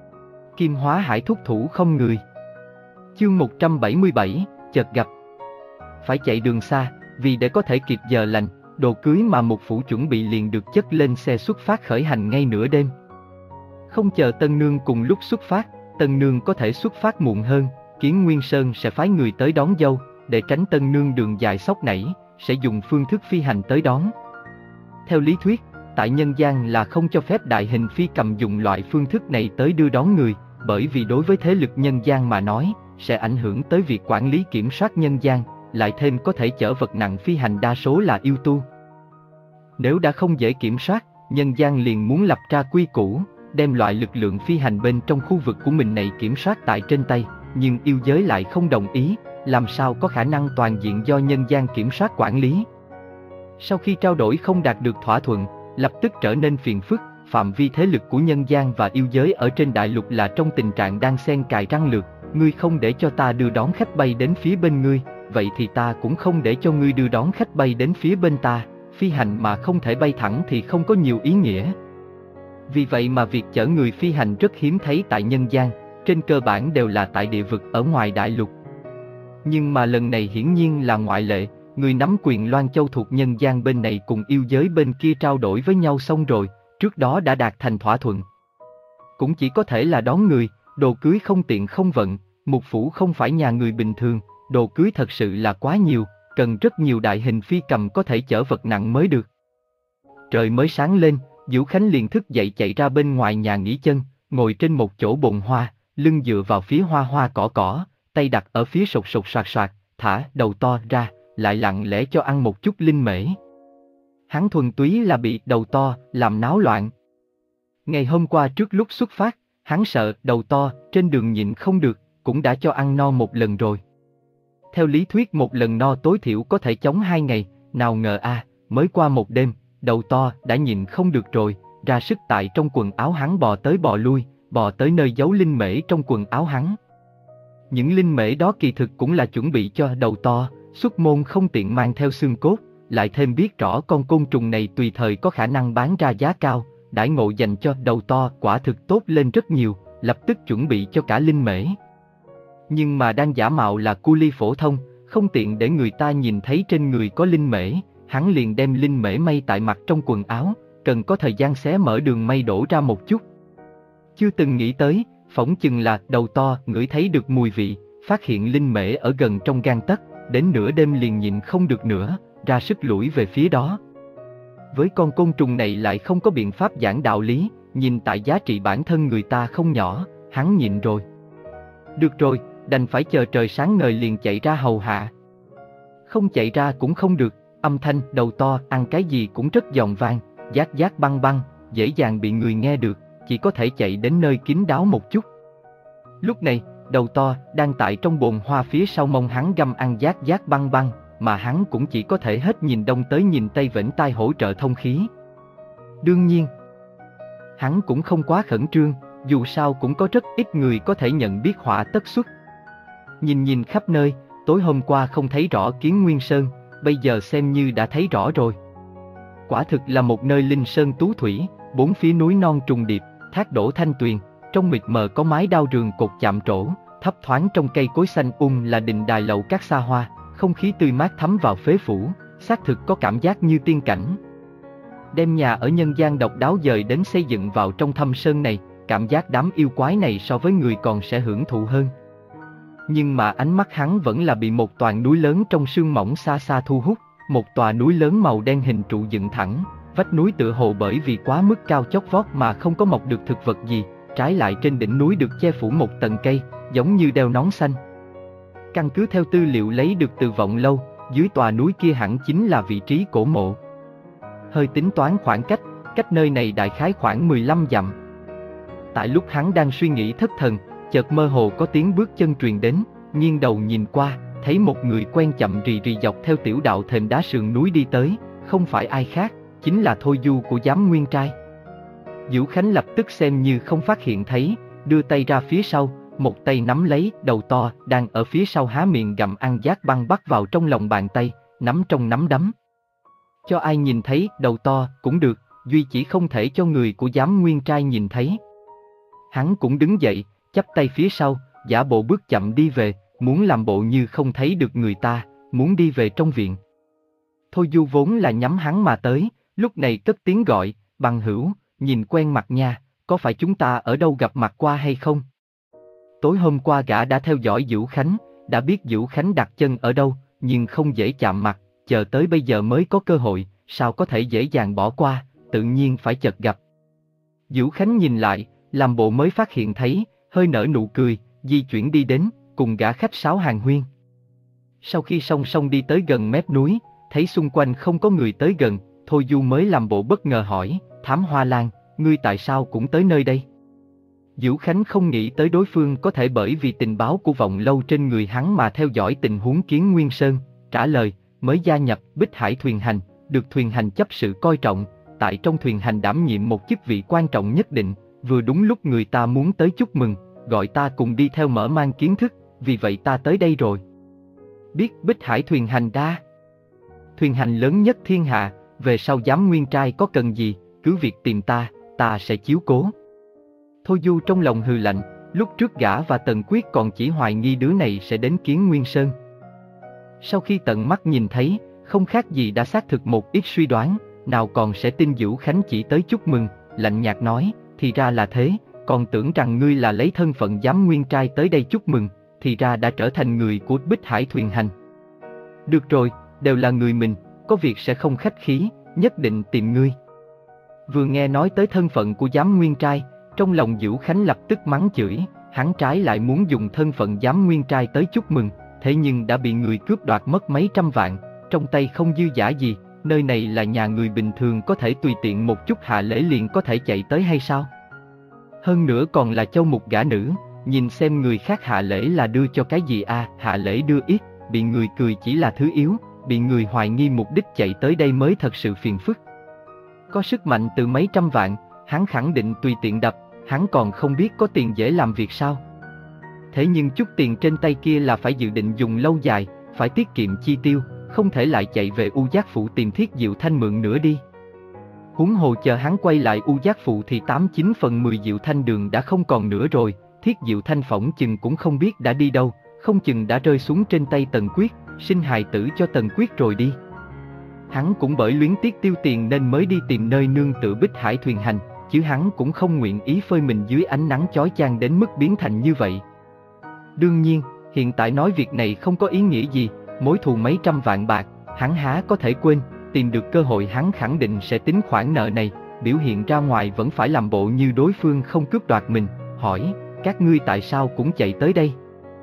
Kim Hóa Hải thúc thủ không người. Chương một trăm bảy mươi bảy, chợt gặp. Phải chạy đường xa, vì để có thể kịp giờ lành, đồ cưới mà một phủ chuẩn bị liền được chất lên xe xuất phát khởi hành ngay nửa đêm. Không chờ tân nương cùng lúc xuất phát, tân nương có thể xuất phát muộn hơn, Kiến Nguyên Sơn sẽ phái người tới đón dâu, để tránh tân nương đường dài sóc nảy, sẽ dùng phương thức phi hành tới đón. Theo lý thuyết, tại nhân gian là không cho phép đại hình phi cầm dùng loại phương thức này tới đưa đón người, bởi vì đối với thế lực nhân gian mà nói, sẽ ảnh hưởng tới việc quản lý kiểm soát nhân gian, lại thêm có thể chở vật nặng phi hành đa số là yêu tu. Nếu đã không dễ kiểm soát, nhân gian liền muốn lập ra quy củ, đem loại lực lượng phi hành bên trong khu vực của mình này kiểm soát tại trên tay, nhưng yêu giới lại không đồng ý, làm sao có khả năng toàn diện do nhân gian kiểm soát quản lý. Sau khi trao đổi không đạt được thỏa thuận, lập tức trở nên phiền phức, phạm vi thế lực của nhân gian và yêu giới ở trên đại lục là trong tình trạng đang xen cài răng lược, ngươi không để cho ta đưa đón khách bay đến phía bên ngươi, vậy thì ta cũng không để cho ngươi đưa đón khách bay đến phía bên ta, phi hành mà không thể bay thẳng thì không có nhiều ý nghĩa. Vì vậy mà việc chở người phi hành rất hiếm thấy tại nhân gian, trên cơ bản đều là tại địa vực ở ngoài đại lục. Nhưng mà lần này hiển nhiên là ngoại lệ, người nắm quyền Loan Châu thuộc nhân gian bên này cùng yêu giới bên kia trao đổi với nhau xong rồi, trước đó đã đạt thành thỏa thuận. Cũng chỉ có thể là đón người, đồ cưới không tiện không vận, một phủ không phải nhà người bình thường, đồ cưới thật sự là quá nhiều, cần rất nhiều đại hình phi cầm có thể chở vật nặng mới được. Trời mới sáng lên, Vũ Khánh liền thức dậy chạy ra bên ngoài nhà nghỉ chân, ngồi trên một chỗ bồn hoa, lưng dựa vào phía hoa hoa cỏ cỏ, tay đặt ở phía sột sột soạt soạt, thả đầu to ra, lại lặng lẽ cho ăn một chút linh mễ. Hắn thuần túy là bị đầu to làm náo loạn. Ngày hôm qua trước lúc xuất phát, hắn sợ đầu to trên đường nhịn không được, cũng đã cho ăn no một lần rồi. Theo lý thuyết một lần no tối thiểu có thể chống hai ngày, nào ngờ a, à, mới qua một đêm, đầu to đã nhịn không được rồi, ra sức tại trong quần áo hắn bò tới bò lui, bò tới nơi giấu linh mễ trong quần áo hắn. Những linh mễ đó kỳ thực cũng là chuẩn bị cho đầu to, xuất môn không tiện mang theo xương cốt, lại thêm biết rõ con côn trùng này tùy thời có khả năng bán ra giá cao, đãi ngộ dành cho đầu to quả thực tốt lên rất nhiều, lập tức chuẩn bị cho cả linh mễ. Nhưng mà đang giả mạo là cu li phổ thông, không tiện để người ta nhìn thấy trên người có linh mễ, hắn liền đem linh mễ may tại mặt trong quần áo, cần có thời gian xé mở đường may đổ ra một chút. Chưa từng nghĩ tới, phỏng chừng là đầu to ngửi thấy được mùi vị, phát hiện linh mễ ở gần trong gang tấc, đến nửa đêm liền nhịn không được nữa, ra sức lủi về phía đó. Với con côn trùng này lại không có biện pháp giảng đạo lý, nhìn tại giá trị bản thân người ta không nhỏ, hắn nhịn rồi. Được rồi, đành phải chờ trời sáng ngời liền chạy ra hầu hạ. Không chạy ra cũng không được, âm thanh đầu to ăn cái gì cũng rất giòn vang, giác giác băng băng, dễ dàng bị người nghe được, chỉ có thể chạy đến nơi kín đáo một chút. Lúc này, đầu to đang tại trong bồn hoa phía sau mông hắn găm ăn giác giác băng băng, mà hắn cũng chỉ có thể hết nhìn đông tới nhìn tây vểnh tai hỗ trợ thông khí. Đương nhiên, hắn cũng không quá khẩn trương, dù sao cũng có rất ít người có thể nhận biết họa tất xuất. Nhìn nhìn khắp nơi, tối hôm qua không thấy rõ Kiến Nguyên Sơn, bây giờ xem như đã thấy rõ rồi. Quả thực là một nơi linh sơn tú thủy, bốn phía núi non trùng điệp, thác đổ thanh tuyền, trong mịt mờ có mái đao rường cột chạm trổ, thấp thoáng trong cây cối xanh um là đình đài lầu các xa hoa, không khí tươi mát thấm vào phế phủ, xác thực có cảm giác như tiên cảnh. Đem nhà ở nhân gian độc đáo dời đến xây dựng vào trong thâm sơn này, cảm giác đám yêu quái này so với người còn sẽ hưởng thụ hơn. Nhưng mà ánh mắt hắn vẫn là bị một tòa núi lớn trong sương mỏng xa xa thu hút, một tòa núi lớn màu đen hình trụ dựng thẳng, vách núi tựa hồ bởi vì quá mức cao chót vót mà không có mọc được thực vật gì, trái lại trên đỉnh núi được che phủ một tầng cây, giống như đeo nón xanh. Căn cứ theo tư liệu lấy được từ Vọng Lâu, dưới tòa núi kia hẳn chính là vị trí cổ mộ. Hơi tính toán khoảng cách, cách nơi này đại khái khoảng mười lăm dặm. Tại lúc hắn đang suy nghĩ thất thần, chợt mơ hồ có tiếng bước chân truyền đến, nghiêng đầu nhìn qua, thấy một người quen chậm rì rì dọc theo tiểu đạo thềm đá sườn núi đi tới, không phải ai khác, chính là Thôi Du của Giám Nguyên Trai. Vũ Khánh lập tức xem như không phát hiện thấy, đưa tay ra phía sau, một tay nắm lấy đầu to đang ở phía sau há miệng gặm ăn giác băng bắt vào trong lòng bàn tay, nắm trong nắm đấm. Cho ai nhìn thấy đầu to cũng được, duy chỉ không thể cho người của Giám Nguyên Trai nhìn thấy. Hắn cũng đứng dậy, chắp tay phía sau, giả bộ bước chậm đi về, muốn làm bộ như không thấy được người ta, muốn đi về trong viện. Thôi Du vốn là nhắm hắn mà tới, lúc này cất tiếng gọi, bằng hữu, nhìn quen mặt nha, có phải chúng ta ở đâu gặp mặt qua hay không? Tối hôm qua gã đã theo dõi Vũ Khánh, đã biết Vũ Khánh đặt chân ở đâu, nhưng không dễ chạm mặt, chờ tới bây giờ mới có cơ hội, sao có thể dễ dàng bỏ qua, tự nhiên phải chợt gặp. Vũ Khánh nhìn lại, làm bộ mới phát hiện thấy, hơi nở nụ cười, di chuyển đi đến, cùng gã khách sáo hàn huyên. Sau khi song song đi tới gần mép núi, thấy xung quanh không có người tới gần, Thôi Du mới làm bộ bất ngờ hỏi, Thám Hoa Lan, ngươi tại sao cũng tới nơi đây? Vũ Khánh không nghĩ tới đối phương có thể bởi vì tình báo của Vọng Lâu trên người hắn mà theo dõi tình huống Kiến Nguyên Sơn, trả lời, mới gia nhập Bích Hải thuyền hành, được thuyền hành chấp sự coi trọng, tại trong thuyền hành đảm nhiệm một chức vị quan trọng nhất định, vừa đúng lúc người ta muốn tới chúc mừng, gọi ta cùng đi theo mở mang kiến thức, vì vậy ta tới đây rồi. Biết Bích Hải thuyền hành đa, thuyền hành lớn nhất thiên hạ, về sau Giám Nguyên Trai có cần gì, cứ việc tìm ta, ta sẽ chiếu cố. Thôi Du trong lòng hừ lạnh, lúc trước gã và Tần Quyết còn chỉ hoài nghi đứa này sẽ đến Kiến Nguyên Sơn. Sau khi tận mắt nhìn thấy, không khác gì đã xác thực một ít suy đoán, nào còn sẽ tin Vũ Khánh chỉ tới chúc mừng, lạnh nhạt nói, thì ra là thế, còn tưởng rằng ngươi là lấy thân phận Giám Nguyên Trai tới đây chúc mừng, thì ra đã trở thành người của Bích Hải thuyền hành. Được rồi, đều là người mình, có việc sẽ không khách khí, nhất định tìm ngươi. Vừa nghe nói tới thân phận của Giám Nguyên Trai, trong lòng Vũ Khánh lập tức mắng chửi, hắn trái lại muốn dùng thân phận Giám Nguyên Trai tới chúc mừng, thế nhưng đã bị người cướp đoạt mất mấy trăm vạn, trong tay không dư giả gì, nơi này là nhà người bình thường có thể tùy tiện một chút hạ lễ liền có thể chạy tới hay sao? Hơn nữa còn là châu mục gả nữ, nhìn xem người khác hạ lễ là đưa cho cái gì à, hạ lễ đưa ít, bị người cười chỉ là thứ yếu, bị người hoài nghi mục đích chạy tới đây mới thật sự phiền phức. Có sức mạnh từ mấy trăm vạn, hắn khẳng định tùy tiện đập, hắn còn không biết có tiền dễ làm việc sao. Thế nhưng chút tiền trên tay kia là phải dự định dùng lâu dài, phải tiết kiệm chi tiêu, không thể lại chạy về U Giác Phụ tìm Thiết Diệu Thanh mượn nữa đi. Huống hồ chờ hắn quay lại U Giác Phụ thì tám chín phần mười Diệu Thanh đường đã không còn nữa rồi, Thiết Diệu Thanh phỏng chừng cũng không biết đã đi đâu, không chừng đã rơi xuống trên tay Tần Quyết, sinh hài tử cho Tần Quyết rồi đi. Hắn cũng bởi luyến tiếc tiêu tiền nên mới đi tìm nơi nương tựa Bích Hải thuyền hành, chứ hắn cũng không nguyện ý phơi mình dưới ánh nắng chói chang đến mức biến thành như vậy. Đương nhiên, hiện tại nói việc này không có ý nghĩa gì, mối thù mấy trăm vạn bạc, hắn há có thể quên, tìm được cơ hội hắn khẳng định sẽ tính khoản nợ này, biểu hiện ra ngoài vẫn phải làm bộ như đối phương không cướp đoạt mình, hỏi, các ngươi tại sao cũng chạy tới đây?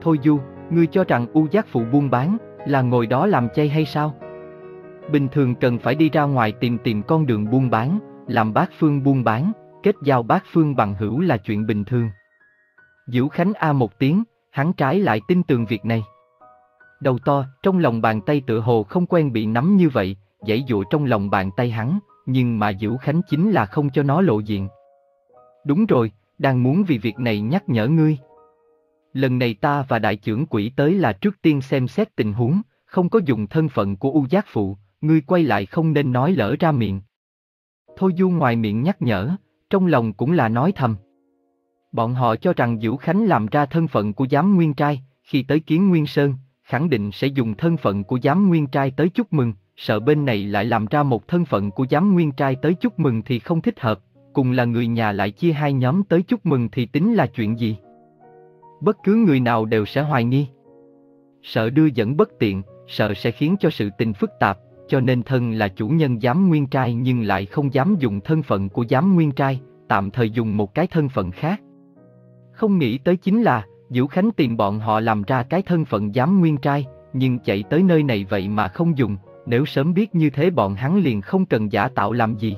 Thôi Du, ngươi cho rằng U Giác Phụ buôn bán, là ngồi đó làm chay hay sao? Bình thường cần phải đi ra ngoài tìm tìm con đường buôn bán, làm bát phương buôn bán, kết giao bát phương bằng hữu là chuyện bình thường. Diễu Khánh a một tiếng, hắn trái lại tin tường việc này. Đầu to, trong lòng bàn tay tựa hồ không quen bị nắm như vậy, giãy giụa trong lòng bàn tay hắn, nhưng mà Diễu Khánh chính là không cho nó lộ diện. Đúng rồi, đang muốn vì việc này nhắc nhở ngươi. Lần này ta và đại trưởng quỹ tới là trước tiên xem xét tình huống, không có dùng thân phận của U Giác Phụ, ngươi quay lại không nên nói lỡ ra miệng. Thôi Du ngoài miệng nhắc nhở, trong lòng cũng là nói thầm. Bọn họ cho rằng Diễu Khánh làm ra thân phận của giám nguyên trai, khi tới Kiến Nguyên Sơn, khẳng định sẽ dùng thân phận của giám nguyên trai tới chúc mừng, sợ bên này lại làm ra một thân phận của giám nguyên trai tới chúc mừng thì không thích hợp, cùng là người nhà lại chia hai nhóm tới chúc mừng thì tính là chuyện gì? Bất cứ người nào đều sẽ hoài nghi. Sợ đưa dẫn bất tiện, sợ sẽ khiến cho sự tình phức tạp, cho nên thân là chủ nhân giám nguyên trai nhưng lại không dám dùng thân phận của giám nguyên trai, tạm thời dùng một cái thân phận khác. Không nghĩ tới chính là, Diễu Khánh tìm bọn họ làm ra cái thân phận giám nguyên trai, nhưng chạy tới nơi này vậy mà không dùng, nếu sớm biết như thế bọn hắn liền không cần giả tạo làm gì.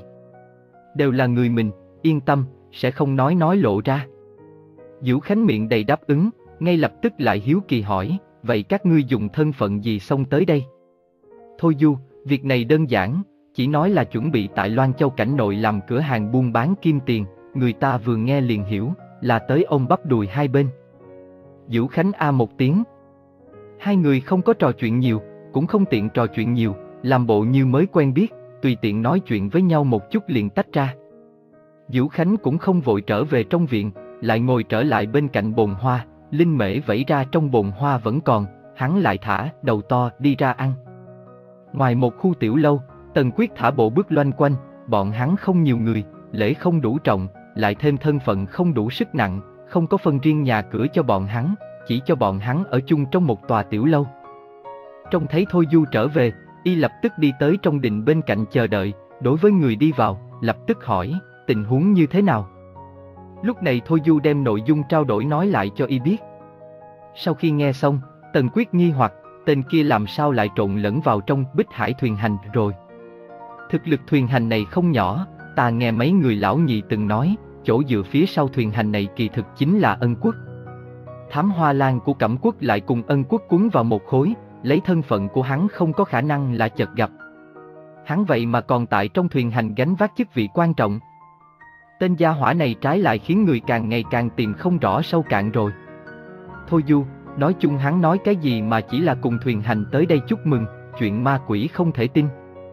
Đều là người mình, yên tâm, sẽ không nói nói lộ ra. Diễu Khánh miệng đầy đáp ứng, ngay lập tức lại hiếu kỳ hỏi, vậy các ngươi dùng thân phận gì xông tới đây? Thôi Du, việc này đơn giản, chỉ nói là chuẩn bị tại Loan Châu cảnh nội làm cửa hàng buôn bán kim tiền, người ta vừa nghe liền hiểu, là tới ôm bắp đùi hai bên. Diễu Khánh a một tiếng. Hai người không có trò chuyện nhiều, cũng không tiện trò chuyện nhiều, làm bộ như mới quen biết, tùy tiện nói chuyện với nhau một chút liền tách ra. Diễu Khánh cũng không vội trở về trong viện, lại ngồi trở lại bên cạnh bồn hoa, linh mễ vẩy ra trong bồn hoa vẫn còn, hắn lại thả đầu to đi ra ăn. Ngoài một khu tiểu lâu, Tần Quyết thả bộ bước loanh quanh, bọn hắn không nhiều người, lễ không đủ trọng, lại thêm thân phận không đủ sức nặng, không có phân riêng nhà cửa cho bọn hắn, chỉ cho bọn hắn ở chung trong một tòa tiểu lâu. Trông thấy Thôi Du trở về, y lập tức đi tới trong đình bên cạnh chờ đợi, đối với người đi vào, lập tức hỏi, tình huống như thế nào? Lúc này Thôi Du đem nội dung trao đổi nói lại cho y biết. Sau khi nghe xong, Tần Quyết nghi hoặc, tên kia làm sao lại trộn lẫn vào trong Bích Hải thuyền hành rồi? Thực lực thuyền hành này không nhỏ, ta nghe mấy người lão nhị từng nói, chỗ dựa phía sau thuyền hành này kỳ thực chính là Ân Quốc. Thám Hoa Lan của Cẩm Quốc lại cùng Ân Quốc cuốn vào một khối, lấy thân phận của hắn không có khả năng là chợt gặp. Hắn vậy mà còn tại trong thuyền hành gánh vác chức vị quan trọng. Tên gia hỏa này trái lại khiến người càng ngày càng tìm không rõ sâu cạn rồi. Thôi Du, nói chung hắn nói cái gì mà chỉ là cùng thuyền hành tới đây chúc mừng, chuyện ma quỷ không thể tin.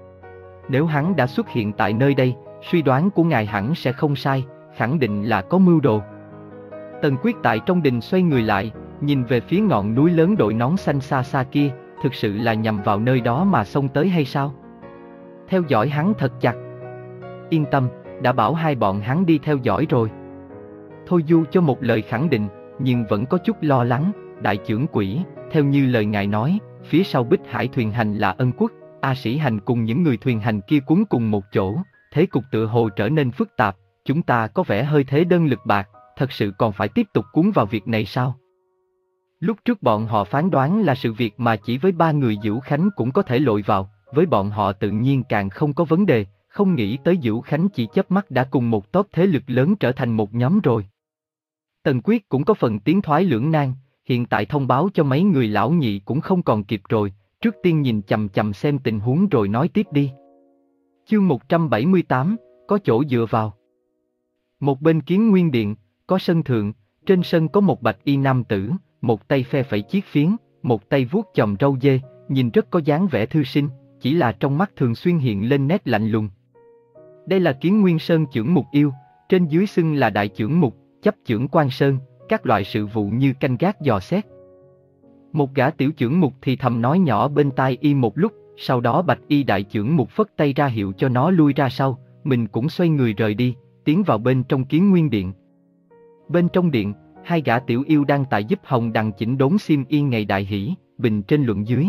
Nếu hắn đã xuất hiện tại nơi đây, suy đoán của ngài hẳn sẽ không sai, khẳng định là có mưu đồ. Tần Quyết tại trong đình xoay người lại, nhìn về phía ngọn núi lớn đội nón xanh xa xa kia, thực sự là nhằm vào nơi đó mà xông tới hay sao? Theo dõi hắn thật chặt. Yên tâm, đã bảo hai bọn hắn đi theo dõi rồi. Thôi Du cho một lời khẳng định, nhưng vẫn có chút lo lắng, đại trưởng quỹ, theo như lời ngài nói, phía sau Bích Hải thuyền hành là Ân Quốc, A Sĩ Hành cùng những người thuyền hành kia cuốn cùng một chỗ, thế cục tựa hồ trở nên phức tạp, chúng ta có vẻ hơi thế đơn lực bạc, thật sự còn phải tiếp tục cuốn vào việc này sao? Lúc trước bọn họ phán đoán là sự việc mà chỉ với ba người Diễu Khánh cũng có thể lội vào, với bọn họ tự nhiên càng không có vấn đề, không nghĩ tới Diễu Khánh chỉ chớp mắt đã cùng một tốp thế lực lớn trở thành một nhóm rồi. Tần Quyết cũng có phần tiến thoái lưỡng nan, hiện tại thông báo cho mấy người lão nhị cũng không còn kịp rồi, trước tiên nhìn chằm chằm xem tình huống rồi nói tiếp đi. Chương một trăm bảy mươi tám, có chỗ dựa vào. Một bên Kiến Nguyên Điện, có sân thượng, trên sân có một bạch y nam tử, một tay phe phẩy chiếc phiến, một tay vuốt chòm râu dê, nhìn rất có dáng vẻ thư sinh, chỉ là trong mắt thường xuyên hiện lên nét lạnh lùng. Đây là Kiến Nguyên Sơn trưởng mục yêu, trên dưới xưng là đại trưởng mục, chấp trưởng quan sơn, các loại sự vụ như canh gác dò xét. Một gã tiểu trưởng mục thì thầm nói nhỏ bên tai y một lúc, sau đó bạch y đại trưởng mục phất tay ra hiệu cho nó lui ra sau, mình cũng xoay người rời đi, tiến vào bên trong Kiến Nguyên Điện. Bên trong điện, hai gã tiểu yêu đang tại giúp Hồng Đằng chỉnh đốn xiêm y ngày đại hỷ, bình trên luận dưới.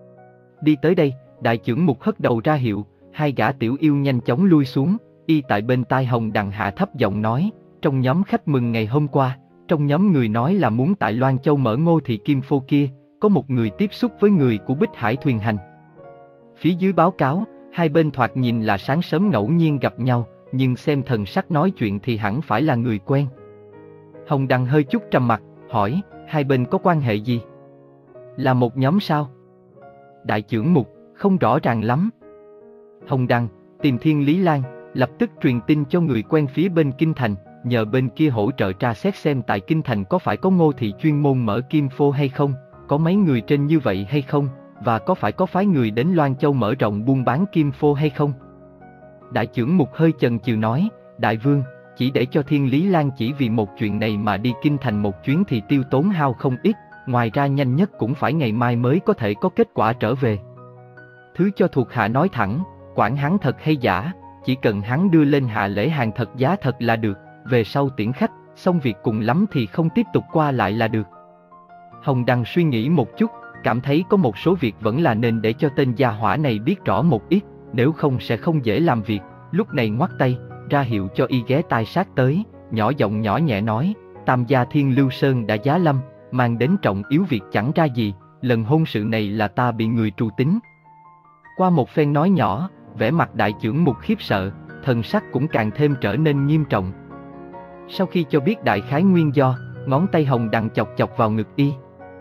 Đi tới đây, đại trưởng mục hất đầu ra hiệu, hai gã tiểu yêu nhanh chóng lui xuống, y tại bên tai Hồng Đằng hạ thấp giọng nói, trong nhóm khách mừng ngày hôm qua, trong nhóm người nói là muốn tại Loan Châu mở Ngô thị Kim Phô kia, có một người tiếp xúc với người của Bích Hải Thuyền Hành. Phía dưới báo cáo, hai bên thoạt nhìn là sáng sớm ngẫu nhiên gặp nhau, nhưng xem thần sắc nói chuyện thì hẳn phải là người quen. Hồng Đằng hơi chút trầm mặt, hỏi, hai bên có quan hệ gì? Là một nhóm sao? Đại trưởng Mục, không rõ ràng lắm. Hồng Đằng, tìm Thiên Lý Lan, lập tức truyền tin cho người quen phía bên Kinh Thành, nhờ bên kia hỗ trợ tra xét xem tại Kinh Thành có phải có Ngô thị chuyên môn mở Kim Phô hay không, có mấy người trên như vậy hay không, và có phải có phái người đến Loan Châu mở rộng buôn bán Kim Phô hay không. Đại trưởng Mục hơi chần chừ nói, Đại Vương, chỉ để cho Thiên Lý Lan chỉ vì một chuyện này mà đi Kinh Thành một chuyến thì tiêu tốn hao không ít, ngoài ra nhanh nhất cũng phải ngày mai mới có thể có kết quả trở về. Thứ cho thuộc hạ nói thẳng, quản hắn thật hay giả, chỉ cần hắn đưa lên hạ lễ hàng thật giá thật là được, về sau tiễn khách, xong việc cùng lắm thì không tiếp tục qua lại là được. Hồng Đằng suy nghĩ một chút, cảm thấy có một số việc vẫn là nên để cho tên gia hỏa này biết rõ một ít, nếu không sẽ không dễ làm việc. Lúc này ngoắt tay, ra hiệu cho y ghé tai sát tới, nhỏ giọng nhỏ nhẹ nói, Tam gia Thiên Lưu Sơn đã giá lâm, mang đến trọng yếu việc chẳng ra gì, lần hôn sự này là ta bị người trù tính. Qua một phen nói nhỏ, vẻ mặt đại trưởng Mục khiếp sợ, thần sắc cũng càng thêm trở nên nghiêm trọng. Sau khi cho biết đại khái nguyên do, ngón tay Hồng Đằng chọc chọc vào ngực y.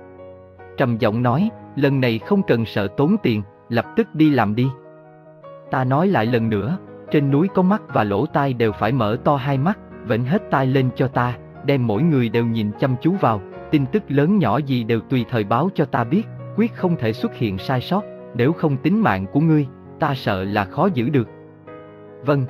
Trầm giọng nói, lần này không cần sợ tốn tiền, lập tức đi làm đi. Ta nói lại lần nữa, trên núi có mắt và lỗ tai đều phải mở to hai mắt, vểnh hết tai lên cho ta, đem mỗi người đều nhìn chăm chú vào, tin tức lớn nhỏ gì đều tùy thời báo cho ta biết, quyết không thể xuất hiện sai sót, nếu không tính mạng của ngươi, ta sợ là khó giữ được. Vâng.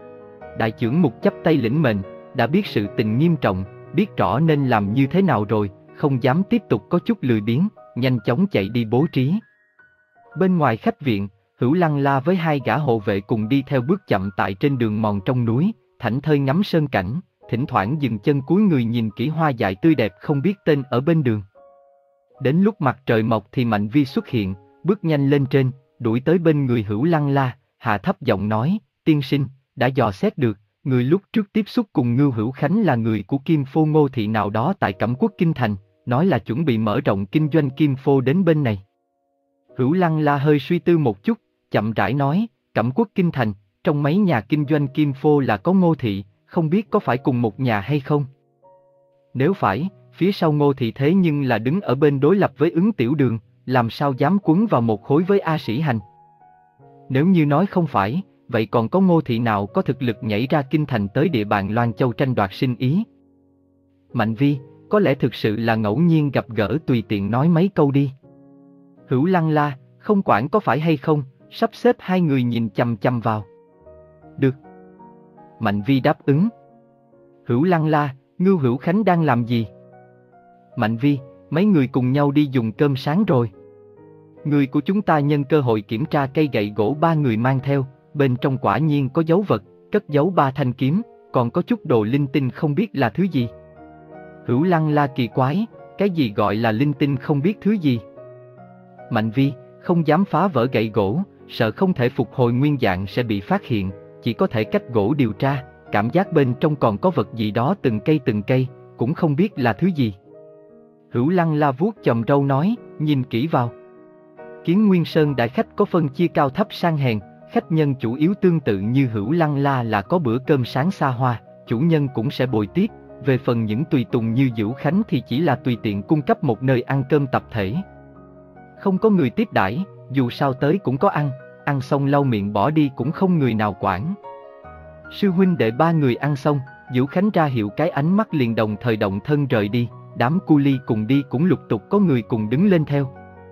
Đại trưởng Mục chắp tay lĩnh mệnh, đã biết sự tình nghiêm trọng, biết rõ nên làm như thế nào rồi, không dám tiếp tục có chút lười biếng, nhanh chóng chạy đi bố trí. Bên ngoài khách viện, Hữu Lăng La với hai gã hộ vệ cùng đi theo bước chậm tại trên đường mòn trong núi, thảnh thơi ngắm sơn cảnh, thỉnh thoảng dừng chân cúi người nhìn kỹ hoa dại tươi đẹp không biết tên ở bên đường. Đến lúc mặt trời mọc thì Mạnh Vi xuất hiện, bước nhanh lên trên, đuổi tới bên người Hữu Lăng La, hạ thấp giọng nói, tiên sinh, đã dò xét được, người lúc trước tiếp xúc cùng Ngưu Hữu Khánh là người của Kim Phô Ngô thị nào đó tại Cẩm Quốc Kinh Thành, nói là chuẩn bị mở rộng kinh doanh Kim Phô đến bên này. Hữu Lăng La hơi suy tư một chút, chậm rãi nói, Cẩm Quốc Kinh Thành, trong mấy nhà kinh doanh Kim Phô là có Ngô thị, không biết có phải cùng một nhà hay không? Nếu phải, phía sau Ngô thị thế nhưng là đứng ở bên đối lập với Ứng Tiểu Đường, làm sao dám quấn vào một khối với A Sĩ Hành? Nếu như nói không phải, vậy còn có Ngô thị nào có thực lực nhảy ra Kinh Thành tới địa bàn Loan Châu tranh đoạt sinh ý? Mạnh Vi, có lẽ thực sự là ngẫu nhiên gặp gỡ tùy tiện nói mấy câu đi. Hữu Lăng La, không quản có phải hay không, sắp xếp hai người nhìn chằm chằm vào. Được. Mạnh Vi đáp ứng. Hữu Lăng La, Ngưu Hữu Khánh đang làm gì? Mạnh Vi, mấy người cùng nhau đi dùng cơm sáng rồi. Người của chúng ta nhân cơ hội kiểm tra cây gậy gỗ ba người mang theo, bên trong quả nhiên có dấu vật, cất giấu ba thanh kiếm, còn có chút đồ linh tinh không biết là thứ gì. Hữu Lăng La kỳ quái, cái gì gọi là linh tinh không biết thứ gì? Mạnh Vi, không dám phá vỡ gậy gỗ, sợ không thể phục hồi nguyên dạng sẽ bị phát hiện, chỉ có thể cách gỗ điều tra, cảm giác bên trong còn có vật gì đó từng cây từng cây, cũng không biết là thứ gì. Hữu Lăng La vuốt chòm râu nói, nhìn kỹ vào. Kiến Nguyên Sơn đại khách có phân chia cao thấp sang hèn, khách nhân chủ yếu tương tự như Hữu Lăng La là có bữa cơm sáng xa hoa, chủ nhân cũng sẽ bồi tiếp, về phần những tùy tùng như Dữu Khánh thì chỉ là tùy tiện cung cấp một nơi ăn cơm tập thể. Không có người tiếp đãi, dù sao tới cũng có ăn, ăn xong lau miệng bỏ đi cũng không người nào quản. Sư huynh đệ ba người ăn xong, Dữu Khánh ra hiệu cái ánh mắt liền đồng thời động thân rời đi, đám cu ly cùng đi cũng lục tục có người cùng đứng lên theo.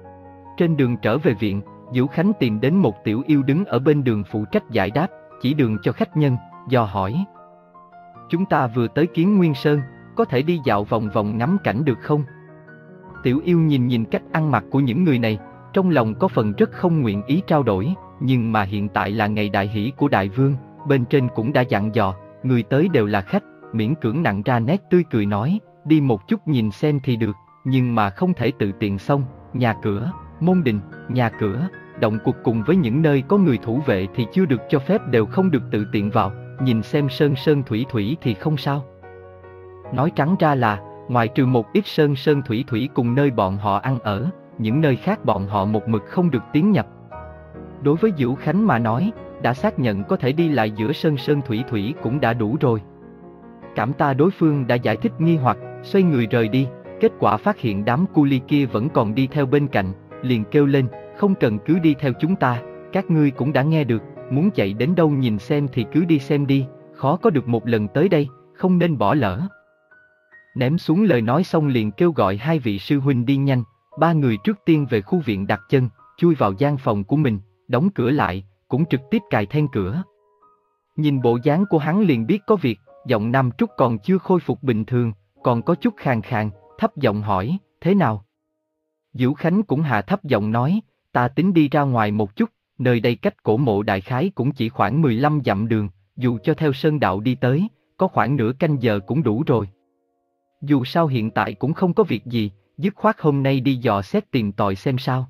Trên đường trở về viện, Dữu Khánh tìm đến một tiểu yêu đứng ở bên đường phụ trách giải đáp, chỉ đường cho khách nhân, dò hỏi. Chúng ta vừa tới Kiến Nguyên Sơn, có thể đi dạo vòng vòng ngắm cảnh được không? Tiểu yêu nhìn nhìn cách ăn mặc của những người này, trong lòng có phần rất không nguyện ý trao đổi, nhưng mà hiện tại là ngày đại hỷ của đại vương, bên trên cũng đã dặn dò, người tới đều là khách, miễn cưỡng nặn ra nét tươi cười nói, đi một chút nhìn xem thì được, nhưng mà không thể tự tiện xông, nhà cửa, môn đình, nhà cửa, động cuộc cùng với những nơi có người thủ vệ thì chưa được cho phép đều không được tự tiện vào, nhìn xem sơn sơn thủy thủy thì không sao. Nói trắng ra là, Ngoài trừ một ít sơn sơn thủy thủy cùng nơi bọn họ ăn ở, những nơi khác bọn họ một mực không được tiến nhập. Đối với Vũ Khánh mà nói, đã xác nhận có thể đi lại giữa sơn sơn thủy thủy cũng đã đủ rồi. Cảm ta đối phương đã giải thích nghi hoặc, xoay người rời đi, kết quả phát hiện đám cu li kia vẫn còn đi theo bên cạnh, liền kêu lên, không cần cứ đi theo chúng ta, các ngươi cũng đã nghe được, muốn chạy đến đâu nhìn xem thì cứ đi xem đi, khó có được một lần tới đây, không nên bỏ lỡ. Ném xuống lời nói xong liền kêu gọi hai vị sư huynh đi nhanh, ba người trước tiên về khu viện đặt chân, chui vào gian phòng của mình, đóng cửa lại, cũng trực tiếp cài then cửa. Nhìn bộ dáng của hắn liền biết có việc, giọng Nam Trúc còn chưa khôi phục bình thường, còn có chút khàn khàn, thấp giọng hỏi, thế nào? Vũ Khánh cũng hạ thấp giọng nói, ta tính đi ra ngoài một chút, nơi đây cách cổ mộ đại khái cũng chỉ khoảng mười lăm dặm đường, dù cho theo sơn đạo đi tới, có khoảng nửa canh giờ cũng đủ rồi. Dù sao hiện tại cũng không có việc gì, dứt khoát hôm nay đi dò xét tìm tòi xem sao.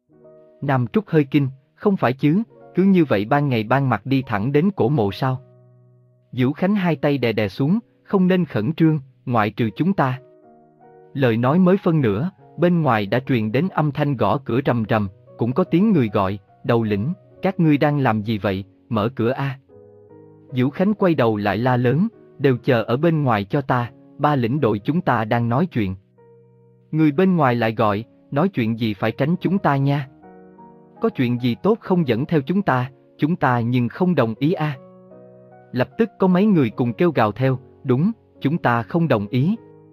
Nam Trúc hơi kinh, không phải chứ, cứ như vậy ban ngày ban mặt đi thẳng đến cổ mộ sao? Vũ Khánh hai tay đè đè xuống, không nên khẩn trương, ngoại trừ chúng ta. Lời nói mới phân nửa, bên ngoài đã truyền đến âm thanh gõ cửa rầm rầm, cũng có tiếng người gọi, đầu lĩnh, các ngươi đang làm gì vậy, mở cửa a. Vũ Khánh quay đầu lại la lớn, đều chờ ở bên ngoài cho ta, ba lĩnh đội chúng ta đang nói chuyện. Người bên ngoài lại gọi, nói chuyện gì phải tránh chúng ta nha. Có chuyện gì tốt không dẫn theo chúng ta, chúng ta nhưng không đồng ý a. Lập tức có mấy người cùng kêu gào theo, đúng, chúng ta không đồng ý.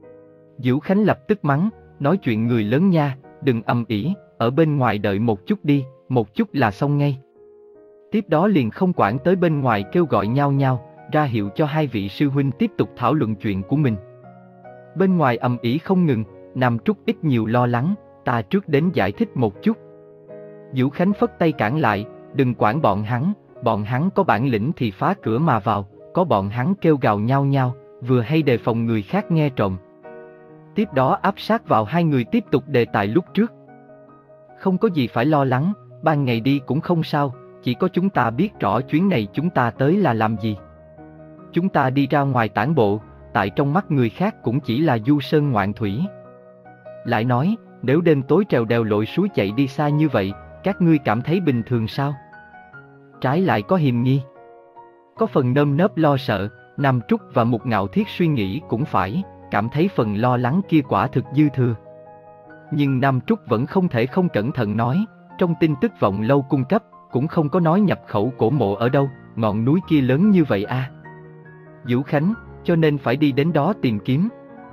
Vũ Khánh lập tức mắng, nói chuyện người lớn nha, đừng ầm ĩ, ở bên ngoài đợi một chút đi, một chút là xong ngay. Tiếp đó liền không quản tới bên ngoài kêu gọi nhau nhau, ra hiệu cho hai vị sư huynh tiếp tục thảo luận chuyện của mình. Bên ngoài ầm ĩ không ngừng, Nam Trúc ít nhiều lo lắng, ta trước đến giải thích một chút. Vũ Khánh phất tay cản lại, đừng quản bọn hắn, bọn hắn có bản lĩnh thì phá cửa mà vào, có bọn hắn kêu gào nhau nhau, vừa hay đề phòng người khác nghe trộm. Tiếp đó áp sát vào hai người tiếp tục đề tài lúc trước. Không có gì phải lo lắng, ban ngày đi cũng không sao, chỉ có chúng ta biết rõ chuyến này chúng ta tới là làm gì. Chúng ta đi ra ngoài tản bộ, tại trong mắt người khác cũng chỉ là du sơn ngoạn thủy. Lại nói, nếu đêm tối trèo đèo lội suối chạy đi xa như vậy, các ngươi cảm thấy bình thường sao? Trái lại có hiềm nghi. Có phần nơm nớp lo sợ, Nam Trúc và Mục Ngạo Thiết suy nghĩ cũng phải, cảm thấy phần lo lắng kia quả thực dư thừa. Nhưng Nam Trúc vẫn không thể không cẩn thận nói, trong tin tức vọng lâu cung cấp, cũng không có nói nhập khẩu cổ mộ ở đâu, ngọn núi kia lớn như vậy a. Vũ Khánh, cho nên phải đi đến đó tìm kiếm.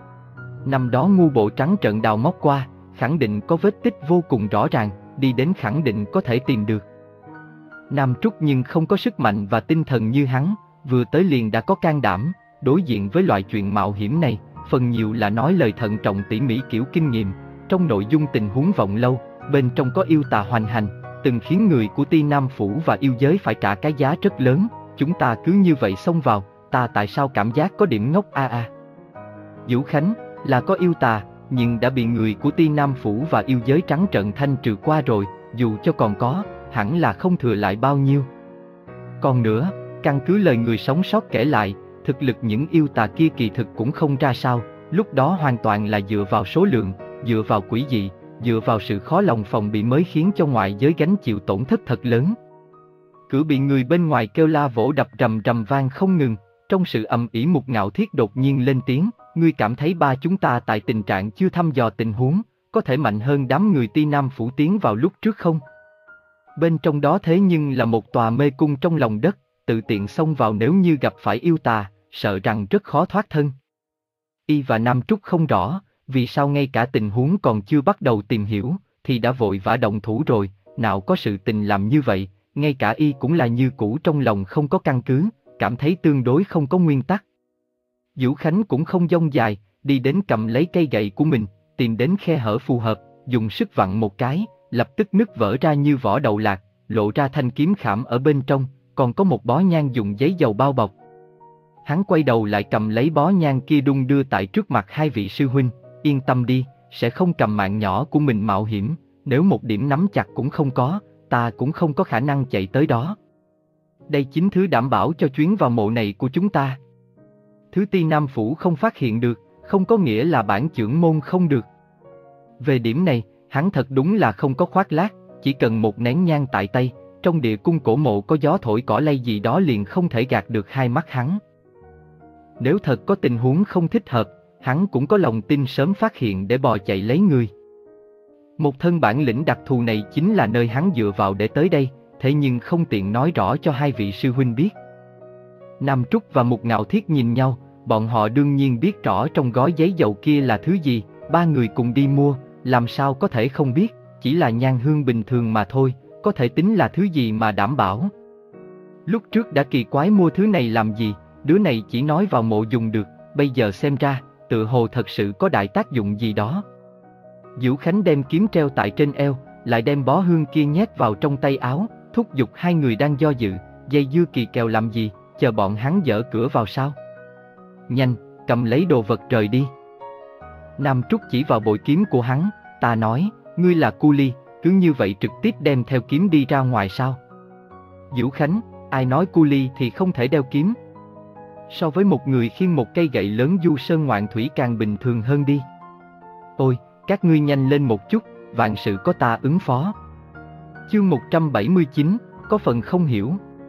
Năm đó ngu bộ trắng trận đào móc qua, khẳng định có vết tích vô cùng rõ ràng, đi đến khẳng định có thể tìm được. Nam Trúc nhưng không có sức mạnh và tinh thần như hắn, vừa tới liền đã có can đảm, đối diện với loại chuyện mạo hiểm này, phần nhiều là nói lời thận trọng tỉ mỉ kiểu kinh nghiệm, trong nội dung tình huống vọng lâu, bên trong có yêu tà hoành hành, từng khiến người của Ti Nam Phủ và yêu giới phải trả cái giá rất lớn, chúng ta cứ như vậy xông vào, ta tại sao cảm giác có điểm ngốc a a. Vũ Khánh, là có yêu tà, nhưng đã bị người của Ti Nam Phủ và yêu giới trắng trợn thanh trừ qua rồi, dù cho còn có, hẳn là không thừa lại bao nhiêu. Còn nữa, căn cứ lời người sống sót kể lại, thực lực những yêu tà kia kỳ thực cũng không ra sao, lúc đó hoàn toàn là dựa vào số lượng, dựa vào quỷ dị, dựa vào sự khó lòng phòng bị mới khiến cho ngoại giới gánh chịu tổn thất thật lớn. Cửa bị người bên ngoài kêu la vỗ đập rầm rầm vang không ngừng, trong sự ầm ĩ Mục Ngạo Thiết đột nhiên lên tiếng, ngươi cảm thấy ba chúng ta tại tình trạng chưa thăm dò tình huống, có thể mạnh hơn đám người Ti Nam Phủ tiến vào lúc trước không? Bên trong đó thế nhưng là một tòa mê cung trong lòng đất, tự tiện xông vào nếu như gặp phải yêu tà, sợ rằng rất khó thoát thân. Y và Nam Trúc không rõ, vì sao ngay cả tình huống còn chưa bắt đầu tìm hiểu, thì đã vội vã động thủ rồi, nào có sự tình làm như vậy, ngay cả Y cũng là như cũ trong lòng không có căn cứ, cảm thấy tương đối không có nguyên tắc. Vũ Khánh cũng không dông dài, đi đến cầm lấy cây gậy của mình, tìm đến khe hở phù hợp, dùng sức vặn một cái, lập tức nứt vỡ ra như vỏ đậu lạc, lộ ra thanh kiếm khảm ở bên trong, còn có một bó nhang dùng giấy dầu bao bọc. Hắn quay đầu lại cầm lấy bó nhang kia đung đưa tại trước mặt hai vị sư huynh, yên tâm đi, sẽ không cầm mạng nhỏ của mình mạo hiểm, nếu một điểm nắm chặt cũng không có, ta cũng không có khả năng chạy tới đó. Đây chính thứ đảm bảo cho chuyến vào mộ này của chúng ta. Thứ Ti Nam Phủ không phát hiện được, không có nghĩa là bản chưởng môn không được. Về điểm này, hắn thật đúng là không có khoác lác, chỉ cần một nén nhang tại tay, trong địa cung cổ mộ có gió thổi cỏ lay gì đó liền không thể gạt được hai mắt hắn. Nếu thật có tình huống không thích hợp, hắn cũng có lòng tin sớm phát hiện để bò chạy lấy người. Một thân bản lĩnh đặc thù này chính là nơi hắn dựa vào để tới đây, thế nhưng không tiện nói rõ cho hai vị sư huynh biết. Nam Trúc và Mục Ngạo Thiết nhìn nhau, bọn họ đương nhiên biết rõ trong gói giấy dầu kia là thứ gì, ba người cùng đi mua, làm sao có thể không biết, chỉ là nhang hương bình thường mà thôi, có thể tính là thứ gì mà đảm bảo. Lúc trước đã kỳ quái mua thứ này làm gì, đứa này chỉ nói vào mộ dùng được, bây giờ xem ra, tự hồ thật sự có đại tác dụng gì đó. Diễu Khánh đem kiếm treo tại trên eo, lại đem bó hương kia nhét vào trong tay áo, thúc giục hai người đang do dự, dây dưa kỳ kèo làm gì, chờ bọn hắn dở cửa vào sao. Nhanh, cầm lấy đồ vật rời đi. Nam Trúc chỉ vào bội kiếm của hắn, ta nói, ngươi là cu li, cứ như vậy trực tiếp đem theo kiếm đi ra ngoài sao? Diễu Khánh, ai nói cu li thì không thể đeo kiếm? So với một người khiêng một cây gậy lớn du sơn ngoạn thủy càng bình thường hơn đi. Ôi, các ngươi nhanh lên một chút, vạn sự có ta ứng phó. Chương một trăm bảy mươi chín, có phần không hiểu.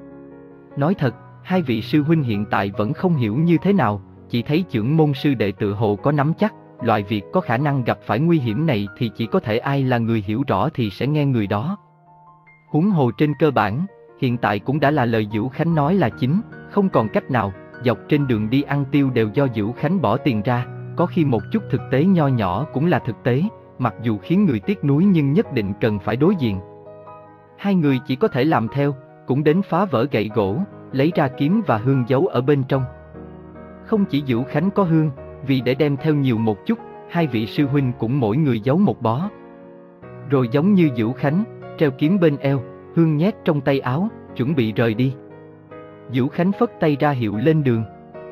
Nói thật, hai vị sư huynh hiện tại vẫn không hiểu như thế nào, chỉ thấy chưởng môn sư đệ tự hồ có nắm chắc, loại việc có khả năng gặp phải nguy hiểm này thì chỉ có thể ai là người hiểu rõ thì sẽ nghe người đó. Huống hồ trên cơ bản, hiện tại cũng đã là lời Diễu Khánh nói là chính, không còn cách nào, dọc trên đường đi ăn tiêu đều do Diễu Khánh bỏ tiền ra, có khi một chút thực tế nho nhỏ cũng là thực tế, mặc dù khiến người tiếc nuối nhưng nhất định cần phải đối diện. Hai người chỉ có thể làm theo, cũng đến phá vỡ gậy gỗ, lấy ra kiếm và hương giấu ở bên trong. Không chỉ Diễu Khánh có hương, vì để đem theo nhiều một chút, hai vị sư huynh cũng mỗi người giấu một bó. Rồi giống như Diễu Khánh, treo kiếm bên eo, hương nhét trong tay áo, chuẩn bị rời đi. Diễu Khánh phất tay ra hiệu lên đường.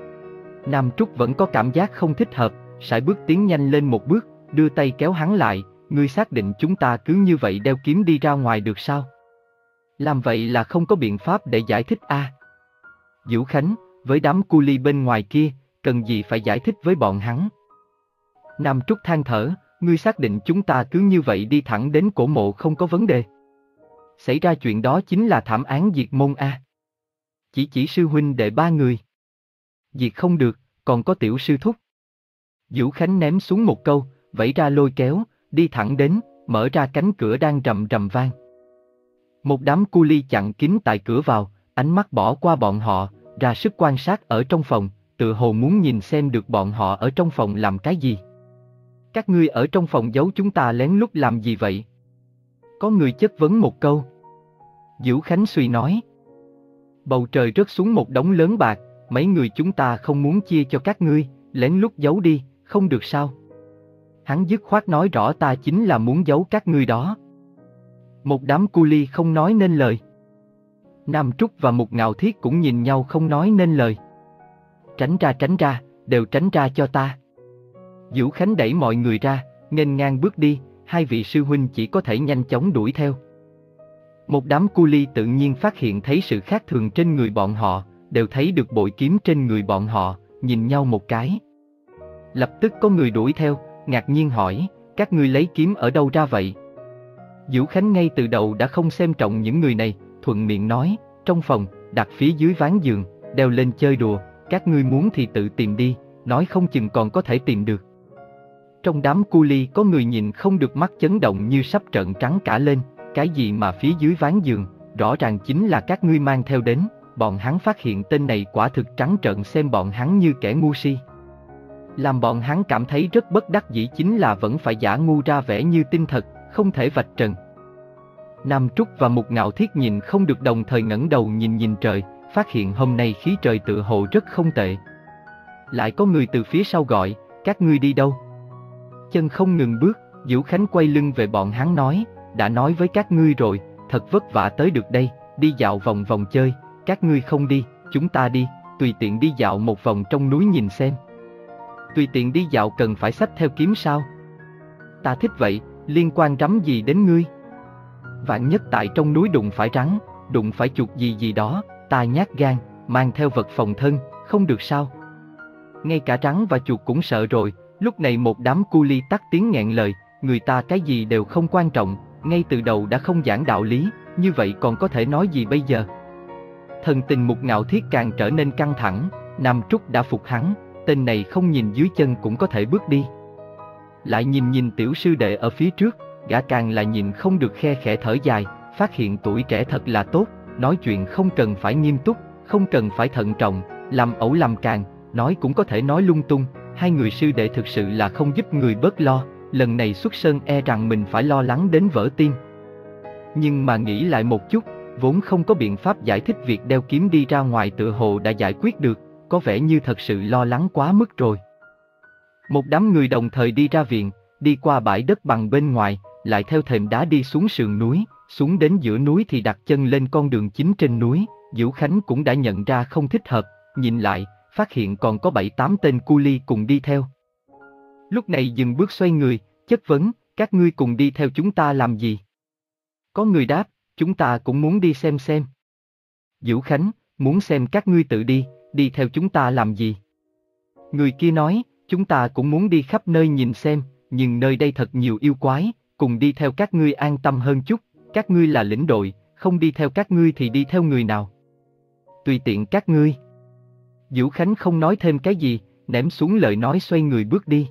Nam Trúc vẫn có cảm giác không thích hợp, sải bước tiến nhanh lên một bước, đưa tay kéo hắn lại, ngươi xác định chúng ta cứ như vậy đeo kiếm đi ra ngoài được sao? Làm vậy là không có biện pháp để giải thích a. À. Diễu Khánh, với đám cu li bên ngoài kia, cần gì phải giải thích với bọn hắn? Nam Trúc than thở, ngươi xác định chúng ta cứ như vậy đi thẳng đến cổ mộ không có vấn đề? Xảy ra chuyện đó chính là thảm án diệt môn a. À. Chỉ chỉ sư huynh đệ ba người. Diệt không được, còn có tiểu sư thúc. Diễu Khánh ném xuống một câu, vẫy ra lôi kéo, đi thẳng đến, mở ra cánh cửa đang rầm rầm vang. Một đám cu li chặn kín tại cửa vào, ánh mắt bỏ qua bọn họ, ra sức quan sát ở trong phòng, tự hồ muốn nhìn xem được bọn họ ở trong phòng làm cái gì. Các ngươi ở trong phòng giấu chúng ta lén lút làm gì vậy? Có người chất vấn một câu. Diễu Khánh suy nói. Bầu trời rớt xuống một đống lớn bạc, mấy người chúng ta không muốn chia cho các ngươi, lén lút giấu đi, không được sao? Hắn dứt khoát nói rõ ta chính là muốn giấu các ngươi đó. Một đám cu li không nói nên lời. Nam Trúc và Mục Ngạo Thiết cũng nhìn nhau không nói nên lời. Tránh ra tránh ra, đều tránh ra cho ta. Diễu Khánh đẩy mọi người ra, nghênh ngang bước đi, hai vị sư huynh chỉ có thể nhanh chóng đuổi theo. Một đám cu li tự nhiên phát hiện thấy sự khác thường trên người bọn họ, đều thấy được bội kiếm trên người bọn họ, nhìn nhau một cái. Lập tức có người đuổi theo, ngạc nhiên hỏi, các ngươi lấy kiếm ở đâu ra vậy? Diễu Khánh ngay từ đầu đã không xem trọng những người này, thuận miệng nói, trong phòng, đặt phía dưới ván giường, đeo lên chơi đùa, các ngươi muốn thì tự tìm đi, nói không chừng còn có thể tìm được. Trong đám cu li có người nhìn không được mắt chấn động như sắp trợn trắng cả lên, cái gì mà phía dưới ván giường, rõ ràng chính là các ngươi mang theo đến, bọn hắn phát hiện tên này quả thực trắng trợn xem bọn hắn như kẻ ngu si. Làm bọn hắn cảm thấy rất bất đắc dĩ chính là vẫn phải giả ngu ra vẻ như tin thật, không thể vạch trần. Nam Trúc và Mục Ngạo Thiết nhìn không được đồng thời ngẩng đầu nhìn nhìn trời, phát hiện hôm nay khí trời tự hồ rất không tệ. Lại có người từ phía sau gọi, các ngươi đi đâu? Chân không ngừng bước, Diễu Khánh quay lưng về bọn hắn nói, đã nói với các ngươi rồi, thật vất vả tới được đây, đi dạo vòng vòng chơi, các ngươi không đi, chúng ta đi, tùy tiện đi dạo một vòng trong núi nhìn xem. Tùy tiện đi dạo cần phải xách theo kiếm sao? Ta thích vậy, liên quan rắm gì đến ngươi? Vạn nhất tại trong núi đụng phải rắn, đụng phải chuột gì gì đó, ta nhát gan, mang theo vật phòng thân, không được sao? ngay cả rắn và chuột cũng sợ rồi. Lúc này một đám cu li tắt tiếng nghẹn lời, người ta cái gì đều không quan trọng, ngay từ đầu đã không giảng đạo lý, như vậy còn có thể nói gì bây giờ? Thần tình Mục Ngạo Thiết càng trở nên căng thẳng, Nam Trúc đã phục hắn, tên này không nhìn dưới chân cũng có thể bước đi. Lại nhìn nhìn tiểu sư đệ ở phía trước, gã càng là nhìn không được khe khẽ thở dài, phát hiện tuổi trẻ thật là tốt, nói chuyện không cần phải nghiêm túc, không cần phải thận trọng, làm ẩu làm càng, nói cũng có thể nói lung tung, hai người sư đệ thực sự là không giúp người bớt lo, lần này xuất sơn e rằng mình phải lo lắng đến vỡ tim. Nhưng mà nghĩ lại một chút, vốn không có biện pháp giải thích việc đeo kiếm đi ra ngoài tựa hồ đã giải quyết được, có vẻ như thật sự lo lắng quá mức rồi. Một đám người đồng thời đi ra viện, đi qua bãi đất bằng bên ngoài, lại theo thềm đá đi xuống sườn núi, xuống đến giữa núi thì đặt chân lên con đường chính trên núi. Diễu Khánh cũng đã nhận ra không thích hợp, nhìn lại, phát hiện còn có bảy tám tên cu li cùng đi theo. Lúc này dừng bước xoay người, chất vấn, các ngươi cùng đi theo chúng ta làm gì? Có người đáp, chúng ta cũng muốn đi xem xem. Diễu Khánh, muốn xem các ngươi tự đi, đi theo chúng ta làm gì? Người kia nói, chúng ta cũng muốn đi khắp nơi nhìn xem, nhưng nơi đây thật nhiều yêu quái, cùng đi theo các ngươi an tâm hơn chút, các ngươi là lĩnh đội, không đi theo các ngươi thì đi theo người nào? Tùy tiện các ngươi. Diễu Khánh không nói thêm cái gì, ném xuống lời nói xoay người bước đi.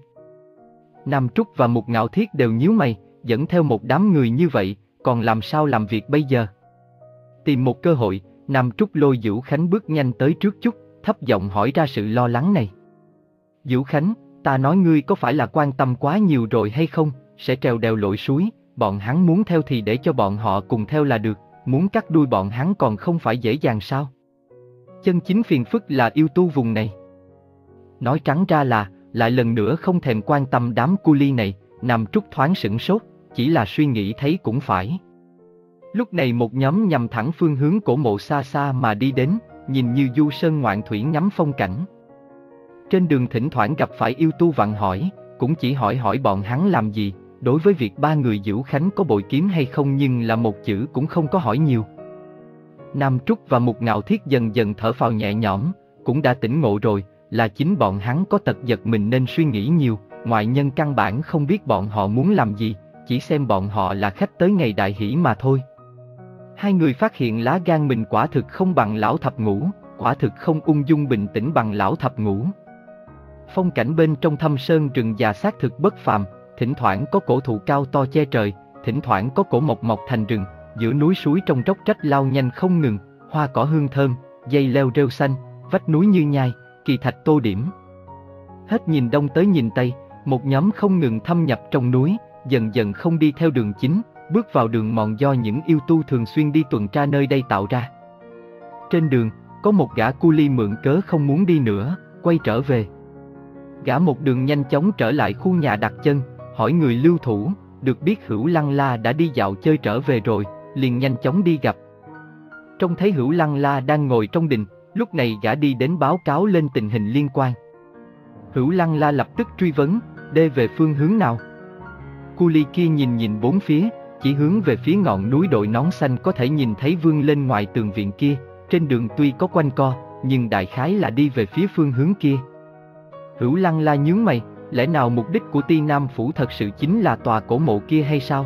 Nam Trúc và Mục Ngạo Thiết đều nhíu mày, dẫn theo một đám người như vậy, còn làm sao làm việc bây giờ? Tìm một cơ hội, Nam Trúc lôi Diễu Khánh bước nhanh tới trước chút, thấp giọng hỏi ra sự lo lắng này. Diễu Khánh, ta nói ngươi có phải là quan tâm quá nhiều rồi hay không, sẽ trèo đèo lội suối, bọn hắn muốn theo thì để cho bọn họ cùng theo là được, muốn cắt đuôi bọn hắn còn không phải dễ dàng sao? Chân chính phiền phức là yêu tu vùng này. Nói trắng ra là, lại lần nữa không thèm quan tâm đám cu li này, Nam Trúc thoáng sửng sốt, chỉ là suy nghĩ thấy cũng phải. Lúc này một nhóm nhằm thẳng phương hướng cổ mộ xa xa mà đi đến, nhìn như du sơn ngoạn thủy ngắm phong cảnh. Trên đường thỉnh thoảng gặp phải yêu tu vặn hỏi, cũng chỉ hỏi hỏi bọn hắn làm gì, đối với việc ba người Diễu Khánh có bội kiếm hay không nhưng là một chữ cũng không có hỏi nhiều. Nam Trúc và Mục Ngạo Thiết dần dần thở phào nhẹ nhõm, cũng đã tỉnh ngộ rồi, là chính bọn hắn có tật giật mình nên suy nghĩ nhiều, ngoại nhân căn bản không biết bọn họ muốn làm gì, chỉ xem bọn họ là khách tới ngày đại hỷ mà thôi. Hai người phát hiện lá gan mình quả thực không bằng lão thập ngũ, quả thực không ung dung bình tĩnh bằng lão thập ngũ. Phong cảnh bên trong thâm sơn rừng già xác thực bất phàm, thỉnh thoảng có cổ thụ cao to che trời, thỉnh thoảng có cổ mộc mọc thành rừng, giữa núi suối trong róc rách lao nhanh không ngừng, hoa cỏ hương thơm, dây leo rêu xanh, vách núi như nhai, kỳ thạch tô điểm. Hết nhìn đông tới nhìn tây, một nhóm không ngừng thâm nhập trong núi, dần dần không đi theo đường chính, bước vào đường mòn do những yêu tu thường xuyên đi tuần tra nơi đây tạo ra. Trên đường, có một gã cu li mượn cớ không muốn đi nữa, quay trở về. Gã một đường nhanh chóng trở lại khu nhà đặt chân, hỏi người lưu thủ, được biết Hữu Lăng La đã đi dạo chơi trở về rồi, liền nhanh chóng đi gặp. Trông thấy Hữu Lăng La đang ngồi trong đình, lúc này gã đi đến báo cáo lên tình hình liên quan. Hữu Lăng La lập tức truy vấn, đê về phương hướng nào? Cu li kia nhìn nhìn bốn phía, chỉ hướng về phía ngọn núi đội nón xanh có thể nhìn thấy vươn lên ngoài tường viện kia, trên đường tuy có quanh co, nhưng đại khái là đi về phía phương hướng kia. Hữu Lăng La nhướng mày, lẽ nào mục đích của Ti Nam Phủ thật sự chính là tòa cổ mộ kia hay sao?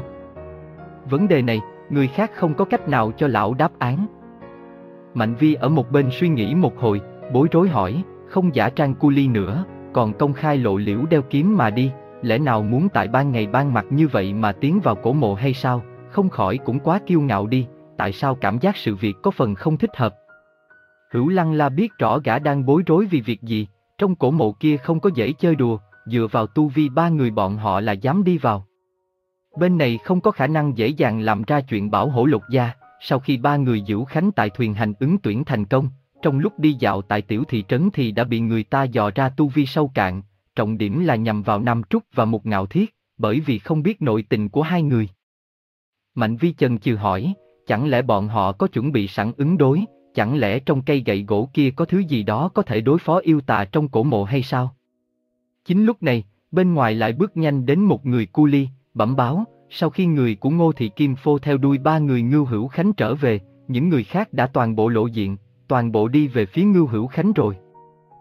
Vấn đề này, người khác không có cách nào cho lão đáp án. Mạnh Vi ở một bên suy nghĩ một hồi, bối rối hỏi, không giả trang cu li nữa, còn công khai lộ liễu đeo kiếm mà đi, lẽ nào muốn tại ban ngày ban mặt như vậy mà tiến vào cổ mộ hay sao? Không khỏi cũng quá kiêu ngạo đi, tại sao cảm giác sự việc có phần không thích hợp? Hữu Lăng La biết rõ gã đang bối rối vì việc gì, trong cổ mộ kia không có dễ chơi đùa, dựa vào tu vi ba người bọn họ là dám đi vào. Bên này không có khả năng dễ dàng làm ra chuyện bảo hổ lục gia. Sau khi ba người Diễu Khánh tại thuyền hành ứng tuyển thành công, trong lúc đi dạo tại tiểu thị trấn thì đã bị người ta dò ra tu vi sâu cạn, trọng điểm là nhằm vào Nam Trúc và Mục Ngạo Thiết, bởi vì không biết nội tình của hai người. Mạnh Vi chần chừ hỏi, chẳng lẽ bọn họ có chuẩn bị sẵn ứng đối, chẳng lẽ trong cây gậy gỗ kia có thứ gì đó có thể đối phó yêu tà trong cổ mộ hay sao? Chính lúc này, bên ngoài lại bước nhanh đến một người cu li, bẩm báo, sau khi người của Ngô Thị Kim Phô theo đuôi ba người Ngưu Hữu Khánh trở về, những người khác đã toàn bộ lộ diện, toàn bộ đi về phía Ngưu Hữu Khánh rồi.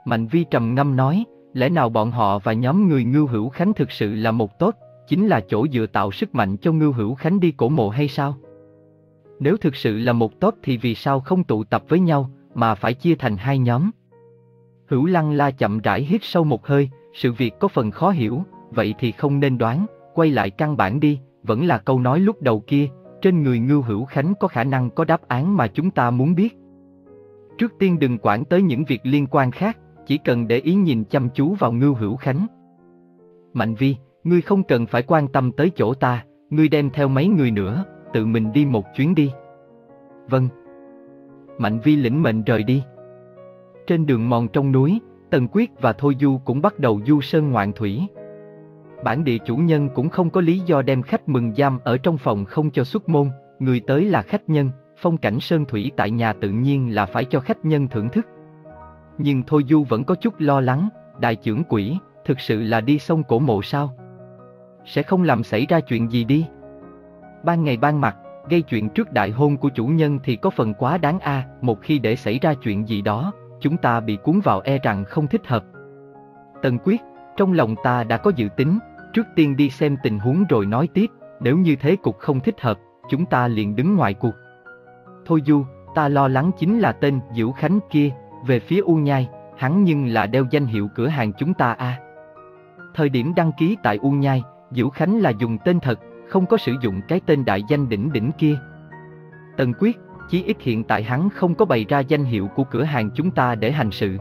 Mạnh Vi trầm ngâm nói, lẽ nào bọn họ và nhóm người Ngưu Hữu Khánh thực sự là một tốt, chính là chỗ dựa tạo sức mạnh cho Ngưu Hữu Khánh đi cổ mộ hay sao? Nếu thực sự là một tốt thì vì sao không tụ tập với nhau, mà phải chia thành hai nhóm? Hữu Lăng La chậm rãi hít sâu một hơi, sự việc có phần khó hiểu, vậy thì không nên đoán, quay lại căn bản đi, vẫn là câu nói lúc đầu kia, trên người Ngưu Hữu Khánh có khả năng có đáp án mà chúng ta muốn biết. Trước tiên đừng quản tới những việc liên quan khác, chỉ cần để ý nhìn chăm chú vào Ngưu Hữu Khánh. Mạnh Vi, ngươi không cần phải quan tâm tới chỗ ta, ngươi đem theo mấy người nữa, tự mình đi một chuyến đi. Vâng. Mạnh Vi lĩnh mệnh rời đi. Trên đường mòn trong núi, Tần Quyết và Thôi Du cũng bắt đầu du sơn ngoạn thủy. Bản địa chủ nhân cũng không có lý do đem khách mừng giam ở trong phòng không cho xuất môn, người tới là khách nhân, phong cảnh sơn thủy tại nhà tự nhiên là phải cho khách nhân thưởng thức. Nhưng Thôi Du vẫn có chút lo lắng, đại trưởng quỹ, thực sự là đi sông cổ mộ sao? Sẽ không làm xảy ra chuyện gì đi? Ban ngày ban mặt, gây chuyện trước đại hôn của chủ nhân thì có phần quá đáng a, à, một khi để xảy ra chuyện gì đó, chúng ta bị cuốn vào e rằng không thích hợp. Tần Quyết, trong lòng ta đã có dự tính, trước tiên đi xem tình huống rồi nói tiếp, nếu như thế cục không thích hợp, chúng ta liền đứng ngoài cuộc. Thôi Du, ta lo lắng chính là tên Diễu Khánh kia, về phía U Nhai, hắn nhưng là đeo danh hiệu cửa hàng chúng ta a. À. Thời điểm đăng ký tại U Nhai, Diễu Khánh là dùng tên thật, không có sử dụng cái tên đại danh đỉnh đỉnh kia. Tần Quyết, chí ít hiện tại hắn không có bày ra danh hiệu của cửa hàng chúng ta để hành sự.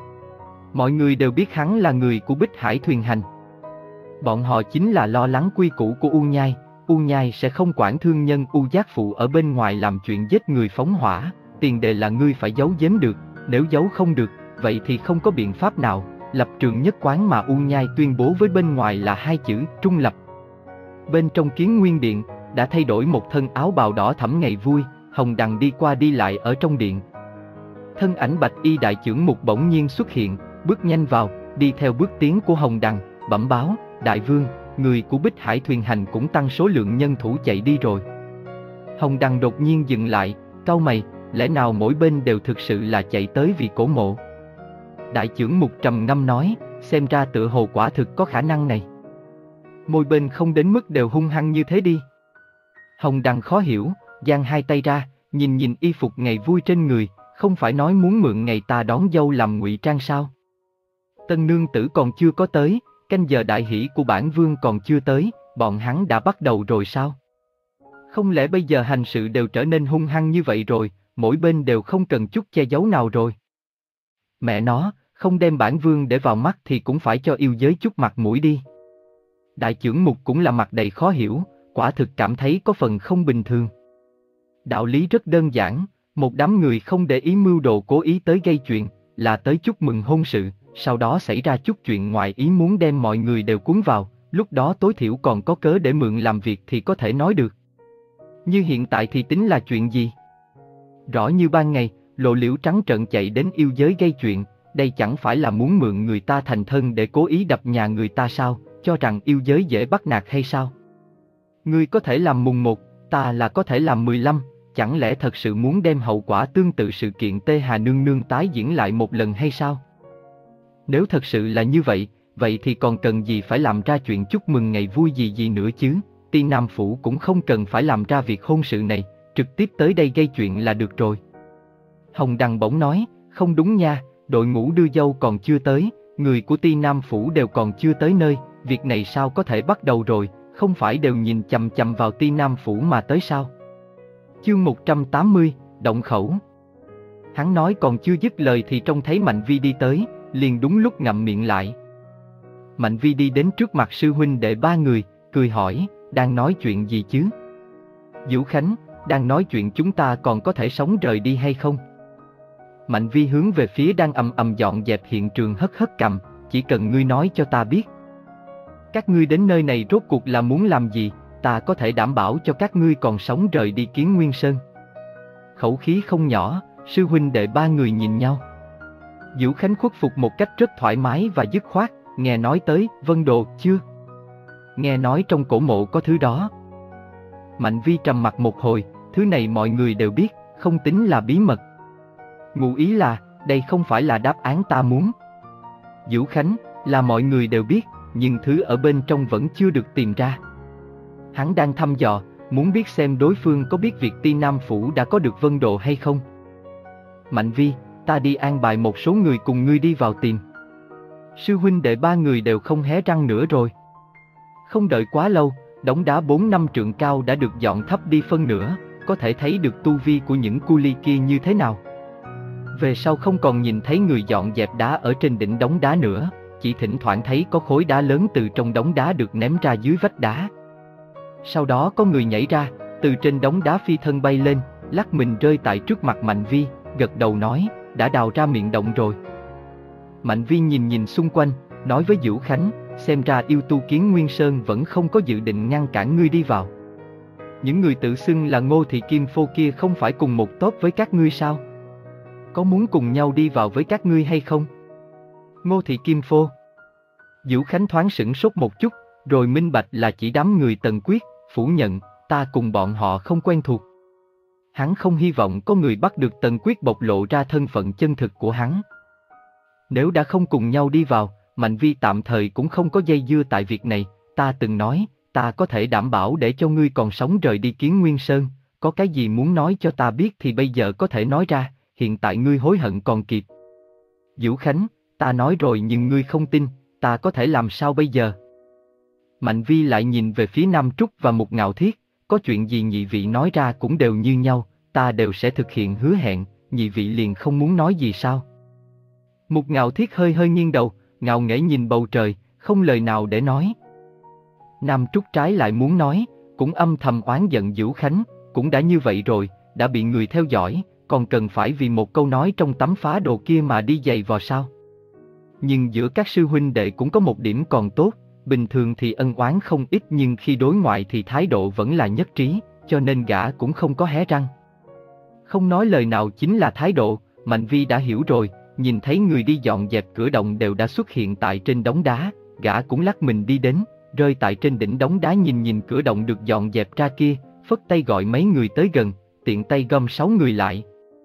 Mọi người đều biết hắn là người của Bích Hải Thuyền Hành. Bọn họ chính là lo lắng quy củ của U Nhai, U Nhai sẽ không quản thương nhân U Giác Phụ ở bên ngoài làm chuyện giết người phóng hỏa, tiền đề là ngươi phải giấu giếm được, nếu giấu không được, vậy thì không có biện pháp nào, lập trường nhất quán mà U Nhai tuyên bố với bên ngoài là hai chữ trung lập. Bên trong Kiến Nguyên Điện, đã thay đổi một thân áo bào đỏ thẫm ngày vui, Hồng Đằng đi qua đi lại ở trong điện. Thân ảnh bạch y đại trưởng mục bỗng nhiên xuất hiện, bước nhanh vào, đi theo bước tiến của Hồng Đằng, bẩm báo, đại vương, người của Bích Hải Thuyền Hành cũng tăng số lượng nhân thủ chạy đi rồi. Hồng Đằng đột nhiên dừng lại, cau mày, lẽ nào mỗi bên đều thực sự là chạy tới vì cổ mộ? Đại trưởng mục trầm ngâm nói, xem ra tựa hồ quả thực có khả năng này. Mỗi bên không đến mức đều hung hăng như thế đi. Hồng Đằng khó hiểu, giang hai tay ra, nhìn nhìn y phục ngày vui trên người, không phải nói muốn mượn ngày ta đón dâu làm ngụy trang sao? Tân nương tử còn chưa có tới, canh giờ đại hỷ của bản vương còn chưa tới, bọn hắn đã bắt đầu rồi sao? Không lẽ bây giờ hành sự đều trở nên hung hăng như vậy rồi, mỗi bên đều không cần chút che giấu nào rồi? Mẹ nó, không đem bản vương để vào mắt thì cũng phải cho yêu giới chút mặt mũi đi. Đại trưởng mục cũng là mặt đầy khó hiểu, quả thực cảm thấy có phần không bình thường. Đạo lý rất đơn giản, một đám người không để ý mưu đồ cố ý tới gây chuyện, là tới chúc mừng hôn sự, sau đó xảy ra chút chuyện ngoài ý muốn đem mọi người đều cuốn vào, lúc đó tối thiểu còn có cớ để mượn làm việc thì có thể nói được. Như hiện tại thì tính là chuyện gì? Rõ như ban ngày, Lộ Liễu trắng trợn chạy đến yêu giới gây chuyện, đây chẳng phải là muốn mượn người ta thành thân để cố ý đập nhà người ta sao, cho rằng yêu giới dễ bắt nạt hay sao? Ngươi có thể làm mùng một, ta là có thể làm mười lăm, chẳng lẽ thật sự muốn đem hậu quả tương tự sự kiện Tê Hà Nương Nương tái diễn lại một lần hay sao? Nếu thật sự là như vậy, vậy thì còn cần gì phải làm ra chuyện chúc mừng ngày vui gì gì nữa chứ? Ti Nam Phủ cũng không cần phải làm ra việc hôn sự này, trực tiếp tới đây gây chuyện là được rồi. Hồng Đằng bỗng nói, không đúng nha, đội ngũ đưa dâu còn chưa tới, người của Ti Nam Phủ đều còn chưa tới nơi, việc này sao có thể bắt đầu rồi, không phải đều nhìn chằm chằm vào Ti Nam Phủ mà tới sao? Chương một trăm tám mươi, động khẩu. Hắn nói còn chưa dứt lời thì trông thấy Mạnh Vi đi tới, liền đúng lúc ngậm miệng lại. Mạnh Vi đi đến trước mặt sư huynh đệ ba người, cười hỏi, đang nói chuyện gì chứ? Vũ Khánh, đang nói chuyện chúng ta còn có thể sống rời đi hay không? Mạnh Vi hướng về phía đang ầm ầm dọn dẹp hiện trường hất hất cằm, chỉ cần ngươi nói cho ta biết. Các ngươi đến nơi này rốt cuộc là muốn làm gì, ta có thể đảm bảo cho các ngươi còn sống rời đi Kiến Nguyên Sơn. Khẩu khí không nhỏ, sư huynh đệ ba người nhìn nhau. Vũ Khánh khuất phục một cách rất thoải mái và dứt khoát, nghe nói tới Vân Đồ chưa? Nghe nói trong cổ mộ có thứ đó. Mạnh Vi trầm mặt một hồi, thứ này mọi người đều biết, không tính là bí mật. Ngụ ý là, đây không phải là đáp án ta muốn. Vũ Khánh, là mọi người đều biết, nhưng thứ ở bên trong vẫn chưa được tìm ra. Hắn đang thăm dò, muốn biết xem đối phương có biết việc Ti Nam Phủ đã có được Vân Đồ hay không. Mạnh Vi, ta đi an bài một số người cùng ngươi đi vào tìm. Sư huynh đệ ba người đều không hé răng nữa rồi. Không đợi quá lâu, đống đá bốn năm trượng cao đã được dọn thấp đi phân nửa, có thể thấy được tu vi của những cu li kia như thế nào. Về sau không còn nhìn thấy người dọn dẹp đá ở trên đỉnh đống đá nữa, chỉ thỉnh thoảng thấy có khối đá lớn từ trong đống đá được ném ra dưới vách đá. Sau đó có người nhảy ra, từ trên đống đá phi thân bay lên, lắc mình rơi tại trước mặt Mạnh Vi, gật đầu nói, đã đào ra miệng động rồi. Mạnh Vi nhìn nhìn xung quanh, nói với Vũ Khánh, xem ra yêu tu Kiến Nguyên Sơn vẫn không có dự định ngăn cản ngươi đi vào. Những người tự xưng là Ngô Thị Kim Phô kia không phải cùng một tốp với các ngươi sao? Có muốn cùng nhau đi vào với các ngươi hay không? Ngô Thị Kim Phô. Vũ Khánh thoáng sửng sốt một chút, rồi minh bạch là chỉ đám người Tần Quyết, phủ nhận, ta cùng bọn họ không quen thuộc. Hắn không hy vọng có người bắt được Tần Quyết bộc lộ ra thân phận chân thực của hắn. Nếu đã không cùng nhau đi vào, Mạnh Vi tạm thời cũng không có dây dưa tại việc này, ta từng nói, ta có thể đảm bảo để cho ngươi còn sống rời đi Kiến Nguyên Sơn, có cái gì muốn nói cho ta biết thì bây giờ có thể nói ra, hiện tại ngươi hối hận còn kịp. Vũ Khánh, ta nói rồi nhưng ngươi không tin, ta có thể làm sao bây giờ? Mạnh Vi lại nhìn về phía Nam Trúc và Mục Ngạo Thiết, có chuyện gì nhị vị nói ra cũng đều như nhau, ta đều sẽ thực hiện hứa hẹn, nhị vị liền không muốn nói gì sao? Mục Ngạo Thiết hơi hơi nghiêng đầu, ngạo nghễ nhìn bầu trời, không lời nào để nói. Nam Trúc trái lại muốn nói, cũng âm thầm oán giận Vũ Khánh, cũng đã như vậy rồi, đã bị người theo dõi, còn cần phải vì một câu nói trong tấm phá đồ kia mà đi giày vò sao? Nhưng giữa các sư huynh đệ cũng có một điểm còn tốt, bình thường thì ân oán không ít nhưng khi đối ngoại thì thái độ vẫn là nhất trí, cho nên gã cũng không có hé răng. Không nói lời nào chính là thái độ, Mạnh Vi đã hiểu rồi, nhìn thấy người đi dọn dẹp cửa động đều đã xuất hiện tại trên đống đá, gã cũng lắc mình đi đến, rơi tại trên đỉnh đống đá nhìn nhìn cửa động được dọn dẹp ra kia, phất tay gọi mấy người tới gần, tiện tay gom sáu người lại.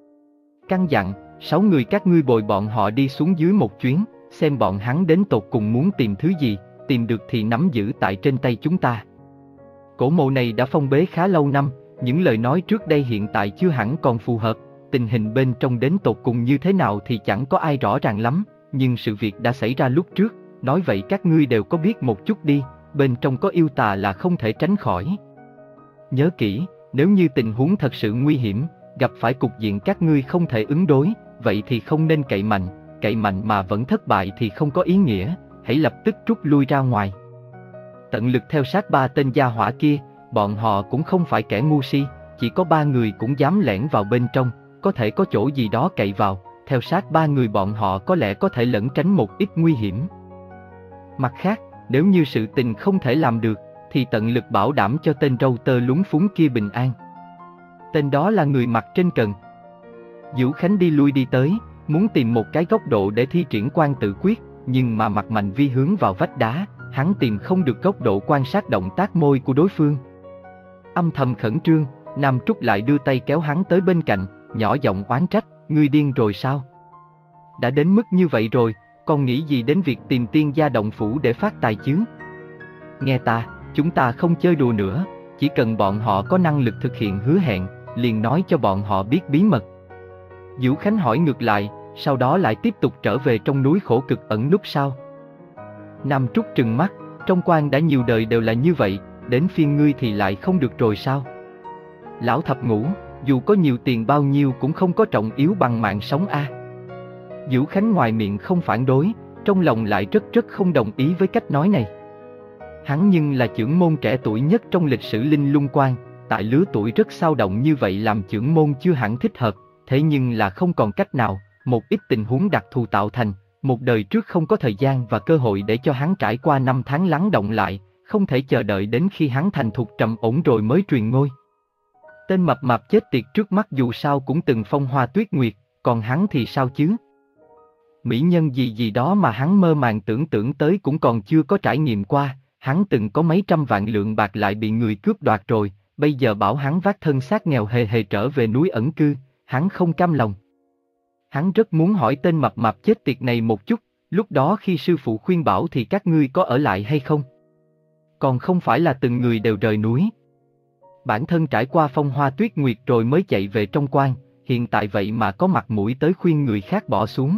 Căn dặn, sáu người các ngươi bồi bọn họ đi xuống dưới một chuyến, xem bọn hắn đến tột cùng muốn tìm thứ gì, tìm được thì nắm giữ tại trên tay chúng ta. Cổ mộ này đã phong bế khá lâu năm, những lời nói trước đây hiện tại chưa hẳn còn phù hợp, tình hình bên trong đến tột cùng như thế nào thì chẳng có ai rõ ràng lắm, nhưng sự việc đã xảy ra lúc trước, nói vậy các ngươi đều có biết một chút đi, bên trong có yêu tà là không thể tránh khỏi. Nhớ kỹ, nếu như tình huống thật sự nguy hiểm, gặp phải cục diện các ngươi không thể ứng đối, vậy thì không nên cậy mạnh, cậy mạnh mà vẫn thất bại thì không có ý nghĩa, hãy lập tức rút lui ra ngoài. Tận lực theo sát ba tên gia hỏa kia, bọn họ cũng không phải kẻ ngu si, chỉ có ba người cũng dám lẻn vào bên trong, có thể có chỗ gì đó cậy vào, theo sát ba người bọn họ có lẽ có thể lẩn tránh một ít nguy hiểm. Mặt khác, nếu như sự tình không thể làm được, thì tận lực bảo đảm cho tên râu tơ lúng phúng kia bình an. Tên đó là người mặc trên cần. Vũ Khánh đi lui đi tới, muốn tìm một cái góc độ để thi triển quan tự quyết, nhưng mà mặt Mạnh Vi hướng vào vách đá, hắn tìm không được góc độ quan sát động tác môi của đối phương. Âm thầm khẩn trương, Nam Trúc lại đưa tay kéo hắn tới bên cạnh, nhỏ giọng oán trách, ngươi điên rồi sao? Đã đến mức như vậy rồi, còn nghĩ gì đến việc tìm tiên gia động phủ để phát tài chứ? Nghe ta, chúng ta không chơi đùa nữa, chỉ cần bọn họ có năng lực thực hiện hứa hẹn, liền nói cho bọn họ biết bí mật. Vũ Khánh hỏi ngược lại, sau đó lại tiếp tục trở về trong núi khổ cực ẩn núp sao? Nam Trúc trừng mắt, trong quan đã nhiều đời đều là như vậy, đến phiên ngươi thì lại không được rồi sao? Lão thập ngũ, dù có nhiều tiền bao nhiêu cũng không có trọng yếu bằng mạng sống a. Vũ Khánh ngoài miệng không phản đối, trong lòng lại rất rất không đồng ý với cách nói này. Hắn nhưng là chưởng môn trẻ tuổi nhất trong lịch sử Linh Lung Quan, tại lứa tuổi rất sao động như vậy làm chưởng môn chưa hẳn thích hợp, thế nhưng là không còn cách nào, một ít tình huống đặc thù tạo thành, một đời trước không có thời gian và cơ hội để cho hắn trải qua năm tháng lắng động lại, không thể chờ đợi đến khi hắn thành thục trầm ổn rồi mới truyền ngôi. Tên mập mạp chết tiệt trước mắt dù sao cũng từng phong hoa tuyết nguyệt, còn hắn thì sao chứ? Mỹ nhân gì gì đó mà hắn mơ màng tưởng tượng tới cũng còn chưa có trải nghiệm qua, hắn từng có mấy trăm vạn lượng bạc lại bị người cướp đoạt rồi, bây giờ bảo hắn vác thân xác nghèo hề hề trở về núi ẩn cư, hắn không cam lòng. Hắn rất muốn hỏi tên mập mạp chết tiệt này một chút, Lúc đó khi sư phụ khuyên bảo thì các ngươi có ở lại hay không? Còn không phải là từng người đều rời núi. Bản thân trải qua phong hoa tuyết nguyệt rồi mới chạy về trong quan, hiện tại vậy mà có mặt mũi tới khuyên người khác bỏ xuống.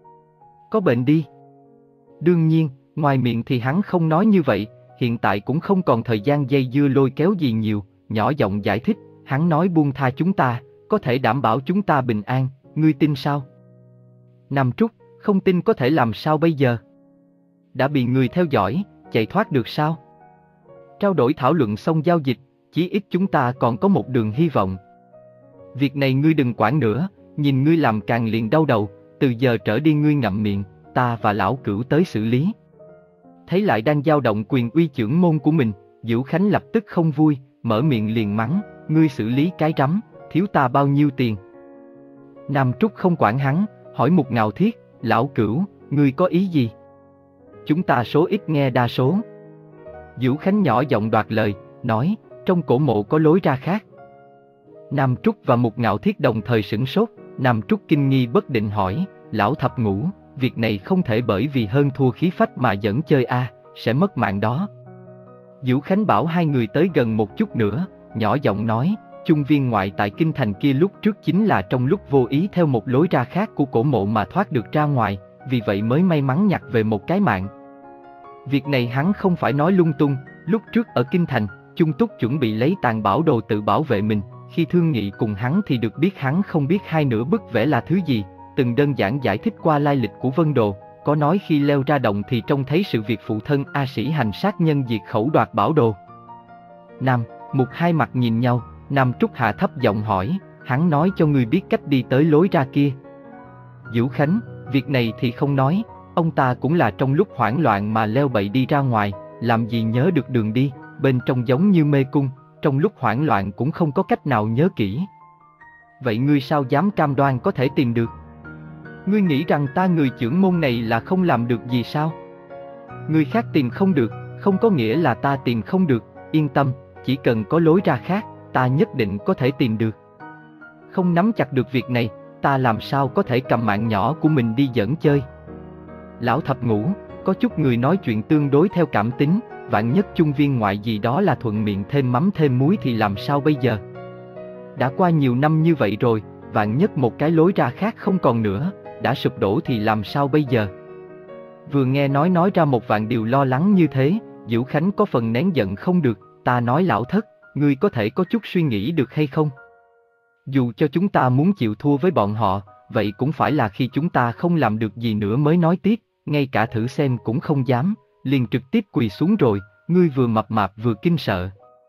Có bệnh đi. Đương nhiên, ngoài miệng thì hắn không nói như vậy, hiện tại cũng không còn thời gian dây dưa lôi kéo gì nhiều, nhỏ giọng giải thích, hắn nói buông tha chúng ta, có thể đảm bảo chúng ta bình an, ngươi tin sao? Nam Trúc, không tin có thể làm sao bây giờ? Đã bị người theo dõi, chạy thoát được sao? Trao đổi thảo luận xong giao dịch, chí ít chúng ta còn có một đường hy vọng. Việc này ngươi đừng quản nữa, nhìn ngươi làm càng liền đau đầu, từ giờ trở đi ngươi ngậm miệng, ta và lão Cửu tới xử lý. Thấy lại đang dao động quyền uy chưởng môn của mình, Dữu Khánh lập tức không vui, mở miệng liền mắng, ngươi xử lý cái rắm, thiếu ta bao nhiêu tiền? Nam Trúc không quản hắn, hỏi Mục Ngạo Thiết, lão Cửu, ngươi có ý gì? Chúng ta số ít nghe đa số. Dữu Khánh nhỏ giọng đoạt lời, nói, trong cổ mộ có lối ra khác. Nam Trúc và Mục Ngạo Thiết đồng thời sửng sốt, Nam Trúc kinh nghi bất định hỏi, lão thập ngũ, việc này không thể bởi vì hơn thua khí phách mà dẫn chơi a, à, sẽ mất mạng đó. Dữu Khánh bảo hai người tới gần một chút nữa, nhỏ giọng nói, chung viên ngoại tại kinh thành kia lúc trước chính là trong lúc vô ý theo một lối ra khác của cổ mộ mà thoát được ra ngoài, vì vậy mới may mắn nhặt về một cái mạng. Việc này hắn không phải nói lung tung, lúc trước ở kinh thành, Chung Túc chuẩn bị lấy tàn bảo đồ tự bảo vệ mình, khi thương nghị cùng hắn thì được biết hắn không biết hai nửa bức vẽ là thứ gì, từng đơn giản giải thích qua lai lịch của Vân Đồ, có nói khi leo ra đồng thì trông thấy sự việc phụ thân A Sĩ hành sát nhân diệt khẩu đoạt bảo đồ. Nam, Mục hai mặt nhìn nhau, Nam Trúc hạ thấp giọng hỏi, hắn nói cho ngươi biết cách đi tới lối ra kia. Dữu Khánh, việc này thì không nói, ông ta cũng là trong lúc hoảng loạn mà leo bậy đi ra ngoài, làm gì nhớ được đường đi, bên trong giống như mê cung, trong lúc hoảng loạn cũng không có cách nào nhớ kỹ. Vậy ngươi sao dám cam đoan có thể tìm được? Ngươi nghĩ rằng ta người chưởng môn này là không làm được gì sao? Người khác tìm không được, không có nghĩa là ta tìm không được, yên tâm, chỉ cần có lối ra khác, ta nhất định có thể tìm được. Không nắm chặt được việc này, ta làm sao có thể cầm mạng nhỏ của mình đi dẫn chơi? Lão thập ngũ, có chút người nói chuyện tương đối theo cảm tính, vạn nhất chung viên ngoại gì đó là thuận miệng thêm mắm thêm muối thì làm sao bây giờ? Đã qua nhiều năm như vậy rồi, vạn nhất một cái lối ra khác không còn nữa, đã sụp đổ thì làm sao bây giờ? Vừa nghe nói nói ra một vạn điều lo lắng như thế, Dữu Khánh có phần nén giận không được, ta nói lão thất, ngươi có thể có chút suy nghĩ được hay không? Dù cho chúng ta muốn chịu thua với bọn họ, vậy cũng phải là khi chúng ta không làm được gì nữa mới nói tiếp, ngay cả thử xem cũng không dám, liền trực tiếp quỳ xuống rồi, ngươi vừa mập mạp vừa kinh sợ.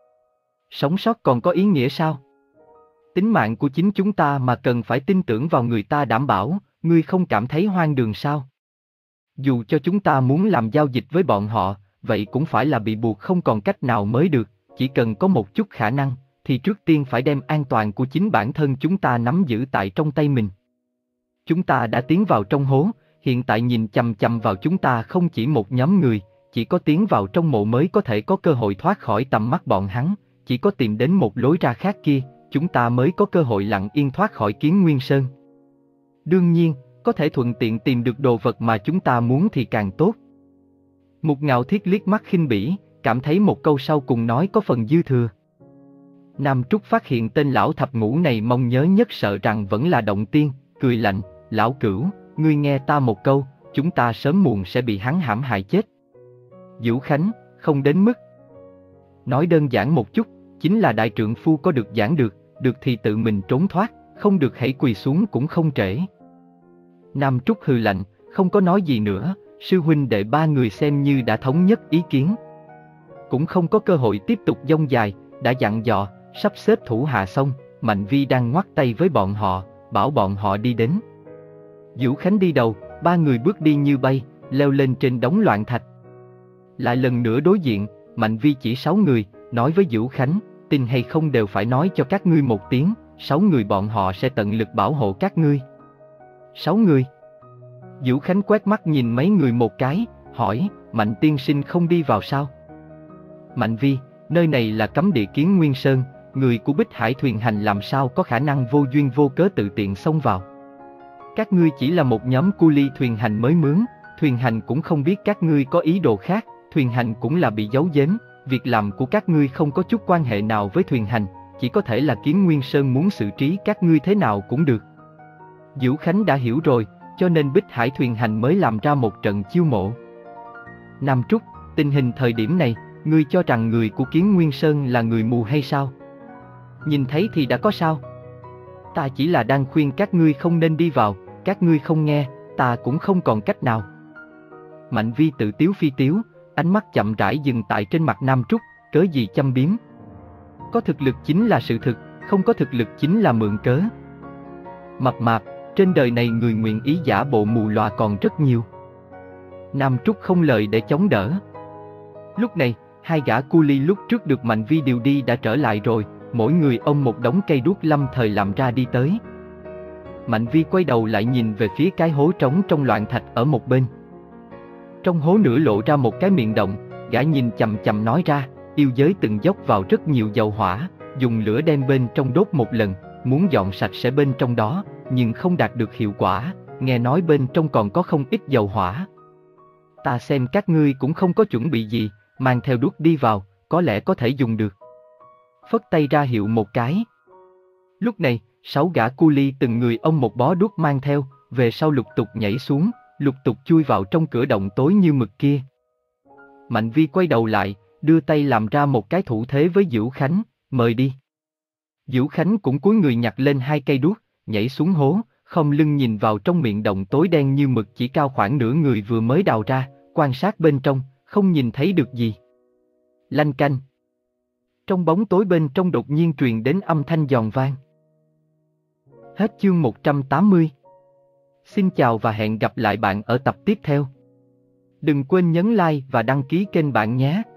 Sống sót còn có ý nghĩa sao? Tính mạng của chính chúng ta mà cần phải tin tưởng vào người ta đảm bảo, ngươi không cảm thấy hoang đường sao? Dù cho chúng ta muốn làm giao dịch với bọn họ, vậy cũng phải là bị buộc không còn cách nào mới được, chỉ cần có một chút khả năng, thì trước tiên phải đem an toàn của chính bản thân chúng ta nắm giữ tại trong tay mình. Chúng ta đã tiến vào trong hố, hiện tại nhìn chằm chằm vào chúng ta không chỉ một nhóm người, chỉ có tiến vào trong mộ mới có thể có cơ hội thoát khỏi tầm mắt bọn hắn, chỉ có tìm đến một lối ra khác kia, chúng ta mới có cơ hội lặng yên thoát khỏi Kiến Nguyên Sơn. Đương nhiên, có thể thuận tiện tìm được đồ vật mà chúng ta muốn thì càng tốt. Mục Ngạo Thiết liếc mắt khinh bỉ, cảm thấy một câu sau cùng nói có phần dư thừa. Nam Trúc phát hiện tên lão thập ngũ này mong nhớ nhất sợ rằng vẫn là Động Tiên, cười lạnh, lão Cửu, ngươi nghe ta một câu, chúng ta sớm muộn sẽ bị hắn hãm hại chết. Dữu Khánh, không đến mức. Nói đơn giản một chút, chính là đại trượng phu có được giảng được, được thì tự mình trốn thoát, không được hãy quỳ xuống cũng không trễ. Nam Trúc hừ lạnh, không có nói gì nữa, sư huynh đệ ba người xem như đã thống nhất ý kiến. Cũng không có cơ hội tiếp tục dông dài, đã dặn dò, sắp xếp thủ hạ xong, Mạnh Vi đang ngoắt tay với bọn họ, bảo bọn họ đi đến. Dữu Khánh đi đầu, ba người bước đi như bay, leo lên trên đống loạn thạch. Lại lần nữa đối diện, Mạnh Vi chỉ sáu người, nói với Dữu Khánh, tin hay không đều phải nói cho các ngươi một tiếng, sáu người bọn họ sẽ tận lực bảo hộ các ngươi. Sáu người? Dữu Khánh quét mắt nhìn mấy người một cái, hỏi, Mạnh tiên sinh không đi vào sao? Mạnh Vi, nơi này là cấm địa Kiến Nguyên Sơn, người của Bích Hải thuyền hành làm sao có khả năng vô duyên vô cớ tự tiện xông vào. Các ngươi chỉ là một nhóm cu ly thuyền hành mới mướn, Thuyền Hành cũng không biết các ngươi có ý đồ khác, Thuyền Hành cũng là bị giấu giếm, việc làm của các ngươi không có chút quan hệ nào với Thuyền Hành, chỉ có thể là Kiến Nguyên Sơn muốn xử trí các ngươi thế nào cũng được. Diễu Khánh đã hiểu rồi, cho nên Bích Hải Thuyền Hành mới làm ra một trận chiêu mộ. Nam Trúc, tình hình thời điểm này, ngươi cho rằng người của Kiến Nguyên Sơn là người mù hay sao? Nhìn thấy thì đã có sao? Ta chỉ là đang khuyên các ngươi không nên đi vào, các ngươi không nghe, ta cũng không còn cách nào. Mạnh Vi tự tiếu phi tiếu, ánh mắt chậm rãi dừng tại trên mặt Nam Trúc, cớ gì châm biếm. Có thực lực chính là sự thực, không có thực lực chính là mượn cớ. Mập mạp, trên đời này người nguyện ý giả bộ mù lòa còn rất nhiều. Nam Trúc không lời để chống đỡ. Lúc này, hai gã cu li lúc trước được Mạnh Vi điều đi đã trở lại rồi, mỗi người ôm một đống cây đuốc lâm thời làm ra đi tới. Mạnh Vi quay đầu lại nhìn về phía cái hố trống trong loạn thạch ở một bên. Trong hố nửa lộ ra một cái miệng động, gã nhìn chằm chằm nói ra, yêu giới từng dốc vào rất nhiều dầu hỏa, dùng lửa đem bên trong đốt một lần, muốn dọn sạch sẽ bên trong đó, nhưng không đạt được hiệu quả, nghe nói bên trong còn có không ít dầu hỏa. Ta xem các ngươi cũng không có chuẩn bị gì, mang theo đuốc đi vào, có lẽ có thể dùng được. Phất tay ra hiệu một cái. Lúc này, sáu gã cu li từng người ôm một bó đuốc mang theo, về sau lục tục nhảy xuống, lục tục chui vào trong cửa động tối như mực kia. Mạnh Vi quay đầu lại, đưa tay làm ra một cái thủ thế với Diễu Khánh, mời đi. Diễu Khánh cũng cúi người nhặt lên hai cây đuốc, nhảy xuống hố, không lưng nhìn vào trong miệng động tối đen như mực chỉ cao khoảng nửa người vừa mới đào ra, quan sát bên trong, không nhìn thấy được gì. Lanh canh. Trong bóng tối bên trong đột nhiên truyền đến âm thanh giòn vang. Hết chương một trăm tám mươi. Xin chào và hẹn gặp lại bạn ở tập tiếp theo. Đừng quên nhấn like và đăng ký kênh bạn nhé.